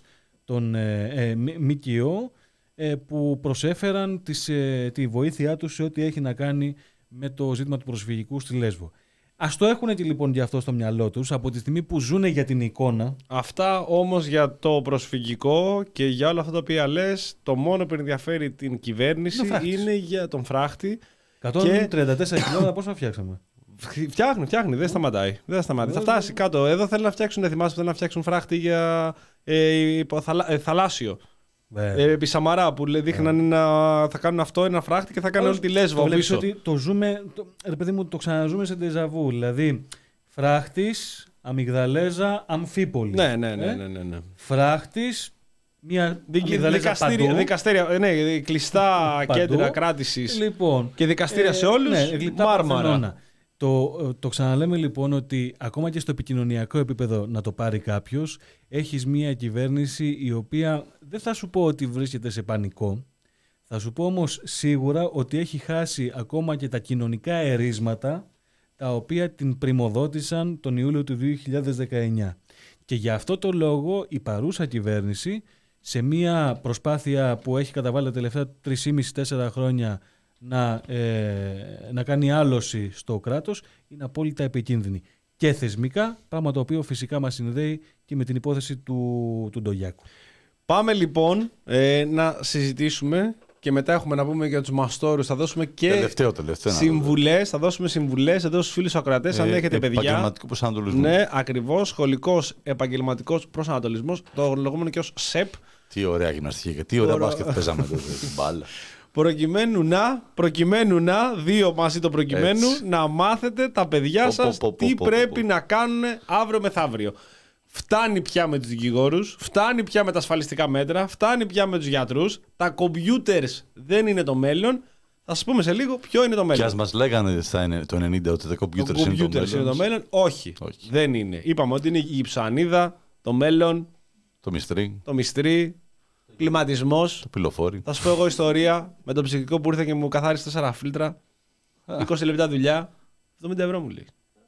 των ε, ε, ΜΚΟ ε, που προσέφεραν τις, ε, τη βοήθειά τους σε ό,τι έχει να κάνει με το ζήτημα του προσφυγικού στη Λέσβο. Ας το έχουν και λοιπόν και αυτό στο μυαλό τους από τη στιγμή που ζουν για την εικόνα. Αυτά όμως για το προσφυγικό και για όλα αυτά τα οποία λες, το μόνο που ενδιαφέρει την κυβέρνηση είναι για τον φράχτη. εκατόν τριάντα τέσσερα χιλιόμετρα πώς θα φτιάξαμε. Φτιάχνει, φτιάχνει, δεν σταματάει. Δεν σταματάει. Θα φτάσει κάτω. Εδώ θέλουν να φτιάξουν, δεν θυμάσαι που θέλουν να φτιάξουν φράχτη για ε, θαλά, ε, θαλάσσιο. Ε, επί Σαμαρά που δείχναν ε. ένα, θα κάνουν αυτό ένα φράχτη και θα κάνουν όλη τη Λέσβο πίσω. Ότι το ζούμε, το, ρε παιδί μου, το ξαναζούμε σε ντεζαβού. Δηλαδή, φράχτης, Αμυγδαλέζα, Αμφίπολη. Ναι, ναι, ναι. ναι, ναι, ναι. Φράχτης, μια δικαστήρια, δικαστήρια, ναι, κλειστά κέντρα κράτησης λοιπόν, και δικαστήρια ε, σε όλους, ναι, Μάρμαρα. Το, το ξαναλέμε λοιπόν ότι ακόμα και στο επικοινωνιακό επίπεδο να το πάρει κάποιος, έχεις μια κυβέρνηση η οποία δεν θα σου πω ότι βρίσκεται σε πανικό, θα σου πω όμως σίγουρα ότι έχει χάσει ακόμα και τα κοινωνικά ερίσματα τα οποία την πριμοδότησαν τον Ιούλιο του δύο χιλιάδες δεκαεννιά. Και για αυτό το λόγο η παρούσα κυβέρνηση σε μια προσπάθεια που έχει καταβάλει τα τελευταία τρία και μισό με τέσσερα χρόνια να, ε, να κάνει άλωση στο κράτος είναι απόλυτα επικίνδυνη και θεσμικά, πράγμα το οποίο φυσικά μας συνδέει και με την υπόθεση του, του Ντογιάκου. Πάμε λοιπόν ε, να συζητήσουμε και μετά έχουμε να πούμε για τους μαστόρους. Θα δώσουμε και τελευταίο, τελευταίο, συμβουλές, θα δώσουμε συμβουλές εδώ στους φίλους ακροατές ε, αν έχετε παιδιά. Επαγγελματικό προσανατολισμό. Ναι, ακριβώς, σχολικός επαγγελματικός προσανατολισμός, το λεγόμενο και ως ΣΕΠ. Τι ωραία γυμναστική και τι ωραία μπάσκετ παίζαμε τότε την μπάλα. Προκειμένου να, προκειμένου να, δύο μαζί το προκειμένου, έτσι, να μάθετε τα παιδιά σας πω, πω, πω, τι πω, πω, πρέπει πω. να κάνουν αύριο μεθαύριο. Φτάνει πια με τους δικηγόρους, φτάνει πια με τα ασφαλιστικά μέτρα, φτάνει πια με τους γιατρούς. Τα computers δεν είναι το μέλλον. Θα σας πούμε σε λίγο ποιο είναι το μέλλον. Και ας μας λέγανε το ενενήντα ότι τα computers, το είναι, το είναι το μέλλον. Όχι, Όχι, δεν είναι. Είπαμε ότι είναι η υψανίδα, το μέλλον, το μυστρί. Το μυστρί. Κλιματισμός. Το πυλοφόρι. Θα σου πω εγώ ιστορία με τον ψυχικό που ήρθε και μου καθάρισε τέσσερα φίλτρα. είκοσι λεπτά δουλειά. εβδομήντα ευρώ μου λέει.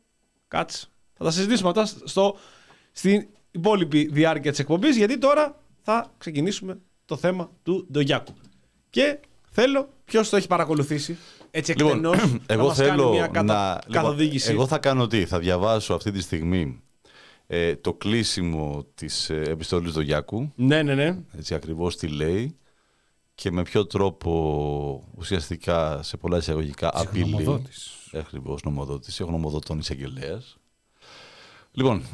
Κάτσε. Θα τα συζητήσουμε αυτά στο, στην υπόλοιπη διάρκεια της εκπομπής, γιατί τώρα θα ξεκινήσουμε το θέμα του Ντογιάκου. Και θέλω, ποιος το έχει παρακολουθήσει έτσι εκτενώς, λοιπόν, εγώ να θέλω μια κατα... να... καθοδήγηση. Εγώ θα κάνω τι, θα διαβάσω αυτή τη στιγμή Ε, το κλείσιμο της ε, επιστολής Ντογιάκου. Ναι, ναι, ναι. Έτσι ακριβώς τι λέει και με ποιο τρόπο ουσιαστικά σε πολλά εισαγωγικά απειλεί. Ακριβώς, νομοδότηση, γνωμοδοτών εισαγγελέας. Λοιπόν,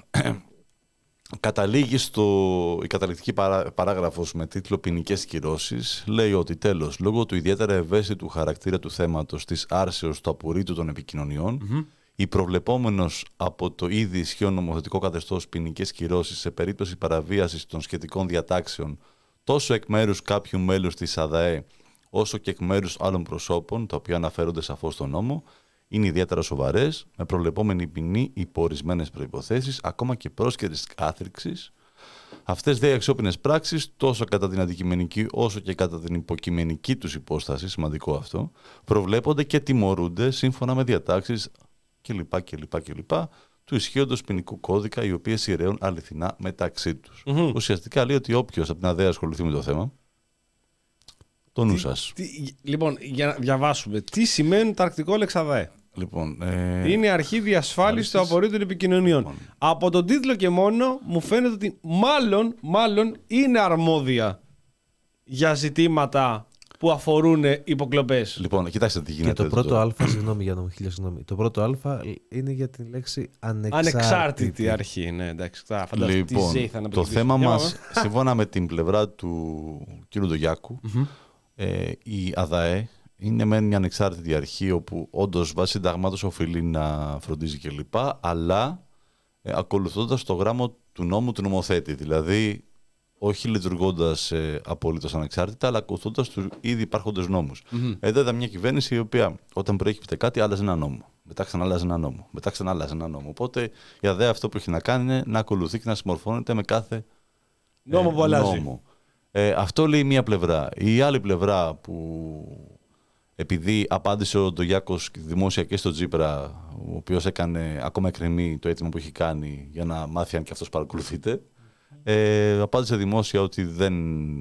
καταλήγει στο, η καταληκτική παρά, παράγραφος με τίτλο «Ποινικές κυρώσεις». Λέει ότι τέλος, λόγω του ιδιαίτερα ευαίσθητου χαρακτήρα του θέματος της άρσεως του απορρίτου των επικοινωνιών, mm-hmm. η προβλεπόμενος από το ήδη ισχύον νομοθετικό καθεστώς ποινικές κυρώσεις σε περίπτωση παραβίασης των σχετικών διατάξεων τόσο εκ μέρους κάποιου μέλους της ΑΔΑΕ όσο και εκ μέρους άλλων προσώπων, τα οποία αναφέρονται σαφώς στον νόμο, είναι ιδιαίτερα σοβαρές, με προβλεπόμενη ποινή υπό ορισμένες προϋποθέσεις, ακόμα και πρόσχερης κάθριξης. Αυτές δε οι αξιόπινες πράξεις, τόσο κατά την αντικειμενική όσο και κατά την υποκειμενική τους υπόσταση, σημαντικό αυτό, προβλέπονται και τιμωρούνται σύμφωνα με διατάξεις κλπ. κλπ, κλπ του ισχύοντος ποινικού κώδικα, οι οποίες σειραίουν αληθινά μεταξύ τους. Mm-hmm. Ουσιαστικά λέει ότι όποιος από την ΑΔΕ ασχοληθεί με το θέμα, το νου σας. Λοιπόν, για να διαβάσουμε. Τι σημαίνουν τα αρκτικόλεξ ΑΔΕ. Λοιπόν, ε... είναι αρχή διασφάλισης του απορρίτου επικοινωνιών. Λοιπόν. Από τον τίτλο και μόνο μου φαίνεται ότι μάλλον, μάλλον είναι αρμόδια για ζητήματα που αφορούν υποκλοπές. Λοιπόν, κοιτάξτε τι γίνεται. Και το πρώτο α, συγγνώμη για να χίλια συγγνώμη. Το πρώτο α είναι για την λέξη ανεξάρτητη. Ανεξάρτητη αρχή, ναι, εντάξει. Λοιπόν, τι θα το θέμα μας, σύμφωνα με την πλευρά του κ. Ντογιάκου, mm-hmm. ε, η ΑΔΑΕ είναι μεν μια ανεξάρτητη αρχή όπου όντως βάσει συνταγμάτως οφείλει να φροντίζει κλπ. Αλλά ε, ακολουθώντας το γράμμα του νόμου του νομοθέτη. Δηλαδή, όχι λειτουργώντας ε, απολύτως ανεξάρτητα, αλλά ακολουθώντας τους ήδη υπάρχοντες νόμους. Mm-hmm. Εδώ ήταν μια κυβέρνηση η οποία όταν προέκυπτε κάτι άλλαζε ένα νόμο. Μετά ξανά άλλαζε ένα νόμο. Μετά ξανά άλλαζε ένα νόμο. Οπότε η ΑΔΕ αυτό που έχει να κάνει είναι να ακολουθεί και να συμμορφώνεται με κάθε ε, νόμο που αλλάζει. Νόμο. Ε, αυτό λέει μία πλευρά. Η άλλη πλευρά που επειδή απάντησε ο Ντογιάκος δημόσια και στο Τζίπρα, ο οποίος έκανε ακόμα εκκρεμή το αίτημα που έχει κάνει για να μάθει αν και αυτός παρακολουθείται, Ε, απάντησε δημόσια ότι δεν,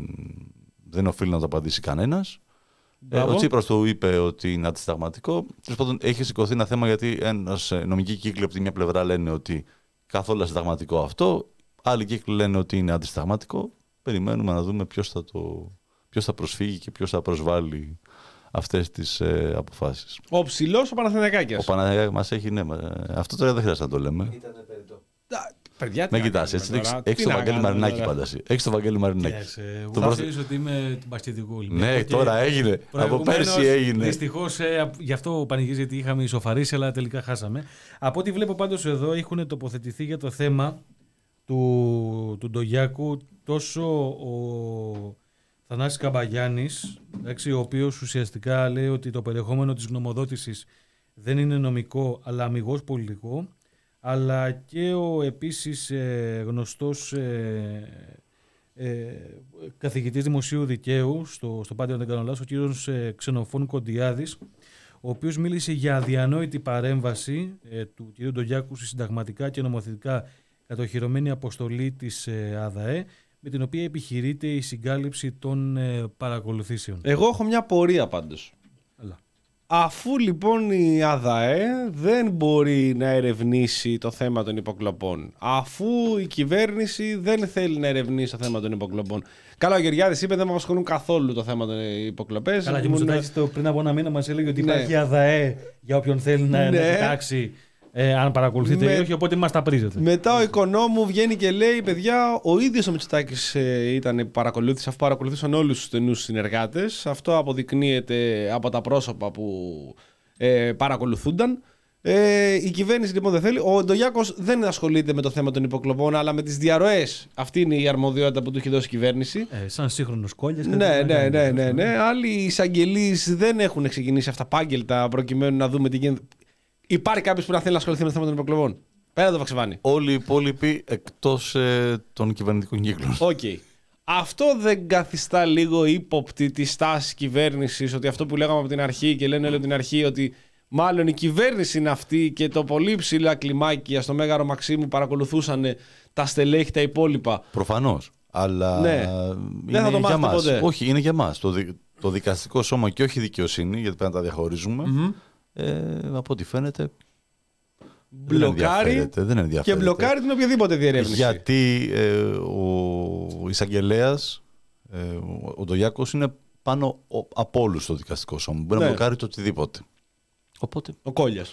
δεν οφείλει να το απαντήσει κανένας. Ε, ο Τσίπρας του είπε ότι είναι αντισυνταγματικό. Τέλος πάντων, έχει σηκωθεί ένα θέμα γιατί ένας νομικοί κύκλοι από τη μια πλευρά λένε ότι καθόλου συνταγματικό αυτό. Άλλοι κύκλοι λένε ότι είναι αντισυνταγματικό. Περιμένουμε να δούμε ποιος θα, το, ποιος θα προσφύγει και ποιος θα προσβάλλει αυτές τις ε, αποφάσεις. Ο ψηλός ο Παναθηναϊκάκιας. Ο Παναθηναϊκάκιας μας έχει, ναι. Αυτό τώρα δεν χρειάζεται να το λέμε. Ήτανε περιττό. Παιδιά, Με κοιτάς, έτσι. Έχεις το Βαγγέλη Μαρινάκη πάντα. Έχεις το Βαγγέλη Μαρινάκη. Εγώ θα θεωρήσω ότι είμαι την Πασχετικού Ολυμπιακού. Ναι, τώρα έγινε. Από πέρσι έγινε. Δυστυχώς γι' αυτό πανηγύριζε γιατί είχαμε ισοφαρίσει, αλλά τελικά χάσαμε. Από ό,τι βλέπω πάντως εδώ έχουν τοποθετηθεί για το θέμα του, του Ντογιάκου τόσο ο Θανάσης Καμπαγιάννης, εντάξει, ο οποίος ουσιαστικά λέει ότι το περιεχόμενο της γνωμοδότησης δεν είναι νομικό αλλά αμιγώς πολιτικό, αλλά και ο επίσης ε, γνωστός ε, ε, καθηγητής δημοσίου δικαίου στο, στο Πάντιο, αν δεν κάνω λάθος, ο κύριος ε, Ξενοφών Κοντιάδης, ο οποίος μίλησε για αδιανόητη παρέμβαση ε, του κ. Ντογιάκου στη συνταγματικά και νομοθετικά κατοχυρωμένη αποστολή της ε, ΑΔΑΕ, με την οποία επιχειρείται η συγκάλυψη των ε, παρακολουθήσεων. Εγώ έχω μια πορεία πάντως. Έλα. Αφού λοιπόν η ΑΔΑΕ δεν μπορεί να ερευνήσει το θέμα των υποκλοπών, αφού η κυβέρνηση δεν θέλει να ερευνήσει το θέμα των υποκλοπών. Καλά, ο Γεωργιάδης είπε δεν με απασχολούν καθόλου το θέμα των υποκλοπές. Καλά, και Μητσοτάκης το πριν από ένα μήνα μας έλεγε ότι Ναι. υπάρχει ΑΔΑΕ για όποιον θέλει να, Ναι. να κοιτάξει ε, αν παρακολουθείτε Με- ή όχι, οπότε μας τα πρίζετε. Μετά ο οικονόμου βγαίνει και λέει: παιδιά, ο ίδιος ο Μητσοτάκης ε, ήταν που παρακολούθησε, αφού παρακολουθούσαν όλους τους στενούς συνεργάτες. Αυτό αποδεικνύεται από τα πρόσωπα που ε, παρακολουθούνταν. Ε, η κυβέρνηση λοιπόν δεν θέλει. Ο Ντογιάκος δεν ασχολείται με το θέμα των υποκλοπών, αλλά με τις διαρροές. Αυτή είναι η αρμοδιότητα που του έχει δώσει η κυβέρνηση. Ε, σαν σύγχρονος κόλλιας. Ναι, ναι, ναι, ναι, ναι. Άλλοι εισαγγελείς δεν έχουν ξεκινήσει αυταπάγγελτα προκειμένου να δούμε τι γίνεται. Υπάρχει κάποιος που να θέλει να ασχοληθεί με το θέμα των υποκλοπών? Πέρα το Βαξεβάνη. Όλοι οι υπόλοιποι εκτός ε, των κυβερνητικών κύκλων. Οκ. Αυτό δεν καθιστά λίγο ύποπτη τη στάση κυβέρνηση, ότι αυτό που λέγαμε από την αρχή και λένε όλοι από την αρχή ότι μάλλον η κυβέρνηση είναι αυτή και το πολύ ψηλά κλιμάκια στο Μέγαρο Μαξίμου παρακολουθούσαν τα στελέχη τα υπόλοιπα. Προφανώς. Αλλά Ναι. είναι Δεν θα το για μάθετε μας. ποτέ. Όχι, είναι για μας. Το, δι- το δικαστικό σώμα και όχι η δικαιοσύνη, γιατί πρέπει να τα διαχωρίζουμε. Ε, από ό,τι φαίνεται. δεν Μπλοκάρει ενδιαφέρεται, δεν και ενδιαφέρεται. μπλοκάρει την οποιαδήποτε διερεύνηση. Γιατί ε, ο εισαγγελέας, ε, ο, ο Ντογιάκος, είναι πάνω ο, από όλους στο δικαστικό σώμα. Μπορεί Ναι. να μπλοκάρει το οτιδήποτε. Οπότε. Ο Κόλλιας.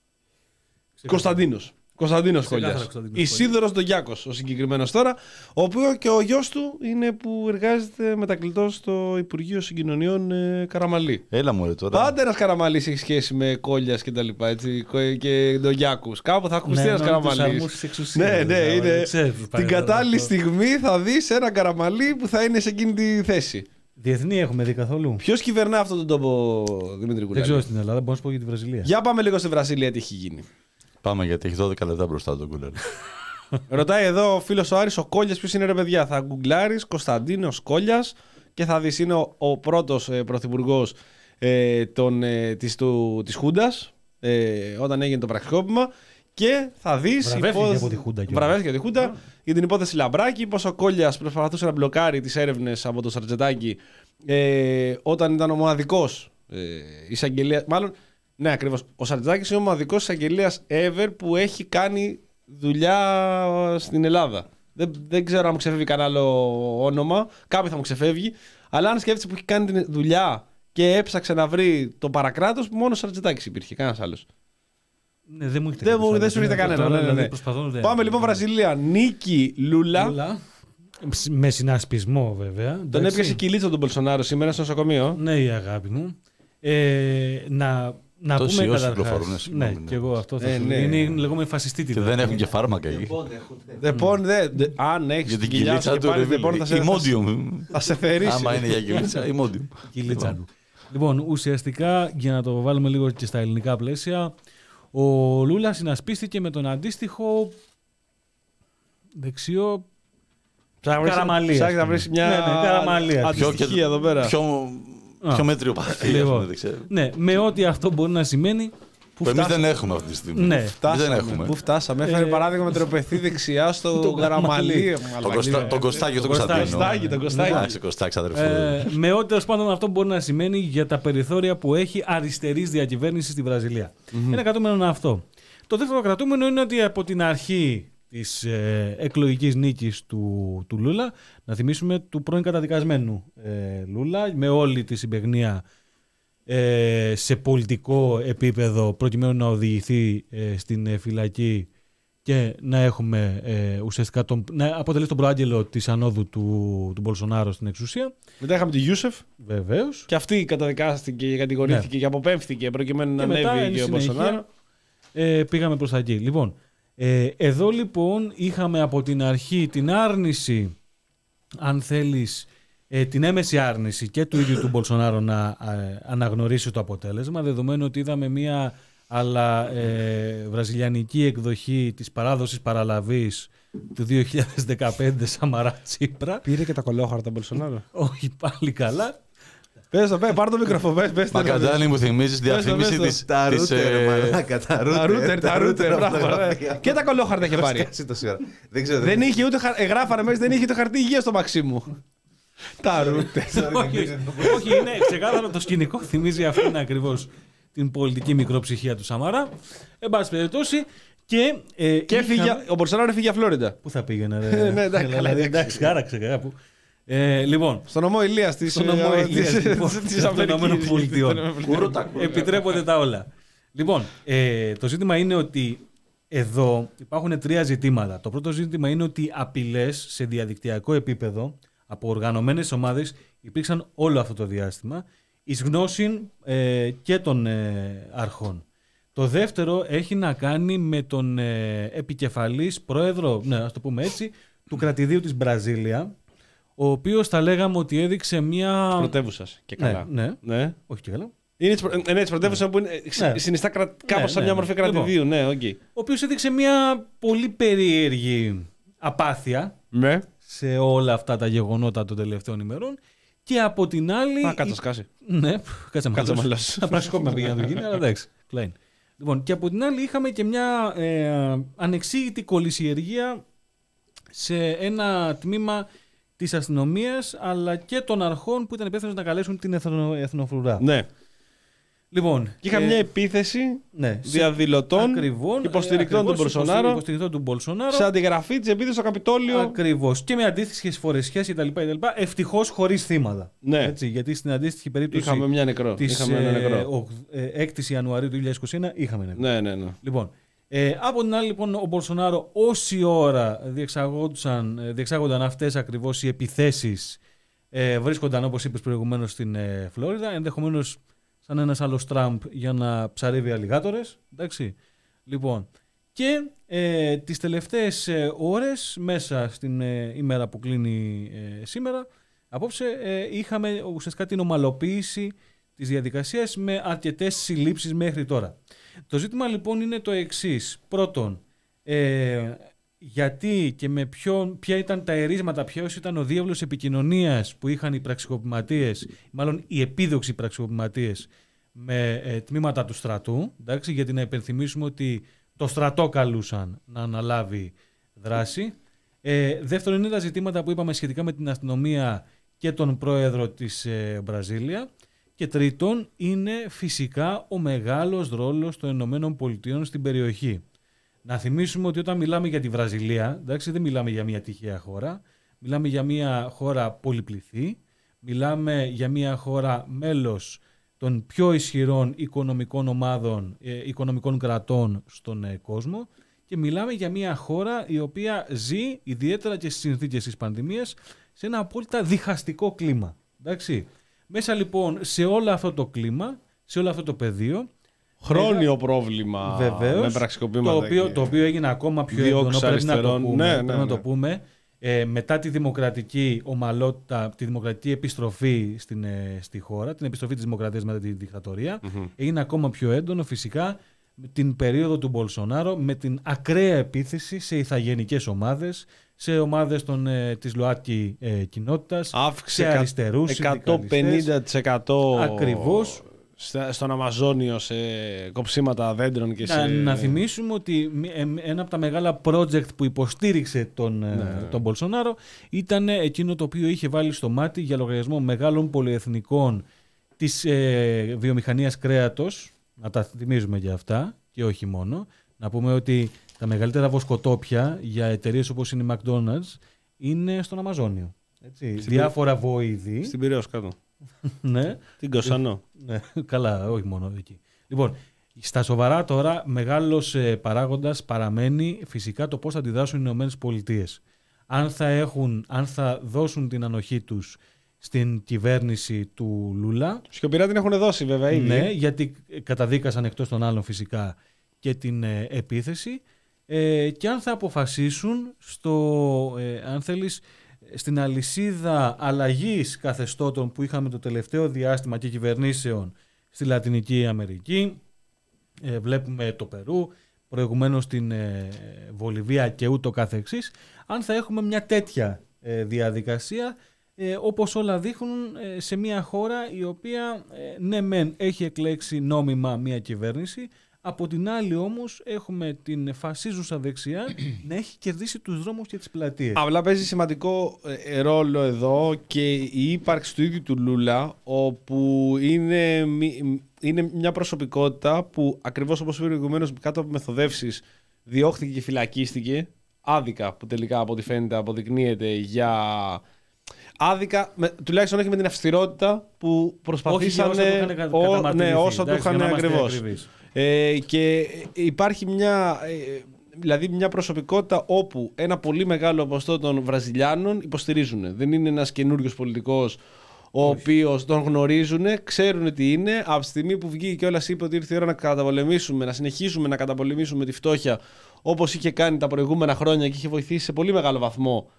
Κωνσταντίνος. Κωνσταντίνος Ξεκάθαρα Κόλλιας. Κωνσταντίνος Ισίδωρος Ντογιάκος ο συγκεκριμένος τώρα, ο οποίος και ο γιος του είναι που εργάζεται μετακλητός στο Υπουργείο Συγκοινωνιών ε, Καραμαλή. Έλα μου, ρε, τώρα. Πάντα ένας Καραμαλής έχει σχέση με Κόλλιας και τα λοιπά, έτσι, και Ντογιάκους. Κάπου θα ακουστεί ένας Καραμαλής. Ναι, ναι, είναι. Την κατάλληλη στιγμή θα δεις ένα Καραμαλή που θα είναι σε εκείνη τη θέση. Διεθνή έχουμε δει καθόλου. Ποιος κυβερνά αυτόν τον τόπο, Δημήτρη Δεν Κουλάλη? ξέρω στην Ελλάδα, μπορώ να σου πω για τη Βραζιλία. Για πάμε λίγο στη Βραζιλία τι έχει γίνει. Πάμε γιατί έχει δώδεκα λεπτά μπροστά τον κούλερ. Ρωτάει εδώ ο φίλος ο Άρης, ο Κόλλιας ποιος είναι, ρε παιδιά? Θα γκουγκλάρεις Κωνσταντίνος Κόλλιας και θα δεις, είναι ο, ο πρώτος ε, πρωθυπουργός ε, των, ε, της, του, της Χούντας ε, όταν έγινε το πραξικόπημα, και θα δεις Βραβεύτηκε από τη Χούντα κιόλας. Βραβεύτηκε από τη Χούντα για την υπόθεση Λαμπράκη, πως ο Κόλλιας προσπαθούσε να μπλοκάρει τις έρευνες από το Σαρτζετάκι ε, όταν ήταν ο μοναδικός ε, εισαγγελέας, μάλλον ναι, ακριβώς. Ο Σαρτζάκης είναι ο μοναδικός εισαγγελέας ever που έχει κάνει δουλειά στην Ελλάδα. Δεν, δεν ξέρω αν μου ξεφεύγει κανένα άλλο όνομα. Κάποιο θα μου ξεφεύγει. Αλλά αν σκέφτεσαι που έχει κάνει τη δουλειά και έψαξε να βρει το παρακράτος, μόνο ο Σαρτζετάκης υπήρχε. Κανένας άλλος. Ναι, δεν μου έρχεται Δεν, κάποιος μου, δεν άλλος. σου έρχεται Ναι, κανένα. τώρα, Ναι, ναι, δηλαδή, ναι. προσπαθώ, δεν- Πάμε λοιπόν Βραζιλία. Νίκη Λούλα. Λούλα. Με συνασπισμό βέβαια. Τον εντάξει. έπιασε κυλίτσα τον Μπολσονάρο σήμερα στο νοσοκομείο. Ναι, η αγάπη μου. Ε, να να Τόσοι πούμε όσοι καταρχάς. κυκλοφορούν, συγγνώμη, Ναι, ναι. και εγώ αυτό θα Ε, σου ναι. λέω. Είναι η λεγόμενη φασιστή Και δεν έχουν και φάρμακα εκεί. Δεν πόν, δε, δε, αν έχει Για την την κοιλιά σου κυλίτσα και του πάλι ρε δεν πόν, θα σε, φίλε. Ημόντιουμ. θα σε θερήσει. Άμα είναι για κυλίτσα, ημόντιουμ. Κυλίτσα του. Λοιπόν, ουσιαστικά, για να το βάλουμε λίγο και στα ελληνικά πλαίσια, ο Λούλα συνασπίστηκε με τον αντίστοιχο δεξιό Καραμαλίας. Ψάχνει να βρει μια Ναι, ναι, Καραμαλίας. αντιστοιχία εδώ πέρα. Πιο, Α. πιο μέτριο παθή. Λοιπόν. δεν ξέρω. Ναι, με ό,τι αυτό μπορεί να σημαίνει Που εμείς δεν έχουμε αυτή τη στιγμή. Ναι. Εμείς δεν έχουμε. Πού φτάσαμε. Έφερε παράδειγμα με τροπεθεί δεξιά στο Γαραμαλί. Τον Κωστάκη, τον Κωνσταντίνο. Τον Κωστάκη. Εντάξει, Κωστάκη, αδερφέ. Ε, με ό,τι τέλος πάντων αυτό μπορεί να σημαίνει για τα περιθώρια που έχει αριστερής διακυβέρνηση στη Βραζιλία. Mm-hmm. Ένα κρατούμενο είναι αυτό. Το δεύτερο κρατούμενο είναι ότι από την αρχή της ε, εκλογικής νίκης του, του Λούλα, να θυμίσουμε του πρώην καταδικασμένου ε, Λούλα, με όλη τη συμπαιγνία ε, σε πολιτικό επίπεδο προκειμένου να οδηγηθεί ε, στην ε, φυλακή και να έχουμε ε, ουσιαστικά τον, να αποτελέσει τον προάγγελο της ανόδου του, του Μπολσονάρο στην εξουσία. Μετά είχαμε τη Γιούσεφ. Βεβαίως. Και αυτή καταδικάστηκε, κατηγορήθηκε ναι. και αποπέμφθηκε προκειμένου να ανέβει και ο Μπολσονάρο. Ε, πήγαμε προς τα εκεί. Λοιπόν, ε, εδώ λοιπόν είχαμε από την αρχή την άρνηση, αν θέλεις, ε, την έμεση άρνηση και του ίδιου του Μπολσονάρο να ε, αναγνωρίσει το αποτέλεσμα, δεδομένου ότι είδαμε μια αλλά ε, βραζιλιανική εκδοχή της παράδοσης παραλαβής του δύο χιλιάδες δεκαπέντε Σαμαρά Τσίπρα. Πήρε και τα κολόχαρτα Μπολσονάρο. Όχι πάλι καλά. Πες το, πάρ' το μικρόφωνο, πες, πες. Μακαντζάνη μου θυμίζεις διαφήμιση της... Τα ρούτερ, μαλάκα, τα ρούτερ, τα ρούτερ, και τα κολόχαρτα είχε πάρει. Δεν είχε ούτε, γράφανε μέσα, δεν είχε ούτε χαρτί υγείας στο Μαξίμου. Τα ρούτερ. Όχι, είναι ξεκάθαρο το σκηνικό, θυμίζει αυτήν ακριβώς την πολιτική μικροψυχία του Σαμαρά. Εν πάση περιπτώσει. Και, ε, και είχα... φύγε, ο Μπολσονάρο έφυγε για Φλόριντα. Πού θα πήγαινε, ρε. Ναι, εντάξει, καλά, εντάξει, χάραξε κάπου. Ε, λοιπόν, στον νομό Ηλίας της Αμερικής Πολιτειών. Επιτρέπονται τα όλα. Λοιπόν, ε, το ζήτημα είναι ότι εδώ υπάρχουν τρία ζητήματα. Το πρώτο ζήτημα είναι ότι απειλές σε διαδικτυακό επίπεδο από οργανωμένες ομάδες υπήρξαν όλο αυτό το διάστημα εις γνώση ε, και των ε, αρχών. Το δεύτερο έχει να κάνει με τον ε, επικεφαλής πρόεδρο, ναι, ας το πούμε έτσι, του κρατηδίου της Μπραζίλια, ο οποίος θα λέγαμε ότι έδειξε μια... Πρωτεύουσας και καλά. Ναι, ναι. ναι. Όχι και καλά. Είναι ναι, της πρωτεύουσα ναι. που είναι, ναι. συνιστά κρα... κάπως ναι, σαν μια μορφή ναι. κρατηδίου. Λοιπόν, ναι, okay. Ο οποίος έδειξε μια πολύ περίεργη απάθεια ναι. σε όλα αυτά τα γεγονότα των τελευταίων ημερών. Και από την άλλη... Α, κάτσε σκάσει. Ναι, κάτσε κάτσε μαλλός. Θα πραξικόπημα πήγε να το γίνει, αλλά εντάξει. Κλάιν. Λοιπόν, και από την άλλη είχαμε και μια ε, ανεξήγητη κολυσιεργία σε ένα τμήμα της αστυνομίας αλλά και των αρχών που ήταν υπεύθυνος να καλέσουν την εθνο, εθνοφρουρά. Ναι. Λοιπόν, και είχα ε, μια επίθεση ναι, διαδηλωτών ακριβώς, υποστηρικτών, ακριβώς, του Μπολσονάρο, υποστηρικτών του Μπολσονάρο σε αντιγραφή της επίθεσης στο Καπιτόλιο. Ακριβώς. Και με αντίστοιχες φορεσιές κτλ. Ευτυχώς χωρίς θύματα. Ναι. Έτσι, γιατί στην αντίστοιχη περίπτωση είχαμε μια νεκρό. της είχαμε ένα νεκρό. ε, έκτη Ιανουαρίου του δύο χιλιάδες είκοσι ένα είχαμε νεκρό. Ναι, ναι, ναι. Λοιπόν, ε, από την άλλη λοιπόν ο Μπολσονάρο όση ώρα διεξάγονταν αυτές ακριβώς οι επιθέσεις ε, βρίσκονταν όπως είπες προηγουμένως στην ε, Φλόριδα, ενδεχομένως σαν ένας άλλος Τραμπ για να ψαρεύει αλιγάτορες, εντάξει. Λοιπόν, και ε, τις τελευταίες ε, ώρες μέσα στην ε, ημέρα που κλείνει ε, σήμερα, απόψε ε, είχαμε ουσιαστικά την ομαλοποίηση της διαδικασίας με αρκετές συλλήψεις μέχρι τώρα. Το ζήτημα λοιπόν είναι το εξής. Πρώτον, ε, γιατί και με ποιον, ποια ήταν τα ερίσματα, ποιος ήταν ο διάβλος επικοινωνίας που είχαν οι πραξικοπηματίες, μάλλον οι επίδοξοι πραξικοπηματίες με ε, τμήματα του στρατού, εντάξει, γιατί να υπενθυμίσουμε ότι το στρατό καλούσαν να αναλάβει δράση. Ε, δεύτερον είναι τα ζητήματα που είπαμε σχετικά με την αστυνομία και τον πρόεδρο της ε, Βραζίλια. Και τρίτον είναι φυσικά ο μεγάλος ρόλος των Ηνωμένων Πολιτειών στην περιοχή. Να θυμίσουμε ότι όταν μιλάμε για τη Βραζιλία, εντάξει, δεν μιλάμε για μια τυχαία χώρα, μιλάμε για μια χώρα πολυπληθή, μιλάμε για μια χώρα μέλος των πιο ισχυρών οικονομικών ομάδων, ε, οικονομικών κρατών στον ε, κόσμο και μιλάμε για μια χώρα η οποία ζει, ιδιαίτερα και στις συνθήκες της πανδημίας, σε ένα απόλυτα διχαστικό κλίμα. Εντάξει. Μέσα λοιπόν σε όλο αυτό το κλίμα, σε όλο αυτό το πεδίο. Χρόνιο πρόβλημα βεβαίως, με πραξικοπήματα. Το οποίο, το οποίο έγινε ακόμα πιο έντονο, πρέπει να το πούμε. Ναι, ναι, ναι. Να το πούμε ε, μετά τη δημοκρατική ομαλότητα, τη δημοκρατική επιστροφή στην, ε, στη χώρα, την επιστροφή της δημοκρατίας μετά τη δικτατορία, mm-hmm. έγινε ακόμα πιο έντονο φυσικά την περίοδο του Μπολσονάρο με την ακραία επίθεση σε ηθαγενικές ομάδες, σε ομάδες των, ε, της ΛΟΑΤΚΙ ε, κοινότητας, αύξησε σε αριστερούς, εκατόν πενήντα τοις εκατό ακριβώς, στον Αμαζόνιο σε κοψίματα δέντρων και να, σε... να θυμίσουμε ότι ένα από τα μεγάλα project που υποστήριξε τον, ναι. τον Μπολσονάρο ήταν εκείνο το οποίο είχε βάλει στο μάτι για λογαριασμό μεγάλων πολυεθνικών της ε, βιομηχανίας κρέατος. Να τα θυμίζουμε για αυτά και όχι μόνο. Να πούμε ότι τα μεγαλύτερα βοσκοτόπια για εταιρείες όπως είναι η McDonald's είναι στον Αμαζόνιο. Έτσι. Στην Διάφορα βοηδή. Στην Πειραιώς κάτω. Ναι. Την Κοσανό. Ναι, καλά, όχι μόνο εκεί. Λοιπόν, στα σοβαρά τώρα, μεγάλος ε, παράγοντας παραμένει φυσικά το πώς θα αντιδράσουν οι Ηνωμένες Πολιτείες. Αν θα, έχουν, αν θα δώσουν την ανοχή τους στην κυβέρνηση του Λούλα. Σιωπηρά την έχουν δώσει βέβαια ήδη. Ναι, γιατί καταδίκασαν εκτός των άλλων φυσικά και την ε, επίθεση. Ε, και αν θα αποφασίσουν στο, ε, αν θέλεις, στην αλυσίδα αλλαγής καθεστώτων που είχαμε το τελευταίο διάστημα και κυβερνήσεων στη Λατινική Αμερική, ε, βλέπουμε το Περού, προηγουμένως την ε, Βολιβία και ούτω καθεξής, αν θα έχουμε μια τέτοια ε, διαδικασία, ε, όπως όλα δείχνουν ε, σε μια χώρα η οποία ε, ναι μεν έχει εκλέξει νόμιμα μια κυβέρνηση, από την άλλη όμως έχουμε την φασίζουσα δεξιά να έχει κερδίσει τους δρόμους και τις πλατείες. Απλά παίζει σημαντικό ε, ρόλο εδώ και η ύπαρξη του ίδιου του Λούλα, όπου είναι, είναι μια προσωπικότητα που ακριβώς όπως είπε προηγουμένως κάτω από μεθοδεύσεις διώχθηκε και φυλακίστηκε άδικα, που τελικά από ό,τι φαίνεται αποδεικνύεται για... Άδικα, με, τουλάχιστον όχι με την αυστηρότητα που προσπαθήσαν ναι, όσο του είχαν ακριβώς. Ε, και υπάρχει μια, ε, δηλαδή μια προσωπικότητα όπου ένα πολύ μεγάλο ποσοστό των Βραζιλιάνων υποστηρίζουν. Δεν είναι ένας καινούριος πολιτικός ο οποίος τον γνωρίζουν, ξέρουν τι είναι. Από τη στιγμή που βγήκε και όλας είπε ότι ήρθε η ώρα να καταπολεμήσουμε, να συνεχίσουμε να καταπολεμήσουμε τη φτώχεια όπως είχε κάνει τα προηγούμενα χρόνια και είχε βοηθήσει σε πολύ μεγάλο βαθμό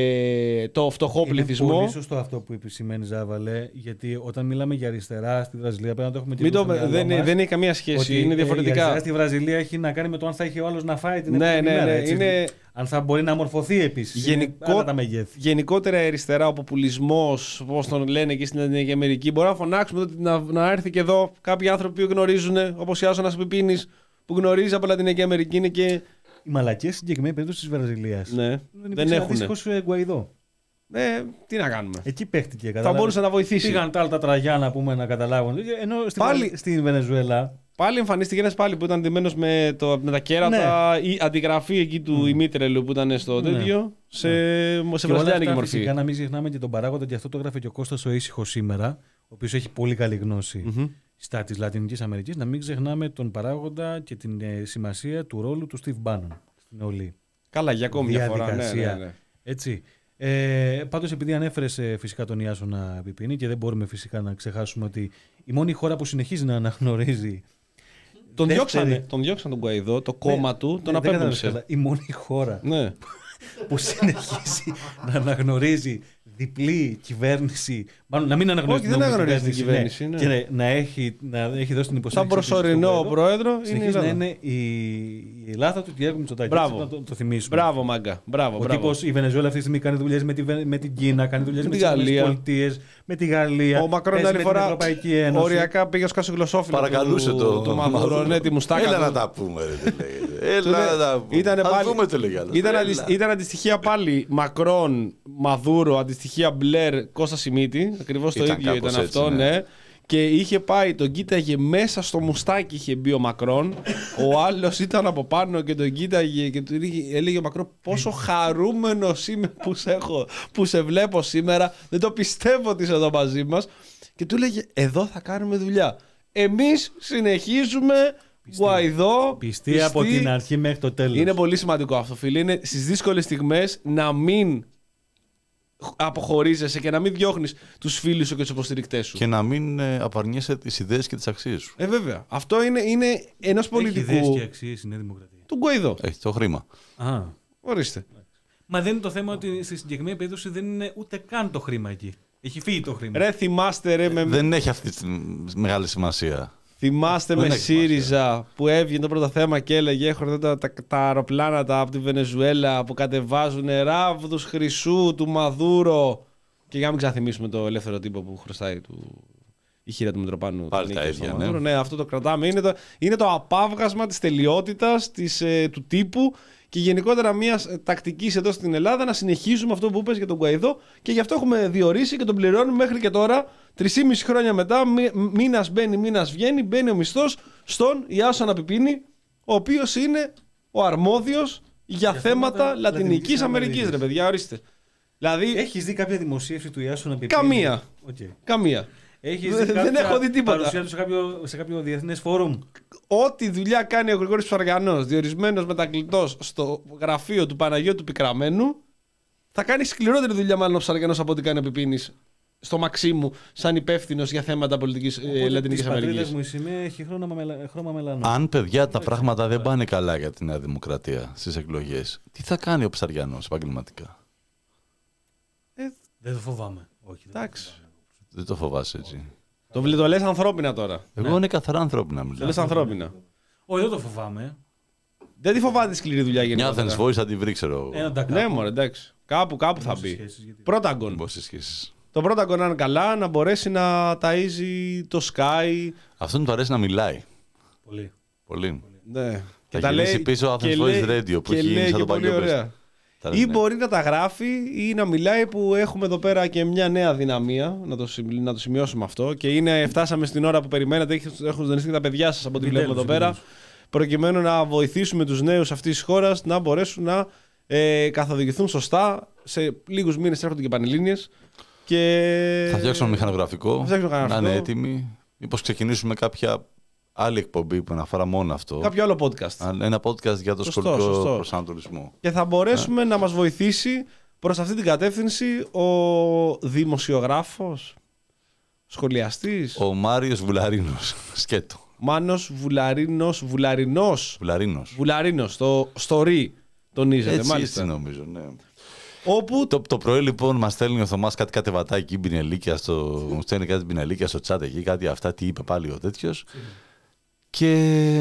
Ε, το φτωχό είναι πληθυσμό. Είναι πολύ σωστό αυτό που επισημαίνει, Ζάβαλε, γιατί όταν μιλάμε για αριστερά στη Βραζιλία πρέπει να το έχουμε Μην το, δεν, μας, δεν έχει καμία σχέση, είναι διαφορετικά. Η αριστερά στη Βραζιλία έχει να κάνει με το αν θα έχει ο άλλος να φάει την ναι, επόμενη ναι, μέρα. Ναι, είναι... Αν θα μπορεί να μορφωθεί επίσης. Γενικό... τα μεγέθη. Γενικότερα η αριστερά, ο populισμός, όπως τον λένε και στην Λατινική Αμερική, μπορεί να φωνάξουμε ότι να, να έρθει και εδώ κάποιοι άνθρωποι που γνωρίζουν, όπως η Άσονας Πιπίνης, που γνωρίζει από Λατινική Αμερική, είναι και. Οι μαλακίες στην συγκεκριμένη περίπτωση της Βραζιλίας. Ναι, δεν, δεν έχουν. Αντίστοιχος Γκουαϊδό. Ναι, τι να κάνουμε. Εκεί παίχτηκε. Θα μπορούσε να βοηθήσει. Πήγαν τα άλλα τα τραγιά να πούμε να καταλάβουν. Ενώ στην, πάλι... στην Βενεζουέλα. Πάλι εμφανίστηκε ένας πάλι που ήταν ντυμένος με, με τα κέρατα, ναι. Η αντιγραφή εκεί του mm. Ημίτρελου που ήταν στο ναι. τέτοιο, σε, ναι. σε βραζιλιάνικη μορφή. Φυσικά να μην ξεχνάμε και τον παράγοντα, και αυτό το έγραφε και ο Κώστας ο Ήσυχος σήμερα, ο οποίος έχει πολύ καλή γνώση mm-hmm. στα της Λατινικής Αμερικής. Να μην ξεχνάμε τον παράγοντα και την ε, σημασία του ρόλου του Steve Bannon στην όλη Καλά, για ακόμη μια φορά. Ναι, ναι, ναι. Έτσι. Ε, πάντως, επειδή ανέφερες ε, φυσικά τον Ιάσονα Πιπίνη και δεν μπορούμε φυσικά να ξεχάσουμε ότι η μόνη χώρα που συνεχίζει να αναγνωρίζει. Τον, δεύτερη... διώξανε, τον διώξαν τον Γκουαϊδό, το κόμμα ναι, του, τον ναι, απέπνευσε. Η μόνη χώρα ναι. που συνεχίζει να αναγνωρίζει διπλή κυβέρνηση. Μάλλον να μην αναγνωρίζει Όχι, την δεν αναγνωρίζει την κυβέρνηση. Ναι, ναι. Και ναι, να, έχει, να έχει δώσει την υποστήριξη. Σαν προσωρινό πρόεδρο είναι, να είναι η, η Ελλάδα του Κυριάκου Μητσοτάκη. Μπράβο. Να το, το θυμίσουμε. Μπράβο, μάγκα. Μπράβο, ο τύπος, η Βενεζουέλα αυτή τη στιγμή κάνει δουλειές με, τη, με την Κίνα, κάνει δουλειές με, με τις Ηνωμένες Πολιτείες, με τη Γαλλία. Ο Μακρόν άλλη φορά οριακά πήγε ως κασογλωσσόφιλο. Παρακαλούσε το, το Μαδούρο. Ναι, τη μουστάκα. Έλα να τα πούμε. Έλα να τα πούμε. Ήταν αντιστοιχεία πάλι Μακρόν, Μαδούρο, αντιστοιχεία Μπλερ, Κώστα Σιμίτη. Ακριβώς το ίδιο ήταν αυτό, ναι. Και είχε πάει, τον κοίταγε μέσα στο μουστάκι, είχε μπει ο Μακρόν. Ο άλλος ήταν από πάνω και τον κοίταγε και του έλεγε ο Μακρόν πόσο χαρούμενος είμαι που σε, έχω, που σε βλέπω σήμερα. Δεν το πιστεύω ότι είσαι εδώ μαζί μας. Και του έλεγε εδώ θα κάνουμε δουλειά. Εμείς συνεχίζουμε Γκουαϊδό. Πιστή, πιστή από την αρχή μέχρι το τέλος. Είναι πολύ σημαντικό αυτό, φίλε. Είναι στις δύσκολες στιγμές να μην αποχωρίζεσαι και να μην διώχνεις τους φίλους σου και τους υποστηρικτές σου. Και να μην ε, απαρνιέσαι τις ιδέες και τις αξίες σου. Ε, βέβαια. Αυτό είναι, είναι ενός πολιτικού. Έχει ιδέες και αξίες η Νέα Δημοκρατία. Του Γκουαϊδό. Έχει το χρήμα. Α. Ορίστε. Μα δεν είναι το θέμα ότι στη συγκεκριμένη περίπτωση δεν είναι ούτε καν το χρήμα εκεί. Έχει φύγει το χρήμα. Ρε, θυμάστε, ρε. Με... Δεν έχει αυτή τη μεγάλη σημασία. Θυμάστε με ΣΥΡΙΖΑ που έβγαινε το πρώτο θέμα και έλεγε: έχω εδώ τα, τα, τα αεροπλάνα τα, από τη Βενεζουέλα που κατεβάζουν ράβδους χρυσού του Μαδούρο. Και για να μην ξαναθυμίσουμε το ελεύθερο τύπο που χρωστάει του. η χείρα του Μητροπάνου. Πάλι τα ίδια, ναι. ναι. Αυτό το κρατάμε. Είναι το, είναι το απάβγασμα της τελειότητας, της, ε, του τύπου και γενικότερα μια τακτική εδώ στην Ελλάδα να συνεχίζουμε αυτό που είπες για τον Γκουαϊδό και γι' αυτό έχουμε διορίσει και τον πληρώνουμε μέχρι και τώρα. Τρεισήμισι χρόνια μετά, μήνας μπαίνει, μήνας βγαίνει, μπαίνει ο μισθός στον Ιάσονα Πιπίνη, ο οποίος είναι ο αρμόδιος για, για θέματα, θέματα Λατινικής Αμερικής, ρε παιδιά, ορίστε. Δηλαδή, έχεις δει κάποια δημοσίευση του Ιάσονα Πιπίνη? Καμία. Okay. Καμία. Έχεις δει δεν έχω δει τίποτα. Παρουσία του σε κάποιο, σε κάποιο διεθνές φόρουμ? Ό,τι δουλειά κάνει ο Γρηγόρης Ψαριανός, διορισμένος μετακλητός στο γραφείο του Παναγιώτου Πικραμένου, θα κάνει σκληρότερη δουλειά μάλλον ο Ψαριανός από ό,τι κάνει ο Πιπίνης στο Μαξίμου, σαν υπεύθυνος για θέματα πολιτικής ε, Λατινικής Αμερικής. Μου η σημαία έχει χρώμα, μελα... χρώμα μελανό. Αν, παιδιά, τα πράγματα δεν πάνε καλά για τη Νέα Δημοκρατία στις εκλογές, τι θα κάνει ο Ψαριανός επαγγελματικά? Ε, δεν το φοβάμαι. Όχι. Εντάξει. Δεν το φοβάσαι έτσι. Το, το λες ανθρώπινα τώρα. Εγώ ναι. είναι καθαρά ανθρώπινα μιλάω. Το λες ανθρώπινα. Όχι, δεν το φοβάμαι. Δεν τη φοβάται τη σκληρή δουλειά γενικότερα. Μια Athens Voice θα τη βρει, ξέρω. Ναι, μωρέ, εντάξει. Κάπου, κάπου θα μπει. Πρόταγκον. Το Πρόταγκον, αν καλά, να μπορέσει να ταΐζει το Sky. Αυτόν του αρέσει να μιλάει. Πολύ. Πολύ. Ναι. Θα και τα λέει πίσω Athens Voice Radio που έχει γίνει σαν το παλιό. Ή μπορεί να τα γράφει ή να μιλάει, που έχουμε εδώ πέρα και μια νέα δυναμία. Να το, να το σημειώσουμε αυτό. Και είναι, φτάσαμε στην ώρα που περιμένετε. Έχουν ζωνιστεί τα παιδιά σας από ό,τι βλέπουμε εδώ πέρα. Προκειμένου να βοηθήσουμε τους νέους αυτής της χώρας να μπορέσουν να ε, καθοδηγηθούν σωστά. Σε λίγους μήνες έρχονται και πανελλήνιες. Και... Θα φτιάξουμε μηχανογραφικό. Θα φτιάξουμε να είναι έτοιμοι. Μήπως ξεκινήσουμε κάποια άλλη εκπομπή που αναφορά μόνο αυτό. Κάποιο άλλο podcast. Ένα podcast για το σωστό, σχολικό σωστό. προσανατολισμό. Και θα μπορέσουμε ε. να μας βοηθήσει προς αυτή την κατεύθυνση ο δημοσιογράφος, σχολιαστής. Ο Μάριος Βουλαρίνος. Σκέτο. Μάνος Βουλαρίνος. Βουλαρινός. Βουλαρίνος. Βουλαρίνος. Το story τονίζεται. Έτσι, μάλιστα. έτσι νομίζω, ναι. Όπου... Το, το πρωί λοιπόν μας στέλνει ο Θωμάς κάτι κατεβατάκι μπινελίκια στο. Μου στέλνει κάτι μπινελίκια στο chat εκεί, κάτι αυτά, τι είπε πάλι ο τέτοιος. Και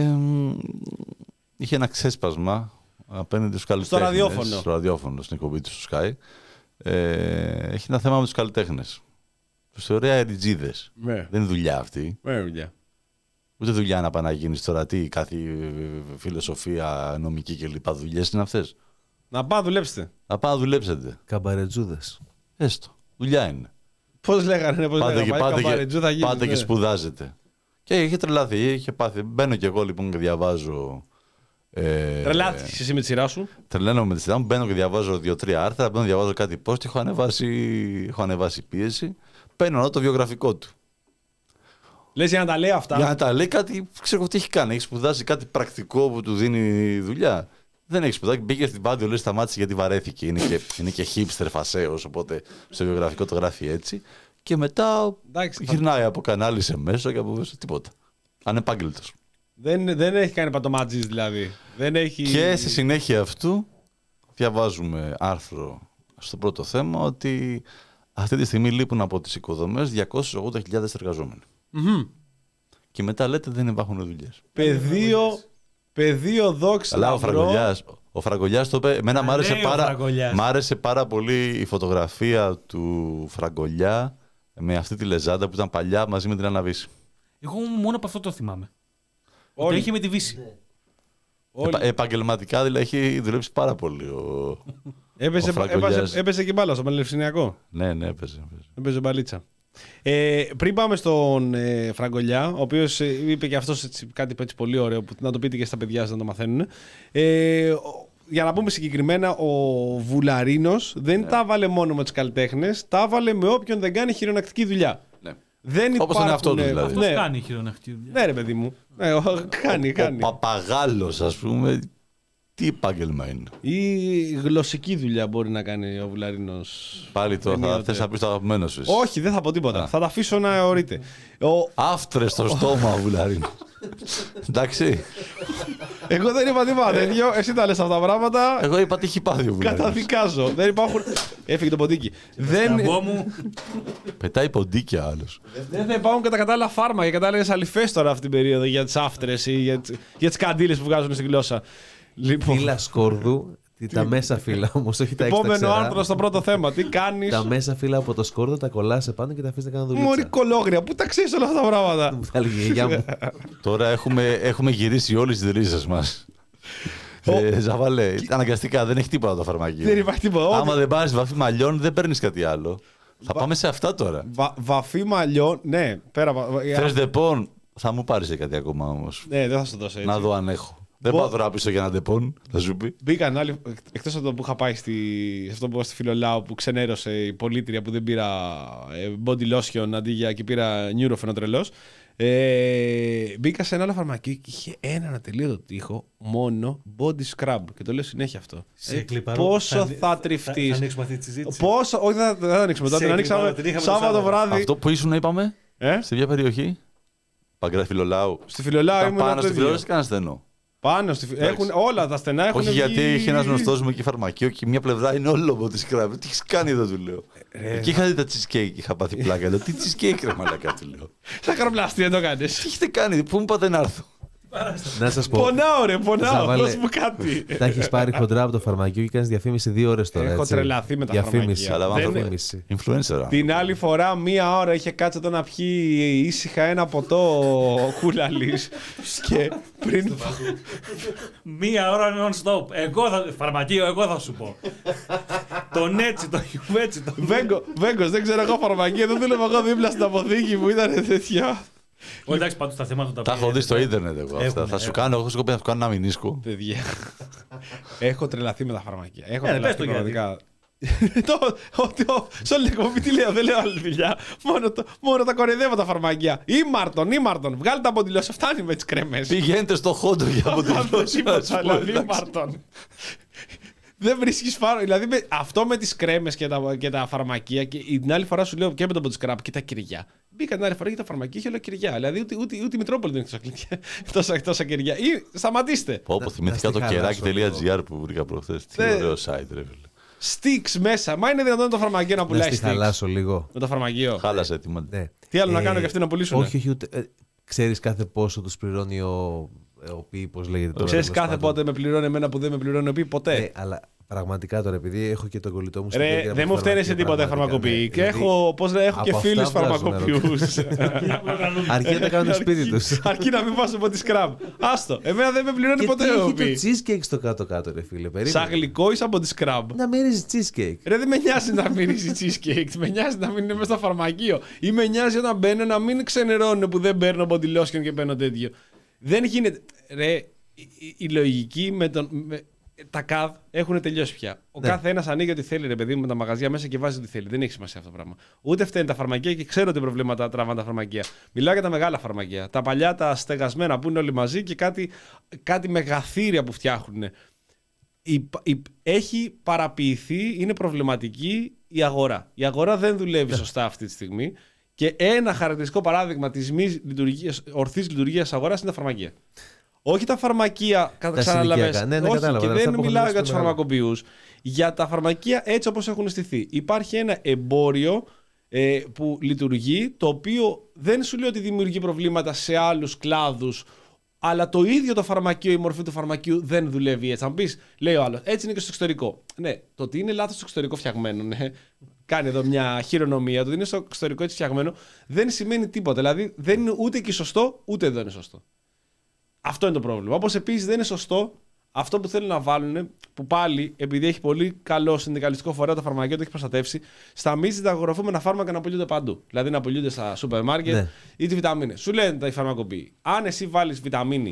είχε ένα ξέσπασμα απέναντι στους καλλιτέχνες. Στο ραδιόφωνο. Στο ραδιόφωνο, στην εκπομπή του στο Sky. Ε, έχει ένα θέμα με τους καλλιτέχνες. Τους θεωρεί αεριτζίδες. Ναι. Δεν είναι δουλειά αυτή. Ναι, δουλειά. Ούτε δουλειά να πάει να γίνει τώρα, τι, κάθε φιλοσοφία, νομική κλπ. Δουλειές είναι αυτές. Να πάω δουλέψτε. Να πάω δουλέψετε. Καμπαρετζούδες. Έστω. Δουλειά είναι. Πώς λέγανε, πώς πάτε λέγανε. Και, πάτε καμπαρετζού θα γίνει. Πάτε ναι. και σπουδάζετε. Και είχε τρελαθεί, είχε πάθει. Μπαίνω κι εγώ λοιπόν και διαβάζω. Ε, Τρελάθηκες εσύ με τη σειρά σου. Τρελαίνω με τη σειρά μου, μπαίνω και διαβάζω δύο-τρία άρθρα. Μπαίνω, διαβάζω κάτι post και έχω ανεβάσει, έχω ανεβάσει πίεση. Παίρνω να το βιογραφικό του. Λες για να τα λέει αυτά. Για να τα λέει κάτι, ξέρω τι έχει κάνει. Έχει σπουδάσει κάτι πρακτικό που του δίνει δουλειά. Δεν έχει σπουδάσει. Μπήκε στην Πάντιο, λέει, σταμάτησε γιατί βαρέθηκε. Είναι και, είναι και hipster φασέος, οπότε στο βιογραφικό το γράφει έτσι. Και μετά εντάξει, γυρνάει θα... από κανάλι σε μέσο και από μέσα τίποτα. Ανεπάγγελτος. Δεν, δεν έχει κάνει πατωμάτζης δηλαδή. Δεν έχει... Και στη συνέχεια αυτού διαβάζουμε άρθρο στο πρώτο θέμα ότι αυτή τη στιγμή λείπουν από τις οικοδομές διακόσιες ογδόντα χιλιάδες εργαζόμενοι. Mm-hmm. Και μετά λέτε δεν υπάρχουν δουλειές. Πεδίο, πεδίο δόξη. Αλλά ο Φραγκολιάς, ο Φραγκολιάς το είπε. Εμένα μ' άρεσε, πάρα, μ' άρεσε πάρα πολύ η φωτογραφία του Φραγκολιά με αυτή τη λεζάντα που ήταν παλιά μαζί με την Αναβίση. Εγώ μόνο από αυτό το θυμάμαι. Ότι έχει με τη Βύση. Επα, επαγγελματικά δηλαδή έχει δουλέψει πάρα πολύ ο, έπαιζε, ο έπαιζε, έπαιζε και μπάλα στο Πανελληνιακό. Ναι, ναι, έπαιζε. Έπαιζε, έπαιζε μπαλίτσα. Ε, πριν πάμε στον ε, Φραγκολιά, ο οποίος ε, είπε και αυτός έτσι, κάτι έτσι πολύ ωραίο που να το πείτε και στα παιδιά σας να το μαθαίνουν. Ε, για να πούμε συγκεκριμένα, ο Βουλαρίνος δεν ναι. τα βάλε μόνο με τους καλλιτέχνες, τα βάλε με όποιον δεν κάνει χειρονακτική δουλειά. Ναι. Δεν όπως υπάρχουν, είναι αυτό του δηλαδή. Αυτός ναι. κάνει χειρονακτική δουλειά. Ναι ρε παιδί μου. Ναι, κάνει, ο, κάνει. Ο Παπαγάλος ας πούμε, τι επάγγελμα είναι. Ή γλωσσική δουλειά μπορεί να κάνει ο Βουλαρίνος. Πάλι το θα θες να πεις το αγαπημένο σου. Όχι, δεν θα πω τίποτα. Α. Θα τα αφήσω να αιωρείτε. Ο... Άφτρε στο στόμα ο Βουλαρίνος. Εντάξει. Εγώ δεν είπα τίποτα τέτοιο. Εσύ τα λες αυτά τα πράγματα. Εγώ είπα τι έχει πάθει ο Βουλαρίνος. Καταδικάζω. Δεν υπάρχουν. Έφυγε το ποντίκι. Δεν. Πετάει ποντίκια άλλος. Δεν θα υπάρχουν και τα κατάλληλα φάρμακα και κατάλληλες αλυφές τώρα αυτή την περίοδο για τις άφτρες ή για τις καντήλες που βγάζουν στη γλώσσα. Λοιπόν. Φύλλα σκόρδου Τα μέσα φύλλα όμως, όχι τα έξτρα ξερά. Επόμενο άρθρο στο πρώτο θέμα. Τι κάνεις? Τα μέσα φύλλα από το σκόρδο τα κολλάς επάνω και τα αφήνεις να κάνουν δουλίτσα. Μωρή κολόγρια, πού τα ξέρεις όλα αυτά τα πράγματα? Μου θα έλεγε η γιαγιά μου. Τώρα έχουμε, έχουμε γυρίσει όλες τις ρίζες μας. ε, Ζαβαλέ, αναγκαστικά δεν έχει τίποτα το φαρμακείο. Δεν υπάρχει τίποτα. Άμα δεν πάρεις βαφή μαλλιών, δεν παίρνεις κάτι άλλο. Θα πάμε σε αυτά τώρα. Βα, βαφή μαλλιών, ναι, πέρα. Θες δεπών, θα μου πάρεις κάτι ακόμα όμως. Ναι, δεν θα σου δώσω έτσι. Να δω αν έχω. Δεν πάω τώρα πίσω για να ντεπών, θα σου πει. Μπήκαν άλλοι, εκτός από το που είχα πάει στη, σε αυτό που είπα στη Φιλολάου που ξενέρωσε η πολίτρια που δεν πήρα body lotion αντί για και πήρα Nurofen ο τρελός. Ε, μπήκα σε ένα άλλο φαρμακείο και είχε έναν ατελείωτο τοίχο μόνο body scrub. Και το λέω συνέχεια αυτό. Σε Ε, κλιπαρώ. πόσο Θα- θα Θα, τριφτείς. θα ανοίξουμε αυτή τη συζήτηση. Πόσο. Όχι, δεν θα, θα ανοίξουμε τότε. Σε Να ανοίξαμε κλιπαρώ, την είχαμε το Σάββατο Σάββατο. βράδυ. Αυτό που ήσουν, είπαμε, Ε? σε ποια περιοχή? Παγκράτη Φιλολάου. Στη Φιλολάου Ήταν ήμουν πάνω το στη ίδιο. Φιλολάου, κανένα στενό. Πάνω στη Φιλολάου. Έχουν όλα τα στενά έχουν Όχι, βγει... γιατί είχε ένα γνωστό μου εκεί φαρμακείο και μια πλευρά είναι όλο από τη σκράβη. Τι έχει κάνει εδώ, του λέω. Εκεί είχα δει τα cheesecake, είχα πάθει πλάκα. Λέω, τι cheesecake ρε μαλακά, του λέω. Σακαροπλαστή δεν το κάνεις. Τι έχετε κάνει, πού μου πάτε να έρθω. Να σας πω. Πονάω ρε, πονάω. Ζαβάλε. Δώσ' μου κάτι. Τα έχεις πάρει χοντρά από το φαρμακείο και κάνεις διαφήμιση δύο ώρες τώρα. Έχω έτσι. τρελαθεί με τα Διαφήμιση. φαρμακεία. Αλλά Δεν- Διαφήμιση. Influencer. Την άλλη φορά μία ώρα είχε κάτσει εδώ να πιει ήσυχα ένα ποτό κούλαλης και πριν... Μία ώρα non-stop. Εγώ θα, φαρμακείο, εγώ θα σου πω. Τον έτσι, τον γιουβέτσι, τον. Βέγκο, Βέγκος, δεν ξέρω εγώ φαρμακεία, δεν δούλευα εγώ δίπλα στην αποθήκη που ήταν τέτοια. Όχι, εντάξει, πάντως τα θέματα τα Τα έχω δει στο ίντερνετ εγώ αυτά. Έχουνε, Θα σου έχουν. κάνω, έχω σκοπιά να σου κάνω ένα μηνίσκο. Παιδιά. Έχω τρελαθεί με τα φαρμακεία. Έχω Ε, τρελαθεί πες το πραγματικά. Το- ότι ο- Σε όλη την εκπομπή τι λέω, δεν λέω άλλη δουλειά. Μόνο το- Μόνο τα κοροϊδεύω τα φαρμακεία. Ήμαρτον, ήμαρτον. Βγάλτε τα ποντιλώσια, φτάνει με τις κρέμες. Πηγαίνετε στο χόντο για από την Θα δω τίποτα, δηλαδή ήμαρτον. Δεν βρίσκει φάρμακα. Δηλαδή με- αυτό με τι κρέμες και τα, και τα φαρμακεία. Και την άλλη φορά σου λέω και με τον Bodycrab και τα κυριά. Μπήκα την άλλη φορά και τα φαρμακεία είχε όλα κυριά. Δηλαδή ούτε, ούτε, ούτε η Μητρόπολη δεν έχει τόσα, κλειδιά- τόσα, τόσα κυριά. Ή σταματήστε. Πω, πω, θυμήθηκα το στη χαλάσω κεράκι.gr που βρήκα προχθές. Τι Ναι. ωραίο site, ρε φίλε. Sticks μέσα. Μα είναι δυνατόν το φαρμακείο να Να πουλάει στη sticks. χαλάσω λίγο. Με το φαρμακείο. Χάλασε έτοιμα. Ναι. Τι άλλο να Ε, κάνω και αυτοί να πουλήσουν. Όχι, όχι, ούτε. ε, Ξέρεις κάθε πόσο τους πληρώνει ο. ε, Ο Πι, πώς λέγεται τώρα. Ξέρει τέλος κάθε πάντων. πότε με πληρώνει εμένα που δεν με πληρώνει ο Πι, ποτέ. Ναι, αλλά πραγματικά τώρα, επειδή έχω και τον κολλητό μου στην Ρε, Κέρκυρα δεν από μου φταίνε σε φαρμακεία, τίποτα οι πραγματικά, φαρμακοποιοί. ναι. Και Δηλαδή, έχω, πώς λέει, έχω και από αυτά φίλου βγάζουν φαρμακοποιού. Αρκεί να τα κάνουν στο σπίτι τους. Αρκεί να μην πάω από τη σκραμπ. Άστο. Εμένα δεν με πληρώνει Και ποτέ τι ο έχει το Πι. cheesecake στο κάτω-κάτω, ρε φίλε. Περίμενε. Σαν γλυκό ή σαν από τη σκραμπ. Να μυρίζει cheesecake. Ρε, δεν με νοιάζει να μυρίζει cheesecake. Με νοιάζει να μην είναι μέσα στο φαρμακείο. Ή με νοιάζει όταν μπαίνω να μην ξενερώνουν που δεν παίρνω body lotion και παίρνω τέτοιο. Δεν γίνεται. Ρε, η, η- η λογική με τον. Με, τα καδ έχουν τελειώσει πια. Ο Ναι. κάθε ένα ανοίγει ό,τι θέλει, ρε παιδί μου, με τα μαγαζιά μέσα και βάζει ό,τι θέλει. Δεν έχει σημασία αυτό το πράγμα. Ούτε φταίνουν τα φαρμακεία και ξέρω ότι προβλήματα τραβάνε τα φαρμακεία. Μιλάω για τα μεγάλα φαρμακεία. Τα παλιά, τα στεγασμένα που είναι όλοι μαζί και κάτι, κάτι μεγαθύρια που φτιάχνουν. Η, η, έχει παραποιηθεί, είναι προβληματική η αγορά. Η αγορά δεν δουλεύει σωστά αυτή τη στιγμή. Και ένα χαρακτηριστικό παράδειγμα τη μη ορθή λειτουργία αγορά είναι τα φαρμακεία. Όχι τα φαρμακεία κατά Τα ξαναλαβές. συνοικιακά. Ναι, ναι, Όχι, κατάλαβα, και αυτά δεν που έχουν μιλάω δώσει για το του μεγάλο. φαρμακοποιούς. Για τα φαρμακεία έτσι όπως έχουν στηθεί. Υπάρχει ένα εμπόριο ε, που λειτουργεί, το οποίο δεν σου λέει ότι δημιουργεί προβλήματα σε άλλους κλάδους, αλλά το ίδιο το φαρμακείο, η μορφή του φαρμακείου δεν δουλεύει έτσι. Αν πεις, λέει ο άλλος, έτσι είναι και στο εξωτερικό. Ναι, το ότι είναι λάθος στο εξωτερικό φτιαγμένο, ναι. Κάνει εδώ μια χειρονομία. Το ότι είναι στο εξωτερικό έτσι φτιαγμένο δεν σημαίνει τίποτα. Δηλαδή δεν είναι ούτε εκεί σωστό, ούτε εδώ είναι σωστό. Αυτό είναι το πρόβλημα. Όπως επίσης δεν είναι σωστό αυτό που θέλουν να βάλουν, που πάλι επειδή έχει πολύ καλό συνδικαλιστικό φορέα το φαρμακείο, το έχει προστατεύσει, σταμίζει τα αγοραφούμενα φάρμακα να πουλούνται παντού. Δηλαδή να πουλούνται στα σούπερ μάρκετ Ναι. ή τι βιταμίνες. Σου λένε τα φαρμακοποιοί, αν εσύ βάλεις βιταμίνη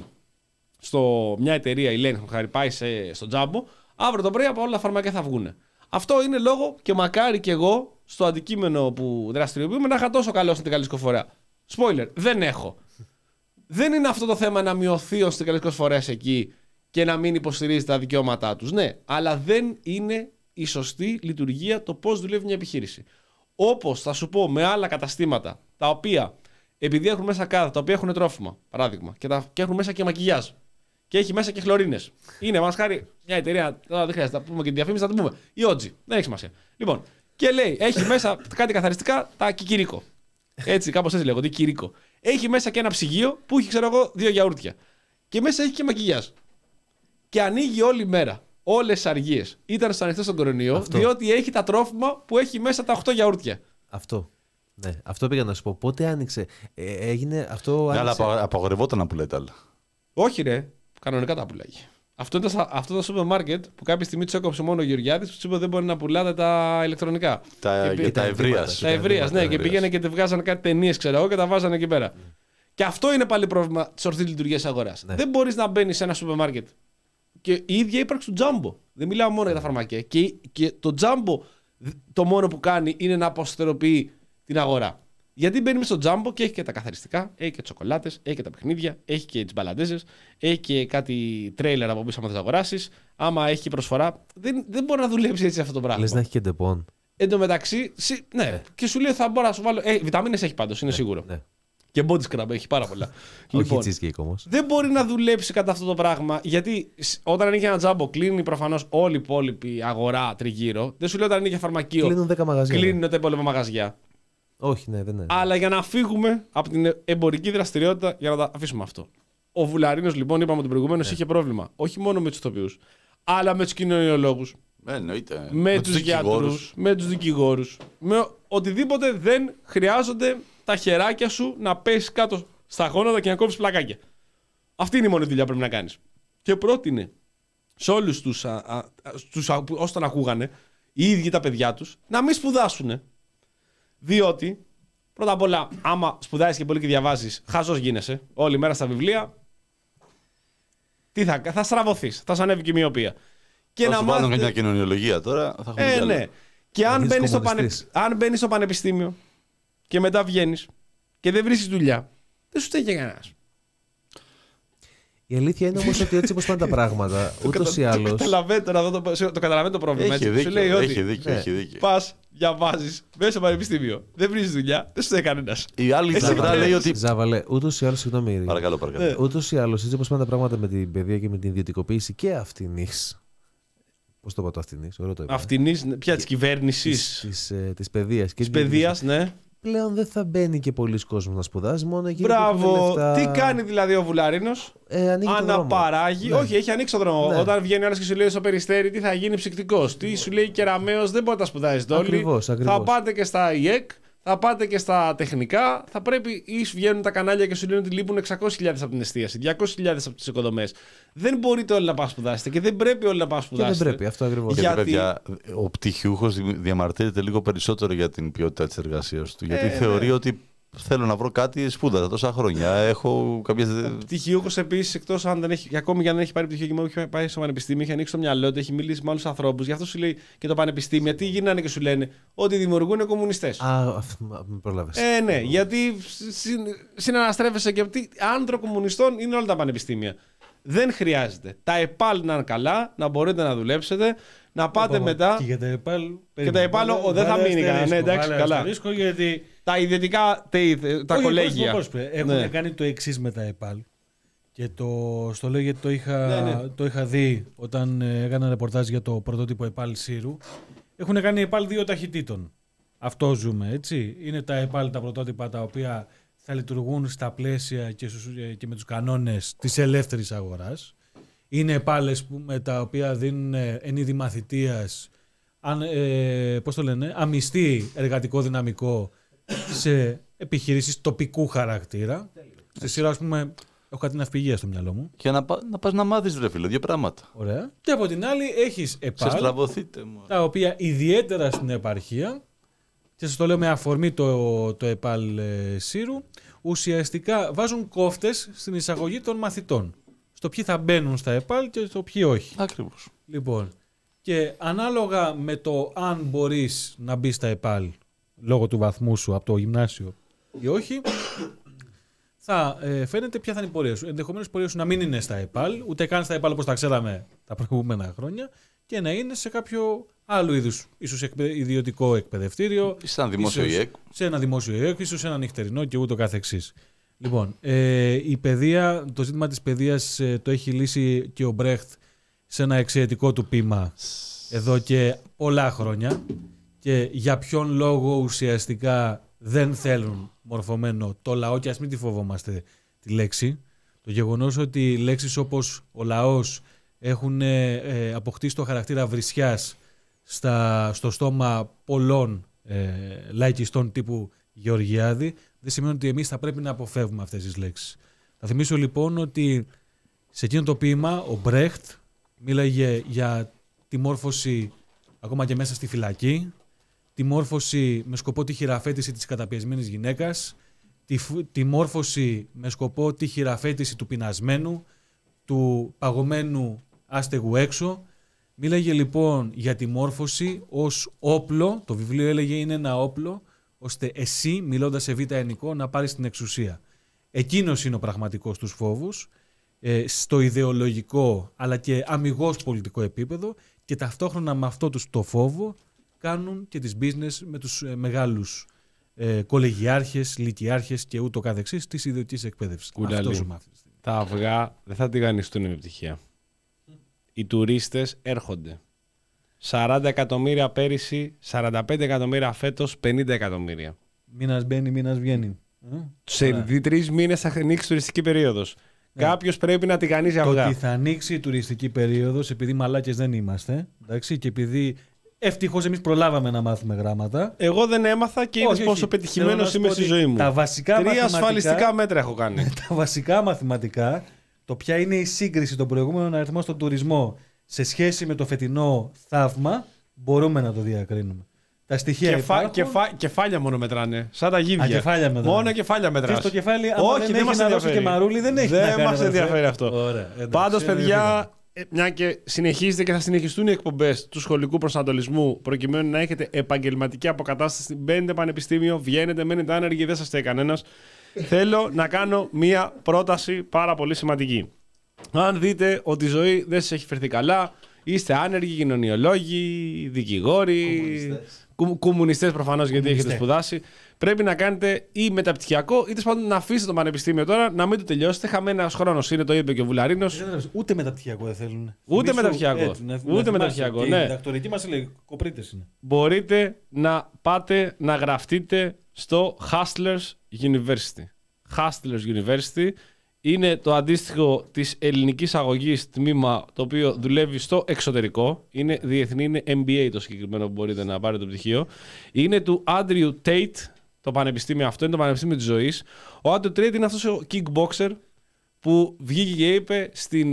στο μια εταιρεία, η Λένη, χάρη πάει σε, στο τζάμπο, αύριο το πρωί από όλα τα φαρμακεία θα βγουν. Αυτό είναι λόγο και μακάρι και εγώ στο αντικείμενο που δραστηριοποιούμε να είχα τόσο καλό συνδικαλιστικό φορέα. Spoiler, δεν έχω. Δεν είναι αυτό το θέμα να μειωθεί ο συνδικαλιστικός φορέας εκεί και να μην υποστηρίζει τα δικαιώματά τους. Ναι, αλλά δεν είναι η σωστή λειτουργία το πώς δουλεύει μια επιχείρηση. Όπως θα σου πω με άλλα καταστήματα, τα οποία επειδή έχουν μέσα κάδα, τα οποία έχουν τρόφιμα, παράδειγμα, και, τα, και έχουν μέσα και μακιγιάζ, και έχει μέσα και χλωρίνες. Είναι, μας χάρη, μια εταιρεία, τώρα δεν χρειάζεται να πούμε και τη διαφήμιση, θα την πούμε. Η Ότζι, δεν έχει σημασία. Λοιπόν, και λέει, έχει μέσα κάτι καθαριστικά, τα κικυρίκο. Έτσι, κάπως έτσι λέγονται, κυρίκο. Έχει μέσα και ένα ψυγείο που έχει, ξέρω εγώ, δύο γιαούρτια. Και μέσα έχει και μακιγιάζ. Και ανοίγει όλη μέρα. όλες τις αργίες ήταν στο ανοιχτό στον κορονοϊό, Αυτό. διότι έχει τα τρόφιμα που έχει μέσα τα οκτώ γιαούρτια. Αυτό. Ναι, αυτό πήγα να σου πω. Πότε άνοιξε. Ε, έγινε αυτό. Ναι, αλλά άνοιξε... απα- απαγορευόταν να πουλάει τα άλλα. Όχι, ρε. Κανονικά τα πουλάγει. Αυτό ήταν στα- αυτό το σούπερ μάρκετ που κάποια στιγμή του έκοψε μόνο ο Γεωργιάδης, του είπε ότι δεν μπορεί να πουλάτε τα ηλεκτρονικά. Τα, Και για πή- τα ευρείας. Τα ευρεία, ναι, και ευρείας. πήγαινε και βγάζανε κάτι ταινίες, ξέρω εγώ, και τα βάζανε εκεί πέρα. Και αυτό είναι πάλι πρόβλημα τη ορθή λειτουργία αγορά. Ναι. Δεν μπορεί να μπαίνει σε ένα σούπερ μάρκετ. Και η ίδια ύπαρξη του Τζάμπο. Δεν μιλάω μόνο για τα φαρμακεία. Και, και το Τζάμπο το μόνο που κάνει είναι να αποστηροποιεί την αγορά. Γιατί μπαίνει στο Τζάμπο και έχει και τα καθαριστικά, έχει και τσοκολάτες, έχει και τα παιχνίδια, έχει και τις μπαλαντέζες, έχει και κάτι τρέιλερ από πίσω άμα θες να αγοράσεις. Άμα έχει και προσφορά, δεν, δεν μπορεί να δουλέψει έτσι αυτό το πράγμα. Λες να έχει και ντεπών. Εν τω μεταξύ, σι- ναι, Ναι. και σου λέει θα μπορώ να σου βάλω. Ε, βιταμίνες έχει πάντως, είναι σίγουρο. Ναι. Και body scrub έχει πάρα πολλά. Όχι cheesecake όμως. Δεν μπορεί να δουλέψει κατά αυτό το πράγμα. Γιατί σ- όταν ανοίγει ένα τζάμπο, κλείνει προφανώς όλη η υπόλοιπη αγορά τριγύρω. Δεν σου λέω όταν ανοίγει φαρμακείο, Κλείνουν δέκα μαγαζιά. κλείνουν Ναι. τα υπόλοιπα μαγαζιά. Όχι, ναι, δεν είναι. Αλλά για να φύγουμε από την εμπορική δραστηριότητα, για να τα αφήσουμε αυτό. Ο Βουλαρίνος, λοιπόν, είπαμε ότι προηγουμένω Ναι. είχε πρόβλημα. Όχι μόνο με τους ηθοποιούς, αλλά με τους κοινωνιολόγους, Ε, εννοείται. με, τους τους δικηγόρους. γιατρούς, με τους δικηγόρους. Με οτιδήποτε δεν χρειάζονται τα χεράκια σου να πέσει κάτω στα γόνατα και να κόψεις πλακάκια. Αυτή είναι η μόνη δουλειά που πρέπει να κάνεις. Και πρότεινε σε όλους τους, α, α, τους α, όσοι τον ακούγανε, οι ίδιοι τα παιδιά τους, να μην σπουδάσουν. Διότι, πρώτα απ' όλα, άμα σπουδάζεις και πολύ και διαβάζεις, χαζός γίνεσαι όλη μέρα στα βιβλία, τι θα, θα στραβωθείς, θα σου ανέβει και η μοιοπία. Και Θα σου βάλουν μάθετε- μια κοινωνιολογία τώρα. Θα έχουμε ε, κι άλλα. ναι. Και αν γίνεις μπαίνεις, στο πανε... κομμουνιστής. αν μπαίνεις στο πανεπιστήμιο και μετά βγαίνεις και δεν βρίσκεις δουλειά, δεν σου στέκει κανένας. Η αλήθεια είναι όμως ότι έτσι όπως πάνε τα πράγματα, ούτως ή άλλως. Καταλαβαίνω τώρα εδώ το, το καταλαβαίνω το πρόβλημα. Έχει έτσι. Σου λέει δίκιο. ότι Έχει δίκιο. ναι. έχει δίκιο. πας, διαβάζεις, μέσα στο πανεπιστήμιο, δεν βρίσκεις δουλειά, δεν σου στέκει κανένας. Η άλλη Εσύ πλευρά τι λέει λες? ότι. Ζάβαλε, ούτως ή άλλως, συγγνώμη. Ειρήνη. Παρακαλώ, παρακαλώ. Ούτως ή άλλως, έτσι όπως πάνε τα πράγματα με την παιδεία και με την ιδιωτικοποίηση και αυτινής. Πώς το είπα το αυτινής, ωραίο το είπα. Αυτινής, πια της κυβέρνησης, Της, της, ε, της παιδείας. και της της παιδείας, ναι. Πλέον δεν θα μπαίνει και πολλοί κόσμος να σπουδάζει, μόνο εκείνοι που έχουν Μπράβο. λεφτά. Τι κάνει δηλαδή ο Βουλαρίνος? Ε, ανοίγει το δρόμο. Αναπαράγει. Ναι. Όχι, έχει ανοίξει το δρόμο. Ναι. Όταν βγαίνει ένα και σου λέει στο Περιστέρι τι θα γίνει ψυκτικός, τι σου λέει κεραμαίος, δεν μπορεί να τα σπουδάζει όλοι. Ακριβώς, ακριβώς. Θα πάτε και στα ΙΕΚ, θα πάτε και στα τεχνικά. Θα πρέπει ή σου βγαίνουν τα κανάλια και σου λένε ότι λείπουν εξακόσιες χιλιάδες από την εστίαση, διακόσιες χιλιάδες από τις οικοδομές. Δεν μπορείτε όλοι να πάνε να σπουδάσετε και δεν πρέπει όλοι να πάνε να Και δεν σπουδάσετε. πρέπει, αυτό ακριβώς. Για- Γιατί, Γιατί- παιδιά, ο πτυχιούχος δι- διαμαρτύρεται λίγο περισσότερο για την ποιότητα της εργασίας του. Γιατί Ε, θεωρεί ναι. ότι θέλω να βρω κάτι, σπούδασα τόσα χρόνια. Έχω κάποιες. Πτυχιούχος επίσης, εκτός αν δεν έχει, ακόμη και αν δεν έχει πάρει πτυχίο και μόνο έχει πάει στο πανεπιστήμιο, έχει ανοίξει το μυαλό του, έχει μιλήσει με άλλους ανθρώπους. Γι' αυτό σου λέει και το πανεπιστήμιο, τι γίνανε και σου λένε, ότι δημιουργούν κομμουνιστές. Α, αυ- μα- με πρόλαβες. Ε, ναι, γιατί συν, συναναστρέφεσαι και τι άντρο κομμουνιστών είναι όλα τα πανεπιστήμια. Δεν χρειάζεται. Τα ΕΠΑΛ να είναι καλά, να μπορείτε να δουλέψετε, να πάτε μετά. Και για τα ΕΠΑΛ. Και τα ΕΠΑΛ, ο, δεν θα μείνει κανένα. Ναι, εντάξει, καλά. Ρίσκο γιατί. Τα ιδιωτικά, τε, τα Όχι, κολέγια. πώς, πώς, πώς, Έχουν Ναι. κάνει το εξή με τα ΕΠΑΛ. Και το, στο λέω γιατί το είχα, Ναι, ναι. το είχα δει όταν ε, έκανα ρεπορτάζ για το πρωτότυπο ΕΠΑΛ Σύρου. Έχουν κάνει ΕΠΑΛ δύο ταχυτήτων. Αυτό ζούμε, έτσι. Είναι τα ΕΠΑΛ τα πρωτότυπα τα οποία θα λειτουργούν στα πλαίσια και, στους, και με τους κανόνες της ελεύθερης αγοράς. Είναι ΕΠΑΛ με τα οποία δίνουν ε, εν είδη μαθητείας, αν, ε, πώς το λένε, αμυστή εργατικό δυναμικό σε επιχειρήσεις τοπικού χαρακτήρα. Στη σειρά, ας πούμε, έχω κάτι ναυπηγεία στο μυαλό μου. Για να, πα, να πας να μάθεις, ρε φίλε, δύο πράγματα. Ωραία. Και από την άλλη έχεις Σε ΕΠΑΛ, στραβωθείτε μου. τα οποία ιδιαίτερα στην επαρχία, και σας το λέω με αφορμή το, το ΕΠΑΛ ε, Σύρου, ουσιαστικά βάζουν κόφτες στην εισαγωγή των μαθητών. Στο ποιοι θα μπαίνουν στα ΕΠΑΛ και στο ποιοι όχι. Ακριβώς. Λοιπόν, και ανάλογα με το αν μπορείς να μπεις στα ΕΠΑΛ λόγω του βαθμού σου από το γυμνάσιο ή όχι, θα ε, φαίνεται ποια θα είναι η πορεία σου. Ενδεχομένως η πορεία σου να μην είναι στα ΕΠΑΛ, ούτε καν στα ΕΠΑΛ όπως τα ξέραμε τα προηγούμενα χρόνια, και να είναι σε κάποιο άλλο είδους, ίσως εκπαιδε- ιδιωτικό εκπαιδευτήριο, Είσαι ένα δημόσιο ίσως ΙΕΚ. σε ένα δημόσιο ΙΕΚ, ίσως σε ένα νυχτερινό και ούτω καθεξής. Λοιπόν, ε, η παιδεία, το ζήτημα της παιδείας ε, το έχει λύσει και ο Μπρέχτ σε ένα εξαιρετικό του ποίημα εδώ και πολλά χρόνια, και για ποιον λόγο ουσιαστικά δεν θέλουν μορφωμένο το λαό, και ας μην τη φοβόμαστε τη λέξη. Το γεγονός ότι λέξεις όπως ο λαός, έχουν ε, αποκτήσει το χαρακτήρα βρισιάς στα, στο στόμα πολλών ε, λαϊκιστών τύπου Γεωργιάδη, δεν σημαίνει ότι εμείς θα πρέπει να αποφεύγουμε αυτές τις λέξεις. Θα θυμίσω λοιπόν ότι σε εκείνο το ποίημα ο Μπρέχτ μίλαγε για τη μόρφωση ακόμα και μέσα στη φυλακή, τη μόρφωση με σκοπό τη χειραφέτηση της καταπιεσμένης γυναίκας, τη, τη μόρφωση με σκοπό τη χειραφέτηση του πεινασμένου, του παγωμένου άστεγου έξω. Μίλαγε λοιπόν για τη μόρφωση ως όπλο, το βιβλίο έλεγε είναι ένα όπλο, ώστε εσύ, μιλώντας σε β' ενικό, να πάρεις την εξουσία. Εκείνος είναι ο πραγματικός τους φόβους, ε, στο ιδεολογικό αλλά και αμιγώς πολιτικό επίπεδο, και ταυτόχρονα με αυτό τους το φόβο κάνουν και τις business με τους ε, μεγάλους ε, κολεγιάρχες, λυκειάρχες και ούτω καθεξής της ιδιωτικής εκπαίδευσης. Αυτό ζούμε αυτή τη στιγμή. Τα αυγά δεν θα τηγανιστούν με επιτυχία. Οι τουρίστες έρχονται. σαράντα εκατομμύρια πέρυσι, σαράντα πέντε εκατομμύρια φέτος, πενήντα εκατομμύρια. Μήνας μπαίνει, μήνας βγαίνει. Σε τρεις μήνες θα ανοίξει τουριστική περίοδος. Ναι. Κάποιος πρέπει να τηγανίζει αυγά. Το ότι θα ανοίξει η τουριστική περίοδος, επειδή μαλάκες δεν είμαστε, εντάξει, και επειδή ευτυχώς εμείς προλάβαμε να μάθουμε γράμματα. Εγώ δεν έμαθα και είδες πόσο πετυχημένος είμαι στη ζωή μου. Τα βασικά Τρία ασφαλιστικά μέτρα έχω κάνει. Τα βασικά μαθηματικά, το ποια είναι η σύγκριση των προηγούμενων αριθμών στον τουρισμό σε σχέση με το φετινό θαύμα, μπορούμε να το διακρίνουμε. Τα στοιχεία Κεφα... υπάρχουν. Κεφα... Κεφάλια μόνο μετράνε. Σαν τα γίδια. Α, κεφάλια μετράνε. Μόνο κεφάλια μετράνε. Και στο κεφάλι, όχι, δεν, δεν έχει να δώσει και μαρούλι, δεν έχει δεν να κάνει. μας ενδιαφέρει αυτό. Πάντως, παιδιά, μια και συνεχίζετε και θα συνεχιστούν οι εκπομπές του σχολικού προσανατολισμού προκειμένου να έχετε επαγγελματική αποκατάσταση, μπαίνετε πανεπιστήμιο, βγαίνετε, μένετε άνεργοι, δεν σας φταίει κανένας. Θέλω να κάνω μια πρόταση πάρα πολύ σημαντική. Αν δείτε ότι η ζωή δεν σας έχει φερθεί καλά, είστε άνεργοι, κοινωνιολόγοι, δικηγόροι, κομμουνιστές, κομμουνιστές προφανώς γιατί έχετε σπουδάσει, πρέπει να κάνετε ή μεταπτυχιακό ή τέλος πάντων να αφήσετε το πανεπιστήμιο τώρα, να μην το τελειώσετε. Χαμένος χρόνος είναι, το είπε και ο Βουλαρίνος. Ούτε μεταπτυχιακό δεν θέλουν. Ούτε μεταπτυχιακό. Έτσι, να, Ούτε να μεταπτυχιακό. Και ναι. η διδακτορική μας λέει κοπρίτες είναι. Μπορείτε να πάτε να γραφτείτε στο Hustlers University. Hustlers University είναι το αντίστοιχο της ελληνικής αγωγής τμήμα το οποίο δουλεύει στο εξωτερικό. Είναι διεθνή, είναι εμ μπι έι το συγκεκριμένο που μπορείτε να πάρετε το πτυχίο. Είναι του Andrew Tate, το πανεπιστήμιο αυτό, είναι το πανεπιστήμιο της ζωής. Ο Andrew Tate είναι αυτός ο kickboxer που βγήκε και είπε στην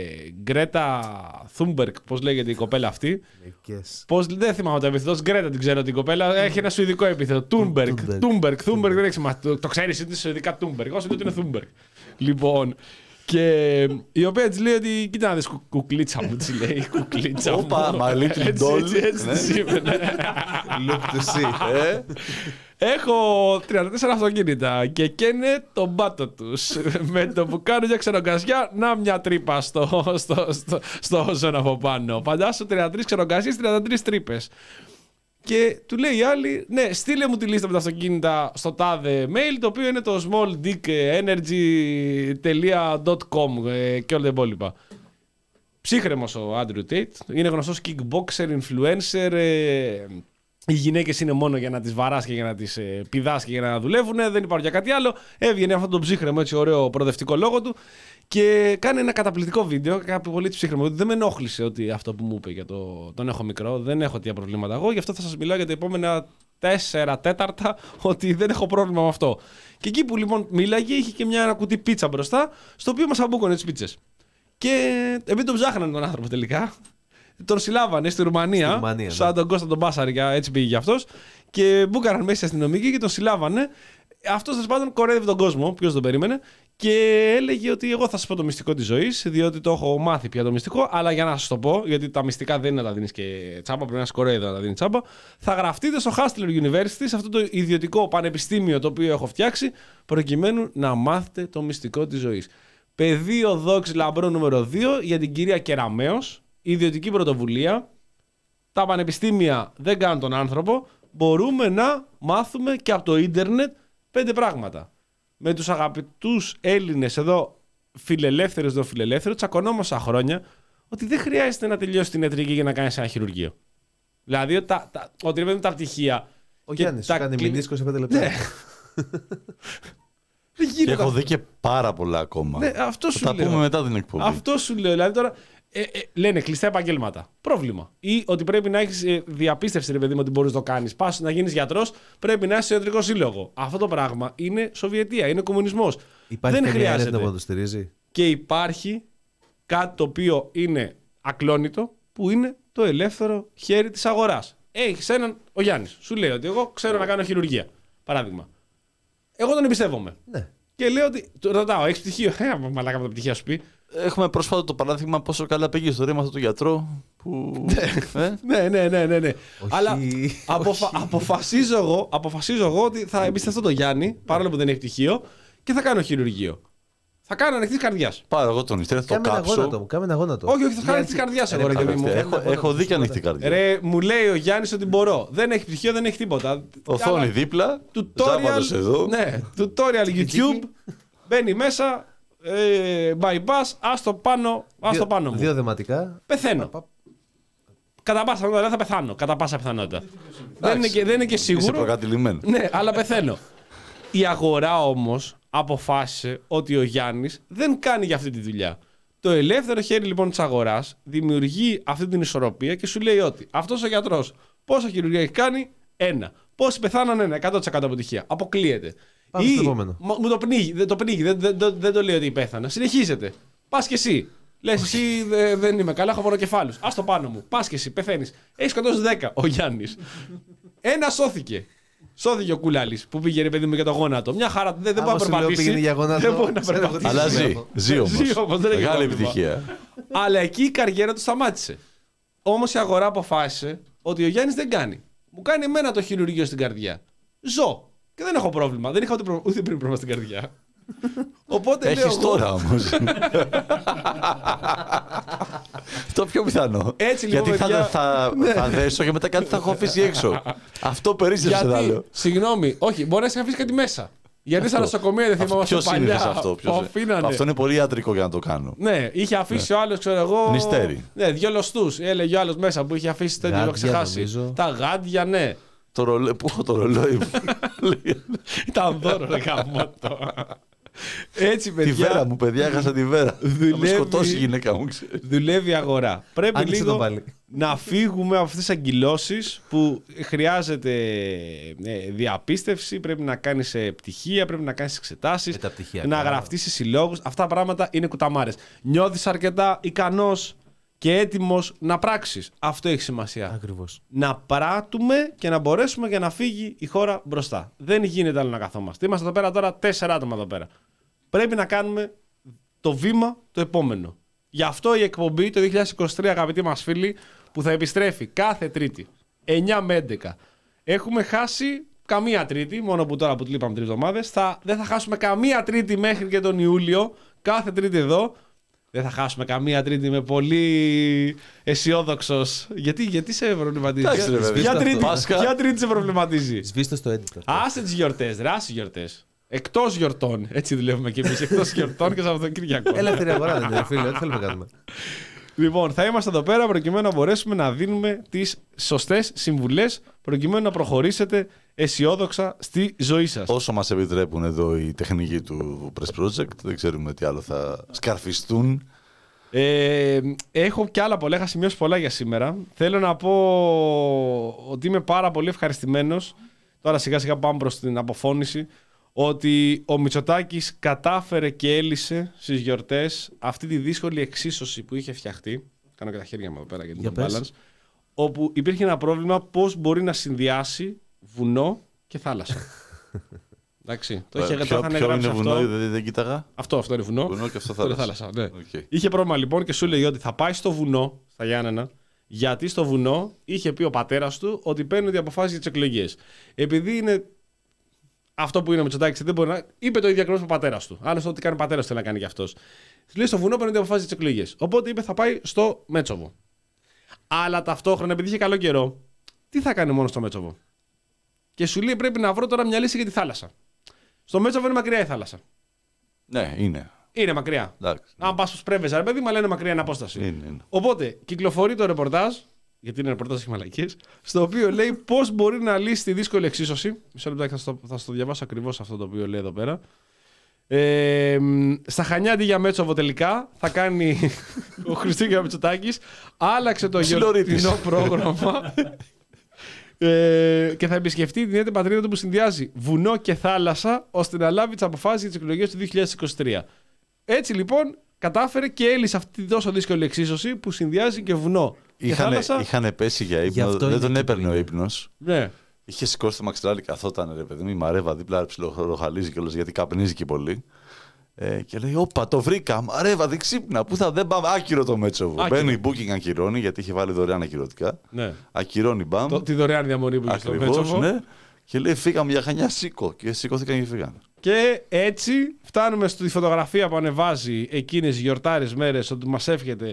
Γκρέτα Θούμπεργκ, πώς λέγεται η κοπέλα αυτή. Πώς, δεν θυμάμαι το επίθετο, Γκρέτα την ξέρω την κοπέλα, έχει ένα σουηδικό επίθετο. Τούμπεργκ, Τούμπεργκ, Τούμπεργκ, δεν έχει σημασία. Το, το ξέρεις, είναι σουηδικά Τούμπεργκ, όσο ότι είναι Θούμπεργκ. Λοιπόν, και η οποία της λέει ότι κοίτα να δεις κουκλίτσα μου, της λέει, κουκλίτσα μου. Όπα, my little doll. Έτσι, έτσι της είπε. Look to see. Έχω τριάντα τέσσερα αυτοκίνητα και καίνε τον πάτο τους. Με το που κάνω για ξερογκασιά, να μια τρύπα στο, στο, στο, στο όζον από πάνω. Φαντάσου τριάντα τρεις ξερογκασίες, τριάντα τρεις τρύπες. Και του λέει η άλλη, ναι, στείλε μου τη λίστα με τα αυτοκίνητα στο τάδε mail, το οποίο είναι το small dick energy τελεία com και όλα τα υπόλοιπα. Ψύχρεμος ο Andrew Tate, είναι γνωστός kickboxer, influencer. Οι γυναίκες είναι μόνο για να τις βαράς και για να τις ε, πηδάς και για να δουλεύουν, δεν υπάρχει για κάτι άλλο. Έβγαινε αυτό το ψύχρεμο, έτσι ωραίο προοδευτικό λόγο του και κάνει ένα καταπληκτικό βίντεο. Κάποιο πολύ ψύχρεμο. Δεν με ενόχλησε ότι αυτό που μου είπε για το. Τον έχω μικρό, δεν έχω τέτοια προβλήματα εγώ. Γι' αυτό θα σας μιλάω για τα επόμενα τέσσερα τέταρτα ότι δεν έχω πρόβλημα με αυτό. Και εκεί που λοιπόν μίλαγε, είχε και μια, ένα κουτί πίτσα μπροστά, στο οποίο μας αμπούκωνε τις πίτσες. Και επειδή τον ψάχνανε τον άνθρωπο τελικά. Τον συλλάβανε στη Ρουμανία, στη Ρουμανία σαν ναι. τον Κώστα τον Μπάσαρη, έτσι πήγε γι' αυτός. Και μπούκαραν μέσα οι αστυνομικοί και τον συλλάβανε. Αυτός τέλος πάντων κορέδευε τον κόσμο, ποιος τον περίμενε. Και έλεγε ότι εγώ θα σας πω το μυστικό της ζωής, διότι το έχω μάθει πια το μυστικό. Αλλά για να σας το πω, γιατί τα μυστικά δεν είναι να τα δίνεις και τσάμπα, πρέπει να είσαι κορέδευε να τα δίνεις τσάμπα. Θα γραφτείτε στο Hustler University, σε αυτό το ιδιωτικό πανεπιστήμιο το οποίο έχω φτιάξει, προκειμένου να μάθετε το μυστικό της ζωής. Πεδίο δόξη λαμπρό νούμερο δύο για την κυρία Κεραμέως. Ιδιωτική πρωτοβουλία. Τα πανεπιστήμια δεν κάνουν τον άνθρωπο. Μπορούμε να μάθουμε και από το ίντερνετ πέντε πράγματα. Με τους αγαπητούς Έλληνες εδώ, φιλελεύθερους εδώ φιλελεύθερους, τσακωνόμαστε χρόνια ότι δεν χρειάζεται να τελειώσει την ιατρική για να κάνεις ένα χειρουργείο. Δηλαδή ότι, τα, τα, ότι είναι τα πτυχία. Ο Γιάννης σου κάνει κλι... μηνίσκο σε πέντε λεπτά. Ναι. Και έχω δει και πάρα πολλά ακόμα. Ναι, αυτό θα σου τα λέω. πούμε μετά την εκπομπή. Αυτό σου λέω. Δηλαδή τώρα Ε, ε, λένε κλειστά επαγγέλματα. Πρόβλημα. Ή ότι πρέπει να έχει ε, διαπίστευση, ρε παιδί μου, ότι μπορεί να το κάνει. Πα να γίνει γιατρό, πρέπει να είσαι σε ιατρικό σύλλογο. Αυτό το πράγμα είναι Σοβιετία, είναι κομμουνισμός. Υπάρχει Δεν χρειάζεται. Να το στηρίζει. Και υπάρχει κάτι το οποίο είναι ακλόνητο, που είναι το ελεύθερο χέρι τη αγορά. Έχει έναν, ο Γιάννης, σου λέει ότι εγώ ξέρω να κάνω χειρουργία. Παράδειγμα. Εγώ τον εμπιστεύομαι. Ναι. Και λέω ότι. Ρωτάω, έχει πτυχίο. Ε, μαλάκα από τα πτυχία σου πει. Έχουμε πρόσφατα το παράδειγμα πόσο καλά πήγε η ιστορία με αυτό το γιατρό. Που... ε? ναι, ναι, ναι, ναι, ναι. Όχι, Αλλά όχι. αποφα... αποφασίζω, εγώ, αποφασίζω εγώ ότι θα εμπιστευτώ τον Γιάννη, παρόλο που δεν έχει πτυχίο, και θα κάνω χειρουργείο. Θα κάνω ανοιχτή καρδιά. Πάρω εγώ τον Ιστέρ, θα το Κάμε ένα κάψω. γόνατο μου, κάμε ένα γόνατο. Όχι, όχι, θα κάνω ανοιχτή καρδιά εγώ, ρε παιδί μου. Έχω, έχω δει και ανοιχτή καρδιά. Ρε, μου λέει ο Γιάννης ότι μπορώ. Δεν έχει πτυχίο, δεν έχει τίποτα. Οθόνη δίπλα. Tutorial, εδώ. ναι, tutorial YouTube. Μπαίνει μέσα. Ε, bypass, ας το πάνω, ας το πάνω μου. Δύο δεματικά. Πεθαίνω. Κατά πάσα πιθανότητα θα πεθάνω. Κατά πάσα πιθανότητα. δεν, είναι και, δεν είναι και Είσαι σίγουρο. προκατηλημένο. Ναι, αλλά πεθαίνω. Η αγορά όμως αποφάσισε ότι ο Γιάννης δεν κάνει για αυτή τη δουλειά. Το ελεύθερο χέρι λοιπόν της αγοράς δημιουργεί αυτή την ισορροπία και σου λέει ότι αυτός ο γιατρός πόσα χειρουργία έχει κάνει, ένα. Πόσοι πεθάναν, ένα. εκατό τοις εκατό αποτυχία. Αποκλείεται. Πάμε Ή, στο επόμενο. μου το πνίγει, δεν το πνίγει, δεν, δεν, δεν, δεν το λέει ότι πέθανα. Συνεχίζεται. Πας και εσύ. Λες εσύ δε, δεν είμαι καλά, έχω πονοκεφάλους. Ας το πάνω μου. Πας και εσύ, πεθαίνεις. Έχεις σκοτώσει δέκα ο Γιάννης. Ένα σώθηκε. Σώθηκε ο Κουλάλης που πήγε ρε παιδί μου για το γόνατο. Μια χαρά δεν, δεν μπορεί να περπατήσει. Για γόνατο, δεν μπορεί να περπατήσει. Αλλά ζει. Ζει όμως. Ζει όμως, δεν έχει Μεγάλη πρόβλημα. επιτυχία. Αλλά εκεί η καριέρα του σταμάτησε. Όμως η αγορά αποφάσισε ότι ο Γιάννης δεν κάνει. Μου κάνει εμένα το χειρουργείο στην καρδιά. Ζω. Και δεν έχω πρόβλημα. Δεν είχα ούτε, προ... ούτε πριν πρόβλημα στην καρδιά. Οπότε λέω Έχεις εγώ- τώρα όμως. Το πιο πιθανό. Έτσι, λοιπόν, Γιατί θα, παιδιά- θα, θα δέσω και μετά κάτι θα έχω αφήσει έξω. Αυτό περίστευσε να Γιατί, λέω. συγγνώμη, όχι, μπορεί να σε αφήσει κάτι μέσα. Γιατί στα νοσοκομεία δεν θυμάμαι Ποιος παλιά. είναι αυτό. που ποιος- αφήνανε. Αυτό είναι πολύ ιατρικό για να το κάνω. Ναι, είχε αφήσει ο άλλο, ξέρω εγώ. Νηστέρι. Ναι, δύο λωστού. Έλεγε ο άλλο μέσα που είχε αφήσει τέτοιο, έχω Γάντια, ξεχάσει. νομίζω. Τα γάντια, ναι. Το ρολόι, πού έχω το ρολόι μου. Ήταν δώρο, ρε γαμώτο. Έτσι, Τη παιδιά. βέρα μου, παιδιά, έχασα τη βέρα. Θα με Δουλεύει- σκοτώσει η γυναίκα μου, ξέρεις. Δουλεύει η αγορά. Πρέπει Άνοιξε λίγο το πάλι. να φύγουμε από αυτές τις αγκυλώσεις που χρειάζεται ε, διαπίστευση, πρέπει να κάνεις ε, πτυχία, πρέπει να κάνεις εξετάσεις, Με τα πτυχία, να καλά. γραφτείς σε συλλόγους. Αυτά τα πράγματα είναι κουταμάρες. Νιώθεις αρκετά ικανός και έτοιμος να πράξεις. Αυτό έχει σημασία. Ακριβώς. Να πράττουμε και να μπορέσουμε για να φύγει η χώρα μπροστά. Δεν γίνεται άλλο να καθόμαστε. Είμαστε εδώ πέρα τώρα τέσσερα άτομα εδώ πέρα. Πρέπει να κάνουμε το βήμα το επόμενο. Γι' αυτό η εκπομπή το είκοσι είκοσι τρία, αγαπητοί μας φίλοι, που θα επιστρέφει κάθε Τρίτη, εννιά με έντεκα. Έχουμε χάσει καμία Τρίτη, μόνο που τώρα που του λείπαμε τρεις εβδομάδες. Θα, δεν θα χάσουμε καμία Τρίτη μέχρι και τον Ιούλιο. Κάθε Τρίτη εδώ. Δεν θα χάσουμε καμία Τρίτη, είμαι πολύ αισιόδοξο. Γιατί, γιατί σε προβληματίζει, Εντάξει, ρε ποια, παιδί, ποια, αυτό. τρίτη, Πάσχα. ποια Τρίτη σε προβληματίζει. Σβήστε στο editor. Άσε τι γιορτέ, ρε, άσε γιορτέ. Εκτό γιορτών. Έτσι δουλεύουμε κι εμεί. Εκτό γιορτών και Σαββατοκύριακο. Ελεύθερη αγορά δεν είναι, φίλε. Ό,τι θέλουμε να κάνουμε. Λοιπόν, θα είμαστε εδώ πέρα προκειμένου να μπορέσουμε να δίνουμε τις σωστές συμβουλές προκειμένου να προχωρήσετε αισιόδοξα στη ζωή σας. Όσο μας επιτρέπουν εδώ οι τεχνικοί του Press Project, δεν ξέρουμε τι άλλο θα σκαρφιστούν. Ε, έχω κι άλλα πολλά, είχα σημειώσει πολλά για σήμερα. Θέλω να πω ότι είμαι πάρα πολύ ευχαριστημένος. Τώρα σιγά σιγά πάμε προς την αποφώνηση. Ότι ο Μητσοτάκης κατάφερε και έλυσε στις γιορτές αυτή τη δύσκολη εξίσωση που είχε φτιαχτεί. Κάνω και τα χέρια μου εδώ πέρα γιατί Για το balance. Όπου υπήρχε ένα πρόβλημα πώς μπορεί να συνδυάσει βουνό και θάλασσα. Εντάξει. Το είχε, Ποιο, το είχαν ποιο γράψει είναι αυτό. βουνό, δεν, δεν κοίταγα. Αυτό, αυτό είναι βουνό. Βουνό και αυτό Αυτό είναι θάλασσα. θάλασσα, ναι. Οκ. Είχε πρόβλημα λοιπόν και σου λέει ότι θα πάει στο βουνό, στα Γιάννενα, γιατί στο βουνό είχε πει ο πατέρας του ότι παίρνουν οι αποφάσεις για τις εκλογές. Επειδή είναι αυτό που είναι ο Μητσοτάκης, δεν μπορεί να. Είπε το ίδιο ακριβώς ο πατέρας του. Άλλωστε, ό,τι κάνει ο πατέρας του θέλει να κάνει και αυτός. Του λέει στο βουνό παίρνουν οι αποφάσεις για τις εκλογές. Οπότε είπε θα πάει στο Μέτσοβο. Αλλά ταυτόχρονα, επειδή είχε καλό καιρό, τι θα κάνει μόνο στο Μέτσοβο. Και σου λέει πρέπει να βρω τώρα μια λύση για τη θάλασσα. Στο Μέτσοβο είναι μακριά η θάλασσα. Ναι, είναι. Είναι μακριά. Εντάξει. Αν πα στου πρέβεζα, ρε παιδί, μα λένε μακριά είναι απόσταση. Είναι, είναι. Οπότε κυκλοφορεί το ρεπορτάζ, γιατί είναι ρεπορτάζ και μαλακίες, στο οποίο λέει πώ μπορεί να λύσει τη δύσκολη εξίσωση. Μισό λεπτάκι, θα στο, θα στο διαβάσω ακριβώς αυτό το οποίο λέει εδώ πέρα. Ε, στα Χανιά αντί για Μέτσοβο τελικά θα κάνει ο Χριστόφερος Μητσοτάκης. Άλλαξε το γιορτινό πρόγραμμα ε, και θα επισκεφτεί την ίδια πατρίδα του που συνδυάζει βουνό και θάλασσα ώστε να λάβει τις αποφάσεις για τις εκλογές του δύο χιλιάδες είκοσι τρία. Έτσι λοιπόν κατάφερε και έλυσε αυτή τη τόσο δύσκολη εξίσωση που συνδυάζει και βουνό και θάλασσα. Είχαν πέσει για ύπνο, δεν τον έπαιρνε ο ύπνος. Ναι. Είχε σηκώσει το μαξιλάρι, καθόταν ρε παιδί μου, η Μαρέβα δίπλα ψιλοχαλίζει κιόλας γιατί καπνίζει και πολύ. Ε, και λέει: Όπα, το βρήκα. Μαρέβα, δεν ξύπνα. Πού θα δεν πάμε. Άκυρο το Μέτσοβο. Μπαίνει η Booking, ακυρώνει γιατί είχε βάλει δωρεάν ακυρωτικά. Ναι. Ακυρώνει μπαμ. Το, τη δωρεάν διαμονή που είχε στο Μέτσοβο. Ναι. Και λέει: Φύγαμε για Χανιά, σήκω. Και σηκώθηκαν και φύγανε. Και έτσι φτάνουμε στη φωτογραφία που ανεβάζει εκείνες οι γιορτάρες μέρες ότι μας εύχεται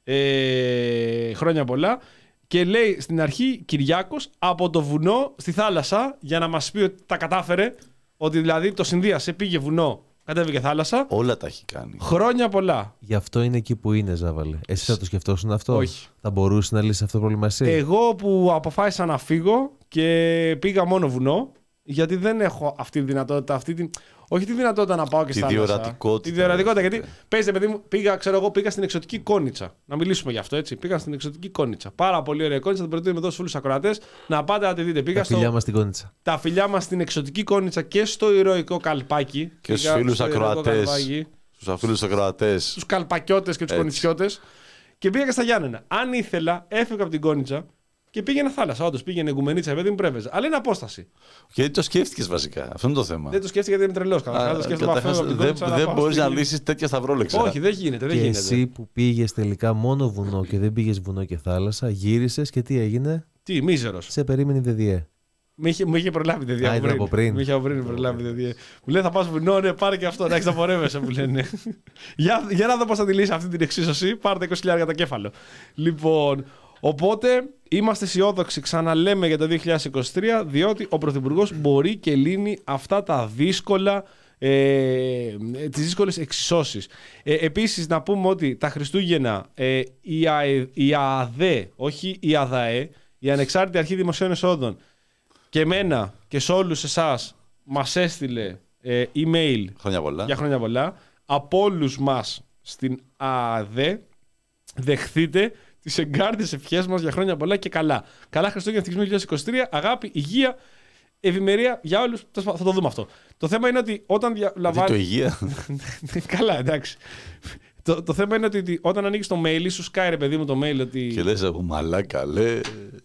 ε, χρόνια πολλά. Και λέει στην αρχή Κυριάκος από το βουνό στη θάλασσα για να μας πει ότι τα κατάφερε. Ότι δηλαδή το συνδύασε, πήγε βουνό, κατέβηκε θάλασσα. Όλα τα έχει κάνει. Χρόνια πολλά. Γι' αυτό είναι εκεί που είναι, Ζάβαλε. Εσύ θα το σκεφτόσουν αυτό? Όχι. Θα μπορούσε να λύσει αυτό το πρόβλημα εσύ? Εγώ που αποφάσισα να φύγω και πήγα μόνο βουνό, γιατί δεν έχω αυτή τη δυνατότητα, αυτή την... όχι τη δυνατότητα να πάω και τη στα θάλασσα. διορατικότητα. Τη διορατικότητα. Γιατί παίζετε, παιδί μου, πήγα, ξέρω εγώ, πήγα στην εξωτική Κόνιτσα. Να μιλήσουμε γι' αυτό, έτσι. Πήγα στην εξωτική Κόνιτσα. Πάρα πολύ ωραία Κόνιτσα. Την προτείνω εδώ στου φίλου ακροατές να πάτε να τη δείτε. Πήγα τα στο... φιλιά μας στην Κόνιτσα. Τα φιλιά μας στην εξωτική Κόνιτσα και στο ηρωικό Καλπάκι. Και στου φίλου ακροατές. Στου φίλου ακροατές. Στου Καλπακιώτες και του Κονιτσιώτες. Και πήγα και στα Γιάννενα. Αν ήθελα, έφυγα από την Κόνιτσα. Και πήγαινε θάλασσα, όντως πήγαινε γκουμενίτσα, παιδί μου πρέβεζε. Αλλά είναι απόσταση. Γιατί το σκέφτηκες βασικά, αυτό είναι το θέμα. Δεν το σκέφτηκα γιατί είμαι τρελός. Δεν δεν μπορείς να λύσεις τέτοια σταυρόλεξα. Όχι, δεν γίνεται. Δεν και γίνεται. Εσύ που πήγες τελικά μόνο βουνό και δεν πήγες βουνό και θάλασσα, γύρισες και τι έγινε? Τι, μίζερος. Σε περίμενε η ΔΔΕ. Μου είχε, είχε προλάβει η ΔΔΕ. Α, από πριν. Μου είχε από πριν προλάβει η ΔΔΕ. Μου λέει θα πας βουνό, ναι, πάρε και αυτό. Εντάξει, θα πορεύεσαι, μου λένε. για, για να δω πώς θα τη λύσει αυτή την εξίσωση, πάρε τα είκοσι χιλιάδες για το κέφαλο. Λοιπόν. Οπότε είμαστε αισιόδοξοι, ξαναλέμε για το δύο χιλιάδες είκοσι τρία, διότι ο Πρωθυπουργός μπορεί και λύνει αυτά τα δύσκολα, ε, τις δύσκολες εξισώσεις. Ε, επίσης να πούμε ότι τα Χριστούγεννα ε, η, ΑΕ, η ΑΔΕ, όχι η ΑΔΑΕ, η Ανεξάρτητη Αρχή Δημοσίων Εσόδων και εμένα και σε όλους εσάς μας έστειλε ε, email χρόνια πολλά. για χρόνια πολλά. Από όλους μας στην ΑΔΕ δεχθείτε τις εγκάρδιες ευχές μας για χρόνια πολλά και καλά. Καλά Χριστούγεννα δύο χιλιάδες είκοσι τρία, αγάπη, υγεία, ευημερία για όλους. Θα το δούμε αυτό. Το θέμα είναι ότι όταν λαμβάνει. το υγεία. Καλά, εντάξει. το, το θέμα είναι ότι όταν ανοίγεις το mail, σου σκάει ρε παιδί μου το mail ότι. Και λες εγώ μαλάκα, λες.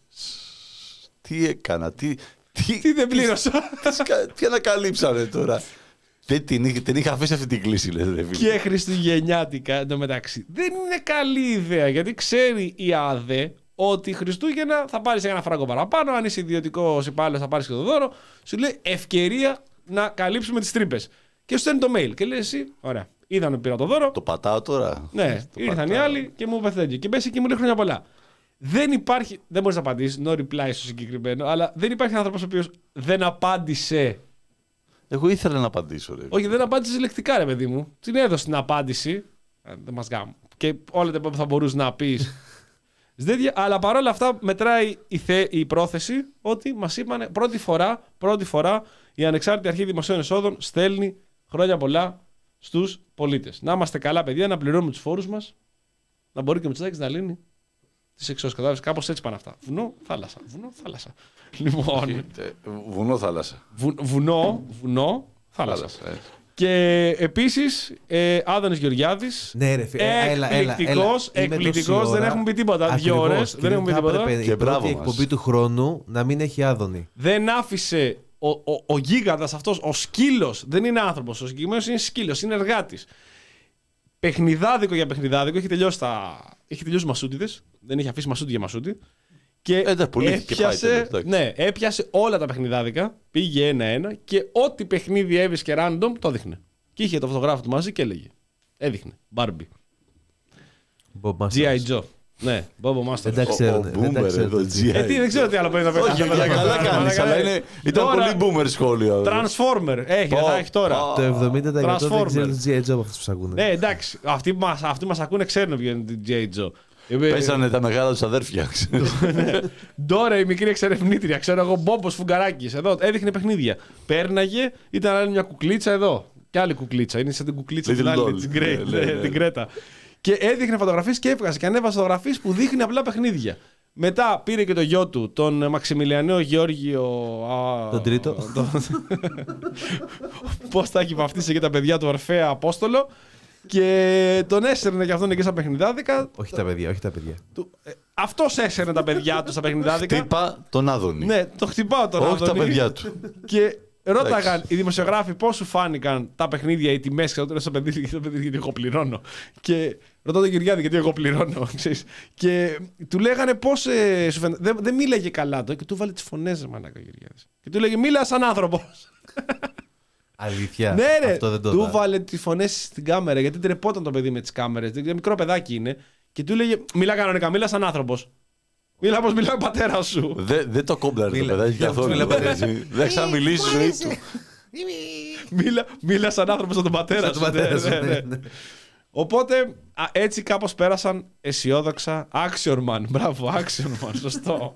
Τι έκανα, τι. Τι, τι δεν πλήρωσα. τι, τι ανακαλύψανε τώρα. Δεν την, είχα, την είχα αφήσει αυτή την κλίση, λες, ρε φίλε. Και χριστουγεννιάτικα εντωμεταξύ. Δεν είναι καλή ιδέα γιατί ξέρει η ΑΔΕ ότι Χριστούγεννα θα πάρεις ένα φράγκο παραπάνω. Αν είσαι ιδιωτικός υπάλληλος, θα πάρεις και το δώρο. Σου λέει ευκαιρία να καλύψουμε τις τρύπες. Και σου στέλνει το mail. Και λέει εσύ, ωραία, είδαν ότι πήρα το δώρο. Το πατάω τώρα. Ναι, το ήρθαν πατάω. οι άλλοι και μου είπε τέτοιο. Και μπες και μου λέει χρόνια πολλά. Δεν υπάρχει, δεν μπορείς να απαντήσεις, no reply στο συγκεκριμένο, αλλά δεν υπάρχει άνθρωπος ο οποίος δεν απάντησε. Εγώ ήθελα να απαντήσω, ρε. Όχι, δεν απάντησε λεκτικά, ρε παιδί μου. Την έδωσε την απάντηση. Ε, δεν μας γάμω. Και όλα τα που θα μπορούσε να πει. Αλλά παρόλα αυτά μετράει η, θε, η πρόθεση ότι μας είπαν πρώτη φορά, πρώτη φορά η Ανεξάρτητη Αρχή Δημοσίων Εσόδων στέλνει χρόνια πολλά στους πολίτες. Να είμαστε καλά, παιδιά, να πληρώνουμε τους φόρους μας, να μπορεί και ο Μητσοτάκης να λύνει τις εξώσεις. Κάπως έτσι πάνε αυτά. Βουνό, θάλασσα. Βουνό, θάλασσα. Λοιπόν. Βουνό, θάλασσα. Βου, βουνό, βουνό, θάλασσα. θάλασσα και επίσης, ε, Άδωνης Γεωργιάδης. Ναι, ρε φίλε. Εκπληκτικός, εκπληκτικός. Δεν έχουμε πει τίποτα. Δύο ώρες. Δεν έχουμε πει τίποτα. Και μπράβο. Η εκπομπή του χρόνου να μην έχει Άδωνη. Δεν άφησε ο, ο, ο γίγαντας αυτός, ο σκύλος. Δεν είναι άνθρωπος. Ο συγκεκριμένος είναι σκύλος, είναι εργάτης. Παιχνιδάδικο για παιχνιδάδικο. Έχει τελειώσει, τα... έχει τελειώσει μασούτιδες. Δεν έχει αφήσει μασούτη για μασούτη. Και ε, έπιασε, πάει, ναι, έπιασε όλα τα παιχνιδάδικα, πήγε ένα-ένα και ό,τι παιχνίδι έβρισκε random το έδειχνε. Και είχε το φωτογράφο του μαζί και έλεγε. Έδειχνε. Barbie. τζι άι Joe. Ναι, Bobo Master. Δεν τα ξέρω. Δεν ξέρω τι άλλο πρέπει να πει. Όχι, καλά κάνεις, αλλά ήταν πολύ boomer σχόλιο. Transformer. Έχει, θα έχει τώρα. Το εβδομήντα τοις εκατό δεν ξέρουν το τζι άι Joe από αυτούς που ακούνε. Ναι, εντάξει. Αυτοί μας ακούνε ξέρουν ποιο είναι το τζι άι Joe. Πέσανε τα μεγάλα τους αδέρφια. Ντόρα η μικρή εξερευνήτρια, ξέρω εγώ, Μπόμπος Φουγκαράκης. Εδώ έδειχνε παιχνίδια. Πέρναγε, ήταν άλλη μια κουκλίτσα εδώ. Και άλλη κουκλίτσα. Είναι σαν την κουκλίτσα Little την άλλη, doll. της Γκρέ- Ναι, ναι, ναι. την Κρέτα. Και έδειχνε φωτογραφίες και έβγαζε και ανέβασε φωτογραφίες που δείχνει απλά παιχνίδια. Μετά πήρε και το γιο του, τον Μαξιμιλιανό Γεώργιο. Α, Τον τρίτο. τον- Πώς θα έχει βαφτίσει και τα παιδιά του Ορφέα Απόστολο. Και τον έσαιρνε και αυτόν εκεί στα παιχνιδάδικα. Όχι τα παιδιά, όχι τα παιδιά. Του- ε, Αυτός έσαιρνε τα παιδιά του στα παιχνιδάδικα. Χτύπα τον Άδωνη. Ναι, το χτυπάω τον Όχι Άδωνη. τα παιδιά του. Και ρώταγαν Εντάξει. οι δημοσιογράφοι πώς σου φάνηκαν τα παιχνίδια, οι τιμές. Και το στο παιδί, γιατί το παιδί, γιατί εγώ πληρώνω. Και ρωτάω τον Κυριάδη, γιατί εγώ πληρώνω. Ξέρεις. Και του λέγανε πώς ε, σου φαίνεται. Δεν, δεν μίλαγε καλά το. Και του βάλε τις φωνές, μαλάκα ο Κυριάδης. Και του λέγε, μίλα σαν άνθρωπος. Αλήθεια. Ναι, ρε. Αυτό δεν το Του δα- βάλε τις φωνές στην κάμερα, γιατί τρεπόταν το παιδί με τις κάμερες. Δεν ξέρω, μικρό παιδάκι είναι. Και του λέγε, μιλά κανονικά, μίλα σαν άνθρωπος. Μίλα όπως μιλάει ο πατέρας σου. Δεν δεν το κόμπλαρε το Μίλα. παιδάκι καθόλου. Μίλα, έτσι. Δεν ξαναμιλήσει η ζωή του. Μίλα, μίλα σαν άνθρωπος σαν τον πατέρα Σαν σου. τον πατέρα Ναι, σου, ναι, ναι, ναι. ναι. Οπότε α, έτσι κάπως πέρασαν αισιόδοξα. Action man. Μπράβο, action man. Σωστό.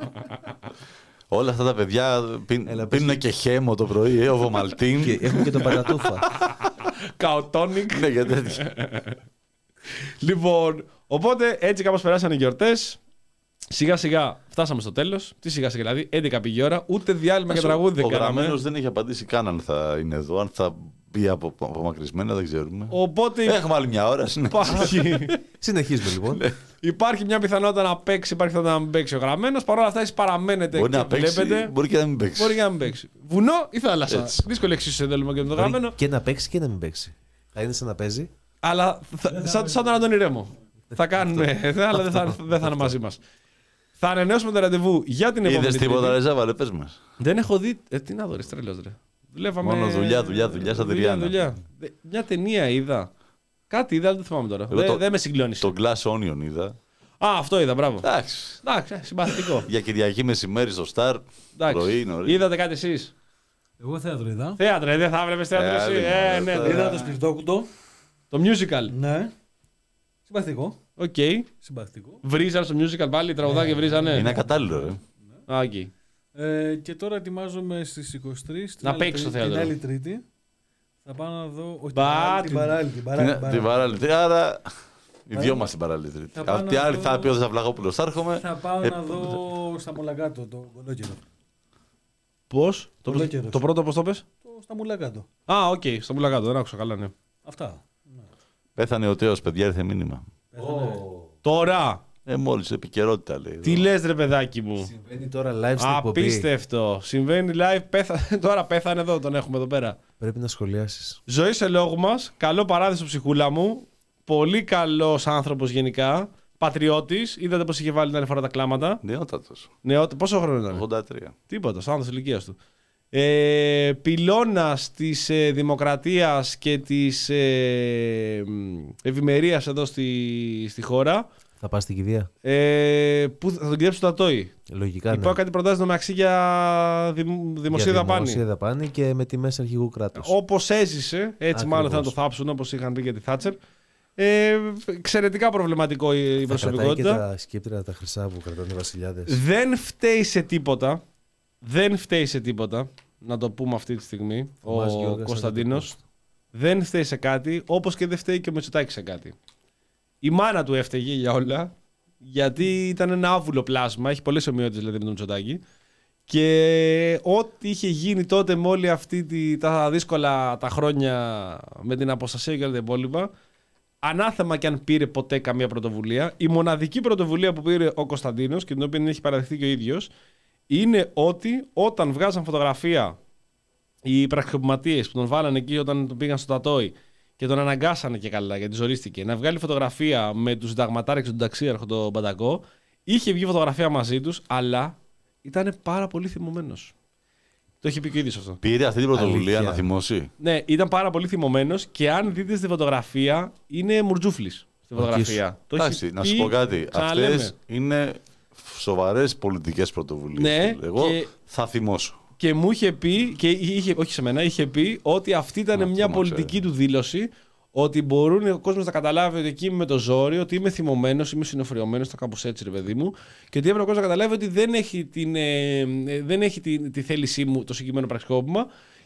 Όλα αυτά τα παιδιά πίν- Έλα, πες. πίνουν και χέμο το πρωί, ε, οβομαλτίν. Και έχουμε και τον Πατατούφα. Καοτόνικ. Ναι, για τέτοια. Λοιπόν, οπότε έτσι κάπως περάσαν οι γιορτές. Σιγά σιγά φτάσαμε στο τέλος. Τι σιγά σιγά, δηλαδή έντεκα πήγε η ώρα, ούτε διάλειμμα και τραγούδι δεν Ο κάναμε. γραμμένος δεν έχει απαντήσει καν αν θα είναι εδώ, αν θα μπει από, απομακρυσμένα, δεν ξέρουμε. Οπότε Έχουμε άλλη μια ώρα. ναι. υπάρχει, Συνεχίζουμε λοιπόν. υπάρχει μια πιθανότητα να παίξει, υπάρχει πιθανότητα να μην παίξει ο γραμμένος. Παρ' όλα αυτά, εσείς παραμένετε Μπορεί και να παίξει, βλέπετε. μπορεί και να μην παίξει. Μπορεί και να μην παίξει. Βουνό ή θάλασσα. Έτσι. Δύσκολη εξίσου θέλουμε και με το γραμμένο. Μπορεί και να παίξει και να μην παίξει. Θα είναι σαν να παίζει. Αλλά θα, σαν, σαν τον Αντώνη Ρέμο. Θα κάνουν, αλλά δεν θα, δεν θα είναι μαζί μας. Θα ανανεώσουμε το ραντεβού για την επόμενη Είδες τίποτα, Τρίτη. ρε Ζάβαλε, πες μας. Δεν έχω δει. Ε, τι να δω, ρε, τρελός, ρε. Δουλεύαμε. Μόνο δουλειά, δουλειά, δουλειά σαν δουλειά, Τριάννα. δουλειά. Δε- Μια ταινία είδα. Κάτι είδα, αλλά δεν θυμάμαι τώρα. Εγώ Δεν το- δεν με συγκλώνησε. Το Glass Onion είδα. Α, αυτό είδα, μπράβο. Εντάξει. Εντάξει, ε, συμπαθητικό. Για Κυριακή μεσημέρι στο Star. Εντάξει. Πρωί, νωρίς. Είδατε κάτι εσείς? Εγώ θέατρο είδα. Θέατρο, ε, δεν θα έβλεπες θέατρο Ε, εσύ. άλλη Ε, μόνο, ναι, τώρα. ναι. Είδα το Σπιρτόκουτο. Το musical. Ναι. Συμπαθητικό. Οκ. Συμπαθητικό. Βρίζαν στο musical πάλι, τραγουδάκια βρίζανε. Είναι κατάλληλο, ρε. Α, οκ. Ε, και τώρα ετοιμάζομαι στις είκοσι τρεις. την Να άλλη παίξεις στο τρίτη- θέατρο. Την άλλη Τρίτη. Θα πάω να δω. Όχι, Μπα, την την- παράλληλη. Την παράλληλη. Την- την Την παράλληλη. παράλληλη. Άρα. Οι δυο μας την παράλληλη τρίτη. Θα πάω Αυτή να άλλη δω- θα πει ο Ζαβλαγόπουλος. Θα έρχομαι. Θα πάω Ε, να δω στα Μουλακάτο το κολόκερο. Πώς? Το, Ολόκερος. το πρώτο πώς το πες? Το στα Μουλακάτο. Α, οκ, στο μουλακάτο, δεν άκουσα καλά, ναι. Αυτά. Πέθανε ο Τέος, παιδιά, ήρθε μήνυμα. Πέθανε. Τώρα, Ε, μόλις επικαιρότητα λέει. τι λες ρε παιδάκι μου. Συμβαίνει τώρα live στην εκπομπή. Απίστευτο. Συμβαίνει live, πέθα... τώρα πέθανε εδώ, τον έχουμε εδώ πέρα. Πρέπει να σχολιάσεις. Ζωή σε λόγου μας, καλό παράδεισο ψυχούλα μου, πολύ καλός άνθρωπος γενικά, πατριώτης, είδατε πως είχε βάλει την άλλη φορά τα κλάματα. Νεότατος. Νεό... Πόσο χρόνο ήταν? ογδόντα τρία. Τίποτα, σαν άνθρωπος ηλικίας του. Ε, πυλώνας της ε, δημοκρατίας και της ε, ευημερίας εδώ στη, στη χώρα. Θα πας στην κηδεία. Ε, που θα τον κυδέψει το Ατόι. Λογικά. Ναι. Υπάρχουν κάτι προτάσεις στο μεταξύ για δημ, δημοσία Για δαπάνη. Δημοσία δαπάνη και με τιμές αρχηγού κράτους. Όπως έζησε, έτσι Ακριβώς. μάλλον θα το θάψουν όπως είχαν πει για τη Θάτσερ. Ε, εξαιρετικά προβληματικό η, η Θα κρατάει και προσωπικότητα. τα σκύπτρα τα χρυσά που κρατάνε οι βασιλιάδες. Δεν φταίει σε τίποτα. Δεν φταίει σε τίποτα. Να το πούμε αυτή τη στιγμή. Ο, Θωμάς Γιώργας, Κωνσταντίνος. Δεν φταίει σε κάτι, όπως και δεν φταίει και ο Μητσοτάκης σε κάτι. Η μάνα του έφταιγε για όλα, γιατί ήταν ένα άβουλο πλάσμα. Έχει πολλές ομοιότητες δηλαδή με τον Μητσοτάκη. Και ό,τι είχε γίνει τότε με όλη αυτή τη, τα δύσκολα τα χρόνια με την αποστασία και όλα τα υπόλοιπα, ανάθεμα και αν πήρε ποτέ καμία πρωτοβουλία. Η μοναδική πρωτοβουλία που πήρε ο Κωνσταντίνος και την οποία έχει παραδεχθεί και ο ίδιος, είναι ότι όταν βγάζαν φωτογραφία οι πραξικοπηματίες που τον βάλανε εκεί όταν τον πήγαν στο Τατόι και τον αναγκάσανε και καλά γιατί ζορίστηκε να βγάλει φωτογραφία με τους συνταγματάρχες του ταξίαρχο τον Παντακό, είχε βγει φωτογραφία μαζί τους, αλλά ήταν πάρα πολύ θυμωμένος. Το έχει πει και ο ίδιος αυτό. Πήρε αυτή την πρωτοβουλία Αλήθεια. να θυμώσει. Ναι, ήταν πάρα πολύ θυμωμένος και αν δείτε στη φωτογραφία είναι μουρτζούφλης στη φωτογραφία. Το έχει Εντάξει, να πει, σου πω κάτι. ξαναλέμε. Αυτές είναι σοβαρές πολιτικές πρωτοβουλίες. Ναι, Εγώ και- θα θυμώσω. Και μου είχε πει, και είχε, όχι σε μένα, είχε πει ότι αυτή ήταν Να, μια αυτό να πολιτική ξέρει. του δήλωση. Ότι μπορούν ο κόσμο να καταλάβει ότι εκεί είμαι με το ζόρι, ότι είμαι θυμωμένο, είμαι συνοφριωμένο, το κάπω έτσι, ρε παιδί μου. Και ότι έπρεπε ο κόσμο να καταλάβει ότι δεν έχει, την, ε, ε, δεν έχει την, τη θέλησή μου το συγκεκριμένο πραξικόπημα.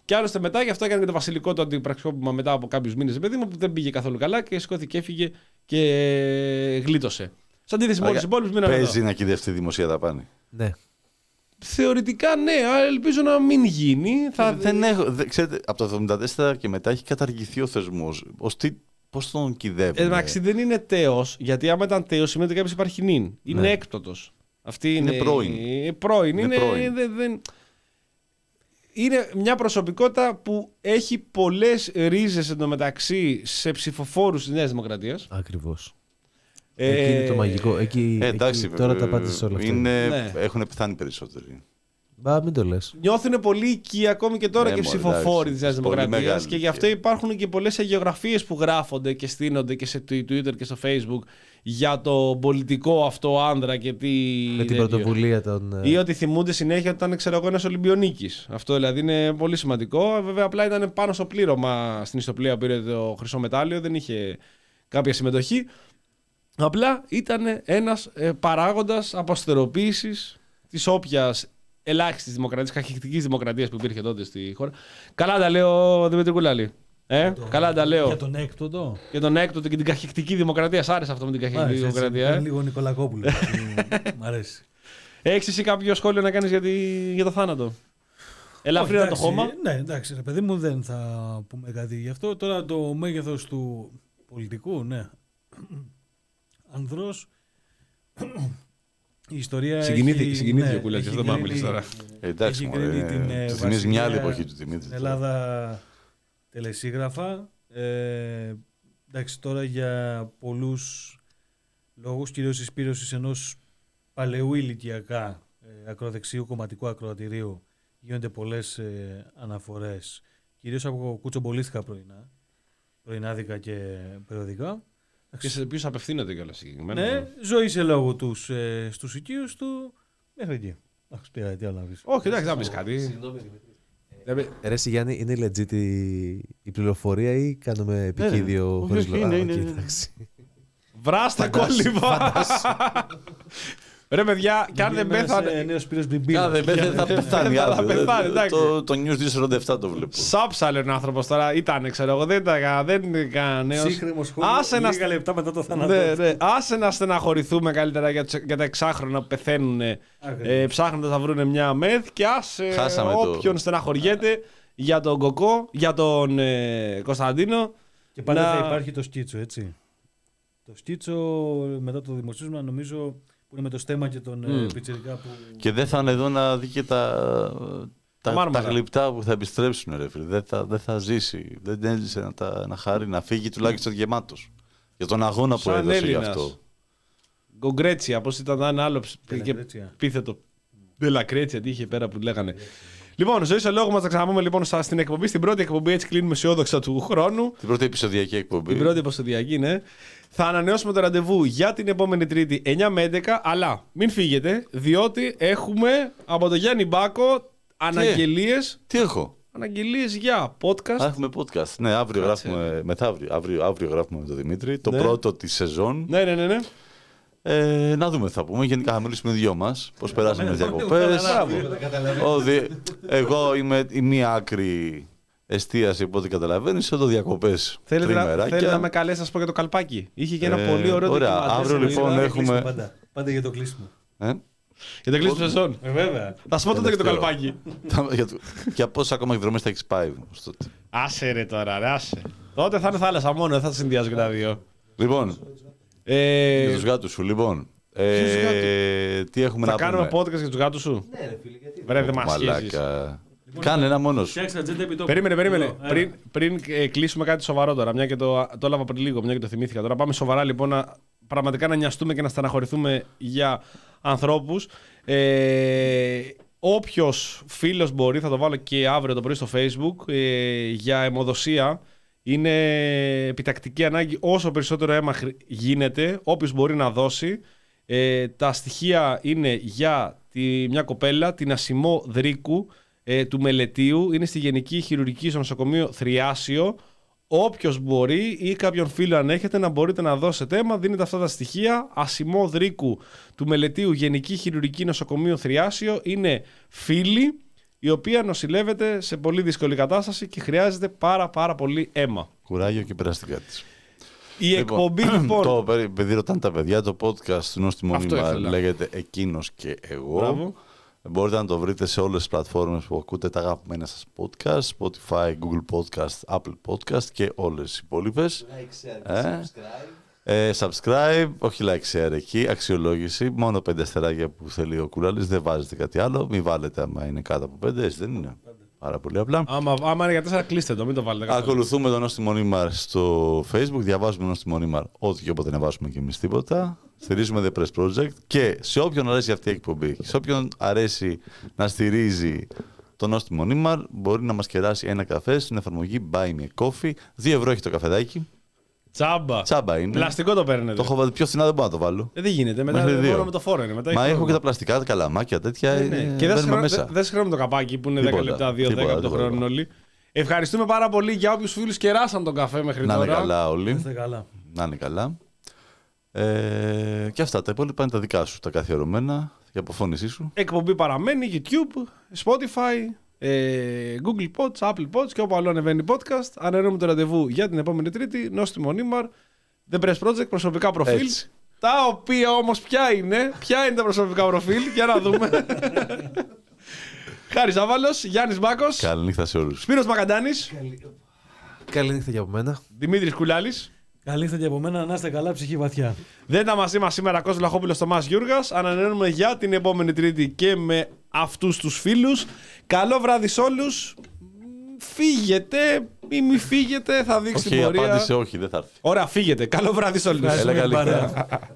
Και άλλωστε μετά, γι' αυτό έκανε και το βασιλικό του αντιπραξικόπημα μετά από κάποιους μήνες, παιδί μου, που δεν πήγε καθόλου καλά και σηκώθηκε, έφυγε και γλίτωσε. Σαν αντίθεση με όλους τους υπόλοιπους μείνανε εδώ. Παίζει να κυδευτεί δημοσία δαπάνη. Ναι. Θεωρητικά ναι, αλλά ελπίζω να μην γίνει. Θα... Δεν έχω, δεν, ξέρετε, από το εβδομήντα τέσσερα και μετά έχει καταργηθεί ο θεσμός. Πώς τον κυδεύουν. Εντάξει, δεν είναι τέος, γιατί άμα ήταν τέος σημαίνει ότι κάποιος υπάρχει νυν. Είναι ναι. έκπτωτος. Αυτή είναι, είναι πρώην. πρώην. Είναι, είναι, πρώην. Δεν, δεν... είναι μια προσωπικότητα που έχει πολλές ρίζες εντωμεταξύ σε ψηφοφόρους της Νέας Δημοκρατίας. Ακριβώς. Ε... Εκεί είναι το μαγικό. Εκεί, ε, εντάξει, εκεί, τώρα τα πάτε όλα αυτά. Είναι, ναι. Έχουν πεθάνει περισσότεροι. Μπα, μην το λες. Νιώθουν πολύ οικοί ακόμη και τώρα ναι, και ψηφοφόροι της Νέας Δημοκρατίας και γι' αυτό υπάρχουν και πολλές αγιογραφίες που γράφονται και στείνονται και σε Twitter και στο Facebook για το πολιτικό αυτό άνδρα και τι. Με την πρωτοβουλία των. Ή ότι θυμούνται συνέχεια ότι ήταν, ξέρω εγώ, ένας Ολυμπιονίκης. Αυτό δηλαδή είναι πολύ σημαντικό. Βέβαια, απλά ήταν πάνω στο πλήρωμα στην ιστοπλία που πήρε το χρυσό μετάλλιο, δεν είχε κάποια συμμετοχή. Απλά ήταν ένας ε, παράγοντας αποστεροποίησης της όποιας ελάχιστης δημοκρατίας, καχεκτικής δημοκρατίας που υπήρχε τότε στη χώρα. Καλά τα λέω, Δημήτρη Κουλάλη. Ε, το... Καλά τα λέω. Για τον έκτοτο. Για τον έκτοτο και την καχεκτική δημοκρατία. Σ' άρεσε αυτό με την καχεκτική δημοκρατία. Είναι λίγο Νικολακόπουλο. Μ' αρέσει. Έχεις εσύ κάποιο σχόλιο να κάνεις για, τη... για το θάνατο? Ελαφρύνα το χώμα. Ναι, εντάξει, ρε παιδί μου, δεν θα πούμε κάτι γι' αυτό. Τώρα το μέγεθος του πολιτικού, ναι. Ανδρός. Η ιστορία συγκινήθηκε, έχει, συγκινήθηκε ναι, ο Κούλακης, δεν πάμε μιλήσει τώρα. Εντάξει, του θυμίζει μια άλλη εποχή του Δημήτρη. Στην Ελλάδα τελεσίγραφα. Ε, εντάξει, τώρα για πολλούς λόγους, κυρίως συσπήρωσης ενός παλαιού ηλικιακά ε, ακροδεξιού κομματικού ακροατηρίου, γίνονται πολλές ε, αναφορές, κυρίως από κουτσομπολίστικα πρωινά, πρωινάδικα και περιοδικά. Και σε ποιους απευθύνεται κιόλας συγκεκριμένα. Ναι, ζωή σε λόγο τους ε, στους οικείους του μέχρι εκεί. Αχ, πήγα, τι άλλο να πεις. Όχι, εντάξει, να πεις κάτι. Συγγνώμη, Δημήτρη. Ρε εσύ Γιάννη, είναι legit η, η πληροφορία ή κάνουμε επικίδιο χωρίς λόγο? Είναι, είναι. Βράστα κόλληβα! Ρε παιδιά, κι αν δεν πέθανε. Νέος Σπύρος Μπιμπίλα. Αν δεν πέθανε θα πεθάνει. Θα πεθάνει, εντάξει. Το News διακόσια σαράντα επτά το βλέπω. Σάψαλε ο άνθρωπος τώρα. Ήταν, ξέρω εγώ, δεν ήταν, δεν ήταν νέος. Σύγχρονο σχόλιο, λίγα λεπτά μετά το θάνατο. Ναι, ναι. Άσε να στεναχωρηθούμε καλύτερα για, για τα εξάχρονα που πεθαίνουν ε, ψάχνοντας να βρουν μια μεθ και άσε Χάσαμε όποιον το... στεναχωριέται για τον Κοκό, για τον ε, Κωνσταντίνο. Και πάντα να... θα υπάρχει το σκίτσο, έτσι. Το σκίτσο μετά το δημοσίευμα νομίζω που είναι με το στέμα και τον mm. πιτσιρικά που... Και δεν θα είναι εδώ να δει και τα, τα, τα, τα γλυπτά που θα επιστρέψουν, ρε φίλε. Δεν θα, δεν θα ζήσει. Δεν έζησε να, τα, να χάρει, να φύγει τουλάχιστον γεμάτος. Για τον αγώνα που έδωσε γι' αυτό. Γκογκρέτσια, πώς ήταν ένα άλλο επίθετο. Μπελακρέτσια, τι είχε πέρα που λέγανε. Λοιπόν, ζωή σε λόγο μας θα ξαναπούμε λοιπόν στην εκπομπή. Στην πρώτη εκπομπή, έτσι κλείνουμε αισιόδοξα του χρόνου. Την πρώτη επεισοδιακή εκπομπή. Την πρώτη επεισοδιακή, ναι. Θα ανανεώσουμε το ραντεβού για την επόμενη Τρίτη εννιά με έντεκα. Αλλά μην φύγετε, διότι έχουμε από τον Γιάννη Μπάκο αναγγελίες. Τι έχω? Αναγγελίες για podcast. Α, έχουμε podcast. Ναι, αύριο Κάτσε. γράφουμε. Μεθαύριο, αύριο, αύριο γράφουμε με τον Δημήτρη. Το Ναι. πρώτο τη σεζόν. Ναι, ναι, ναι. ναι. Ε, να δούμε, θα πούμε. Γενικά θα μιλήσουμε οι δυο μας. Πώς περάσαμε τις διακοπές. Εγώ είμαι η μία άκρη εστίαση, οπότε καταλαβαίνεις. Εδώ διακοπές. Θέλετε να, τριμεράκια. θέλετε να με καλέσει να σας πω για το καλπάκι. Είχε και ένα Ε, πολύ ωραίο ωραία. ντοκιμαντέρ Αύριο στο λοιπόν Instagram. έχουμε. Πάντα. Πάντα για το κλείσιμο. Ε? Για το κλείσιμο σεζόν. Ε, βέβαια. Θα σου πω τότε για το Τελευταίο. καλπάκι. Τα- για το- Για πόσα ακόμα εκδρομές θα έχεις πάει ως τότε. Άσε ρε τώρα, ρε, άσε. Τότε θα είναι θάλασσα μόνο, δεν θα τα συνδυάζω και τα δύο. Λοιπόν, Ε, για τους γάτους σου, λοιπόν. Ε, τι έχουμε θα να κάνουμε πούμε. podcast για τους γάτους σου. Ναι, ρε φίλε, γιατί. Βρε, δεν μας σχέσεις. Μαλάκα. Κάνε ένα μόνος σου. Φτιάξτε ατζέντα επί τόπου. Περίμενε, περίμενε. Εδώ, έλα. Πριν, πριν ε, κλείσουμε κάτι σοβαρό τώρα, μια και το, το έλαβα πριν λίγο, μια και το θυμήθηκα. Τώρα πάμε σοβαρά λοιπόν, να, πραγματικά να νοιαστούμε και να στεναχωρηθούμε για ανθρώπους. Ε, όποιος φίλος μπορεί, θα το βάλω και αύριο το πρωί στο Facebook, ε, για αιμοδοσία. Είναι επιτακτική ανάγκη όσο περισσότερο αίμα χρ- γίνεται, όποιος μπορεί να δώσει. Ε, τα στοιχεία είναι για τη, μια κοπέλα, την Ασημό Δρίκου, ε, του Μελετίου. Είναι στη Γενική Χειρουργική στο νοσοκομείο Θριάσιο. Όποιος μπορεί ή κάποιον φίλο αν έχετε να μπορείτε να δώσετε αίμα, δίνετε αυτά τα στοιχεία. Ασημό Δρίκου του Μελετίου, Γενική Χειρουργική νοσοκομείο Θριάσιο. Είναι φίλοι η οποία νοσηλεύεται σε πολύ δύσκολη κατάσταση και χρειάζεται πάρα πάρα πολύ αίμα. Κουράγιο και περαστικά τη. Η λοιπόν, εκπομπή λοιπόν. Το παιδί ρωτάνε τα παιδιά, το podcast του Νόστιμο Νήμα λέγεται Εκείνος και εγώ. Μπράβο. Μπορείτε να το βρείτε σε όλες τις πλατφόρμες που ακούτε τα αγαπημένα σας podcast, Spotify, Google Podcast, Apple Podcast και όλες οι υπόλοιπες. Like, share, ε, subscribe. Ε, subscribe, όχι like, share εκεί, αξιολόγηση, μόνο πέντε αστεράκια που θέλει ο Κουλάλης, δεν βάζετε κάτι άλλο, μην βάλετε άμα είναι κάτω από πέντε, έτσι δεν είναι. Πάρα πολύ απλά. Άμα, άμα είναι για τέσσερα, κλείστε το, μην το βάλετε. Ακολουθούμε τον Νόστιμο Νήμαρ στο Facebook, διαβάζουμε τον Νόστιμο Νήμαρ ό,τι και όποτε ανεβάσουμε και εμείς τίποτα. Στηρίζουμε The Press Project και σε όποιον αρέσει αυτή η εκπομπή, σε όποιον αρέσει να στηρίζει τον Νόστιμο Νήμαρ, μπορεί να μας κεράσει ένα καφέ στην εφαρμογή Buy Me a Coffee. δύο ευρώ έχει το καφεδάκι. Τσάμπα. Τσάμπα είναι. Πλαστικό το παίρνετε. Το έχω βάλει πιο φθηνά, δεν μπορώ να το βάλω. Ε, δεν γίνεται. Μετά μόνο με το φόρο είναι. Μετά Μα έχω και τα πλαστικά, τα καλαμάκια τέτοια. Ναι, ναι. Ε, και δεν μέσα. συγχρονίζουμε το καπάκι που είναι τίποτα, δέκα λεπτά, δύο δέκα από το χρόνο όλοι. Ευχαριστούμε πάρα πολύ για όποιους φίλους κεράσαν τον καφέ μέχρι να τώρα. Να είναι καλά όλοι. Να, καλά. να είναι καλά. Ε, και αυτά τα υπόλοιπα είναι τα δικά σου, τα καθιερωμένα, η αποφώνησή σου. Εκπομπή παραμένει, YouTube, Spotify, ε, Google Pods, Apple Pods και όπου άλλο ανεβαίνει podcast. Ανανεώνουμε το ραντεβού για την επόμενη Τρίτη. Νόστιμο Νήμαρ, The Press Project, προσωπικά προφίλ. Έτσι. Τα οποία όμως ποια είναι, ποια είναι τα προσωπικά προφίλ, για να δούμε. Χάρης Ζάβαλος, Γιάννης Μπάκος. Καληνύχτα σε όλους. Σπύρος Μακαντάνης. Καληνύχτα και από μένα. Δημήτρης Κουλάλης. Καληνύχτα και από μένα, να είστε καλά, ψυχή βαθιά. Δεν ήταν μαζί μας σήμερα Κώστας Βλαχόπουλος, Θωμάς Γιούργας. Ανανεώνουμε για την επόμενη Τρίτη και με αυτούς τους φίλους. Καλό βράδυ σε όλους. Φύγετε ή μη φύγετε, θα δείξει όχι, την πορεία. Όχι, απάντησε όχι, δεν θα έρθει. Ωραία, φύγετε. Καλό βράδυ σε όλους. Έλα, καλή.